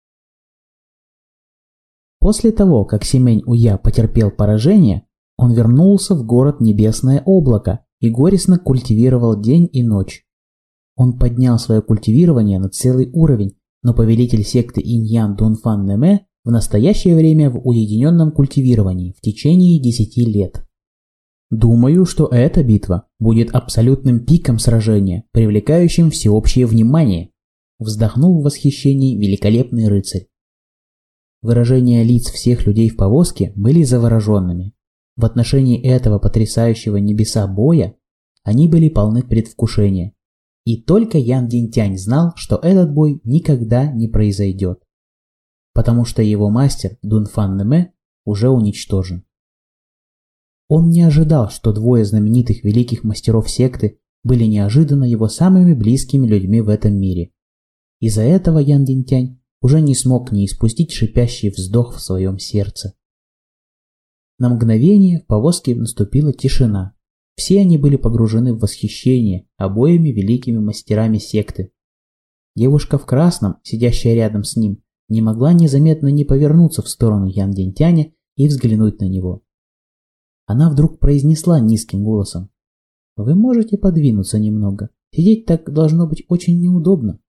После того, как Симэнь Уя потерпел поражение, он вернулся в город Небесное Облако и горестно культивировал день и ночь. Он поднял свое культивирование на целый уровень, но повелитель секты иньян Дунфан Нэмэ в настоящее время в уединенном культивировании в течение десяти лет. Думаю, что эта битва будет абсолютным пиком сражения, привлекающим всеобщее внимание, вздохнул в восхищении великолепный рыцарь. Выражения лиц всех людей в повозке были завороженными. В отношении этого потрясающего небеса боя они были полны предвкушения. И только Ян Динтянь знал, что этот бой никогда не произойдет, потому что его мастер Дунфан Нэмэ уже уничтожен. Он не ожидал, что двое знаменитых великих мастеров секты были неожиданно его самыми близкими людьми в этом мире. Из-за этого Ян Динтянь уже не смог не испустить шипящий вздох в своем сердце. На мгновение в повозке наступила тишина, Все они были погружены в восхищение обоими великими мастерами секты. Девушка в красном, сидящая рядом с ним, не могла незаметно не повернуться в сторону Ян Динтяня и взглянуть на него. Она вдруг произнесла низким голосом: «Вы можете подвинуться немного? Сидеть так должно быть очень неудобно».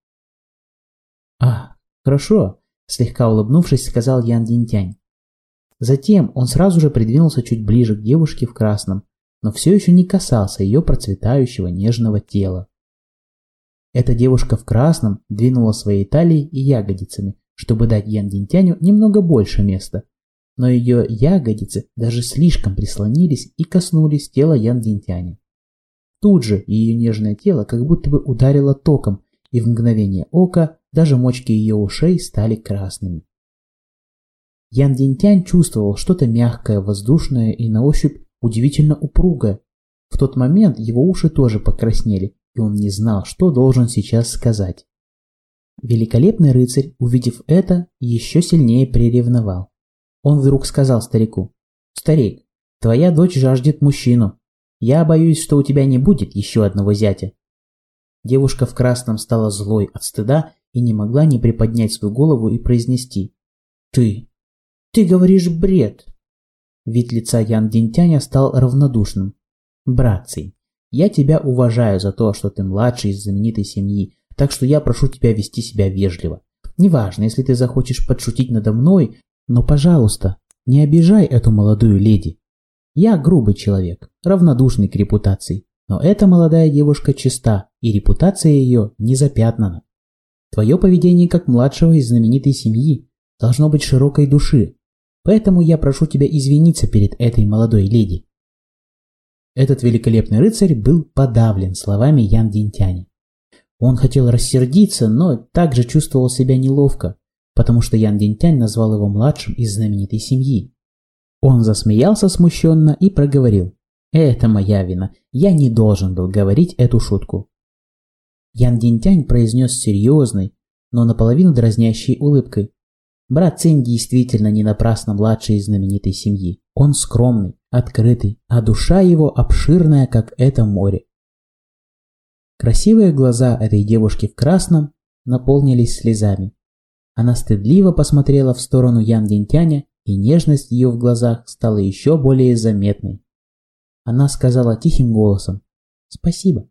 «А, хорошо», – слегка улыбнувшись, сказал Ян Динтянь. Затем он сразу же придвинулся чуть ближе к девушке в красном, но все еще не касался ее процветающего нежного тела. Эта девушка в красном двинула своей талией и ягодицами, чтобы дать Ян Динтяню немного больше места, но ее ягодицы даже слишком прислонились и коснулись тела Ян Динтяня. Тут же ее нежное тело как будто бы ударило током, и в мгновение ока даже мочки ее ушей стали красными. Ян Динтянь чувствовал что-то мягкое, воздушное и на ощупь удивительно упругое. В тот момент его уши тоже покраснели, и он не знал, что должен сейчас сказать. Великолепный рыцарь, увидев это, еще сильнее приревновал. Он вдруг сказал старику: «Старик, твоя дочь жаждет мужчину. Я боюсь, что у тебя не будет еще одного зятя». Девушка в красном стала злой от стыда и не могла не приподнять свою голову и произнести: «Ты, ты говоришь бред». Вид лица Ян Динтяня стал равнодушным. «Брат Цинь, я тебя уважаю за то, что ты младший из знаменитой семьи, так что я прошу тебя вести себя вежливо. Неважно, если ты захочешь подшутить надо мной, но, пожалуйста, не обижай эту молодую леди. Я грубый человек, равнодушный к репутации, но эта молодая девушка чиста, и репутация ее не запятнана. Твое поведение как младшего из знаменитой семьи должно быть широкой души, поэтому я прошу тебя извиниться перед этой молодой леди». Этот великолепный рыцарь был подавлен словами Ян Динтяня. Он хотел рассердиться, но также чувствовал себя неловко, потому что Ян Динтянь назвал его младшим из знаменитой семьи. Он засмеялся смущенно и проговорил: «Это моя вина, я не должен был говорить эту шутку». Ян Динтянь произнес серьезной, но наполовину дразнящей улыбкой: «Брат Цинь действительно не напрасно младший из знаменитой семьи. Он скромный, открытый, а душа его обширная, как это море». Красивые глаза этой девушки в красном наполнились слезами. Она стыдливо посмотрела в сторону Ян Динтяня, и нежность ее в глазах стала еще более заметной. Она сказала тихим голосом: «Спасибо».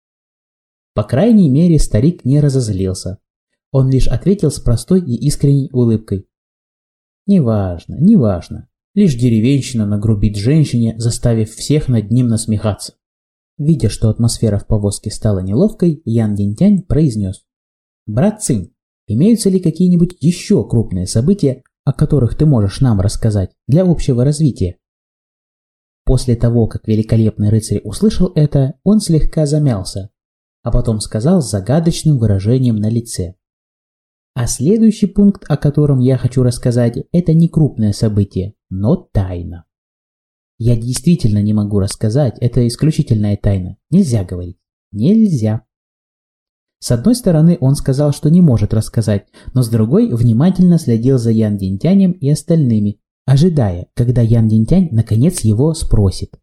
По крайней мере, старик не разозлился. Он лишь ответил с простой и искренней улыбкой: «Неважно, неважно. Лишь деревенщина нагрубит женщине, заставив всех над ним насмехаться». Видя, что атмосфера в повозке стала неловкой, Ян Динтянь произнес: «Брат Цинь, имеются ли какие-нибудь еще крупные события, о которых ты можешь нам рассказать для общего развития?» После того, как великолепный рыцарь услышал это, он слегка замялся, а потом сказал с загадочным выражением на лице: «А следующий пункт, о котором я хочу рассказать, это не крупное событие, но тайна. Я действительно не могу рассказать, это исключительная тайна. Нельзя говорить. Нельзя». С одной стороны, он сказал, что не может рассказать, но с другой внимательно следил за Ян Динтянем и остальными, ожидая, когда Ян Динтянь наконец его спросит.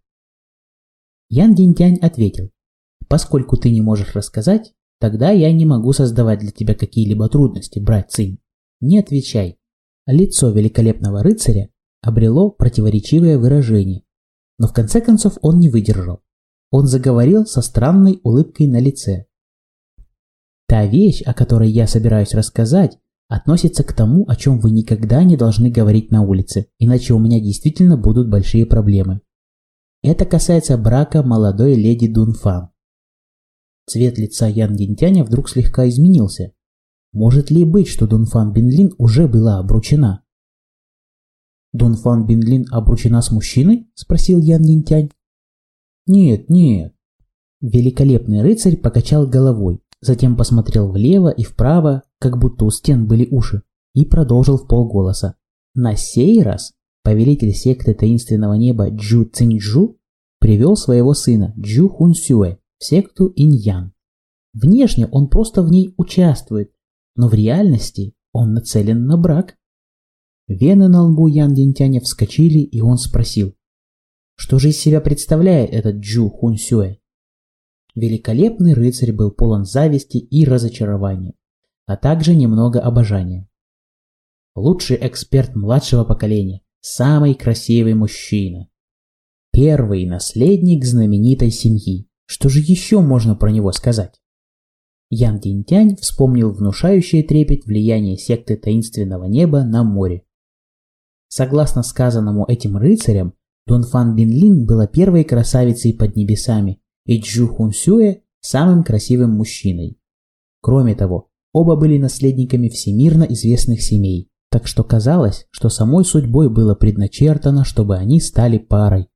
Ян Динтянь ответил: «Поскольку ты не можешь рассказать, тогда я не могу создавать для тебя какие-либо трудности, брат Цинь. Не отвечай». Лицо великолепного рыцаря обрело противоречивое выражение, но в конце концов он не выдержал. Он заговорил со странной улыбкой на лице: «Та вещь, о которой я собираюсь рассказать, относится к тому, о чем вы никогда не должны говорить на улице, иначе у меня действительно будут большие проблемы. Это касается брака молодой леди Дунфан». Цвет лица Ян Динтяня вдруг слегка изменился. Может ли быть, что Дунфан Бинлин уже была обручена? «Дунфан Бинлин обручена с мужчиной?» – спросил Ян Динтянь. «Нет, нет». Великолепный рыцарь покачал головой, затем посмотрел влево и вправо, как будто у стен были уши, и продолжил вполголоса: «На сей раз повелитель секты таинственного неба Джу Циньчжу привел своего сына Джу Хунсюэ в секту Инь-Ян. Внешне он просто в ней участвует, но в реальности он нацелен на брак». Вены на лбу Ян Динтяня вскочили, и он спросил: Что же из себя представляет этот Джу Хунсюэ? Великолепный рыцарь был полон зависти и разочарования, а также немного обожания. Лучший эксперт младшего поколения, самый красивый мужчина. Первый наследник знаменитой семьи. Что же еще можно про него сказать? Ян Динтянь вспомнил внушающее трепет влияние секты таинственного неба на море. Согласно сказанному этим рыцарям, Дунфан Бинлин была первой красавицей под небесами, и Джу Хунсюэ самым красивым мужчиной. Кроме того, оба были наследниками всемирно известных семей, так что казалось, что самой судьбой было предначертано, чтобы они стали парой.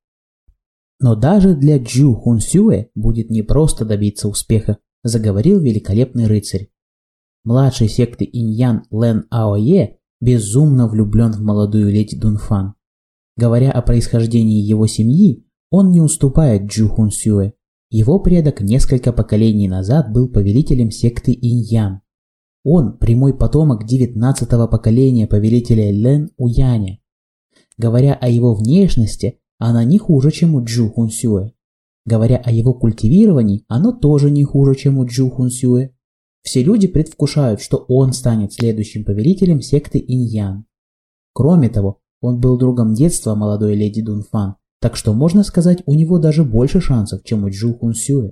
Но даже для Джу Хунсюэ будет непросто добиться успеха, заговорил великолепный рыцарь. Младший секты Иньян Лэн Аое безумно влюблен в молодую леди Дунфан. Говоря о происхождении его семьи, он не уступает Джу Хунсюэ. Его предок несколько поколений назад был повелителем секты Иньян. Он прямой потомок девятнадцатого поколения повелителя Лэн Уяня. Говоря о его внешности, она не хуже, чем у Джу Хунсюэ. Говоря о его культивировании, оно тоже не хуже, чем у Джу Хунсюэ. Все люди предвкушают, что он станет следующим повелителем секты Иньян. Кроме того, он был другом детства молодой леди Дунфан, так что можно сказать, у него даже больше шансов, чем у Джу Хунсюэ.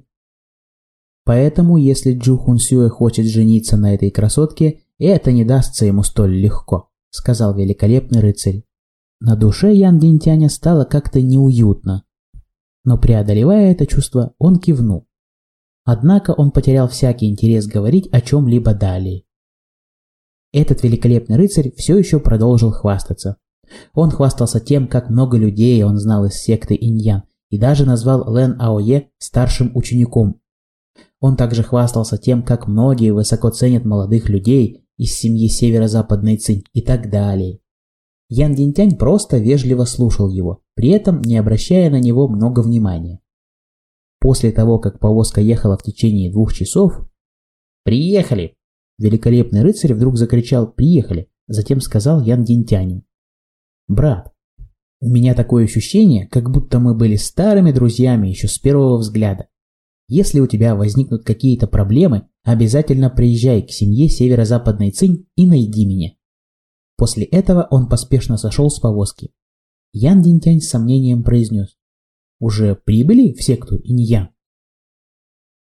Поэтому, если Джу Хунсюэ хочет жениться на этой красотке, это не дастся ему столь легко, сказал великолепный рыцарь. На душе Ян Динтяня стало как-то неуютно, но преодолевая это чувство, он кивнул. Однако он потерял всякий интерес говорить о чем-либо далее. Этот великолепный рыцарь все еще продолжил хвастаться. Он хвастался тем, как много людей он знал из секты Иньян, и даже назвал Лэн Аое старшим учеником. Он также хвастался тем, как многие высоко ценят молодых людей из семьи северо-западной Цинь и так далее. Ян Динтянь просто вежливо слушал его, при этом не обращая на него много внимания. После того, как повозка ехала в течение двух часов... «Приехали!» Великолепный рыцарь вдруг закричал «Приехали!», затем сказал Ян Динтяню: «Брат, у меня такое ощущение, как будто мы были старыми друзьями еще с первого взгляда. Если у тебя возникнут какие-то проблемы, обязательно приезжай к семье северо-западной Цинь и найди меня». После этого он поспешно сошел с повозки. Ян Динтянь с сомнением произнес: «Уже прибыли в секту Иньян?»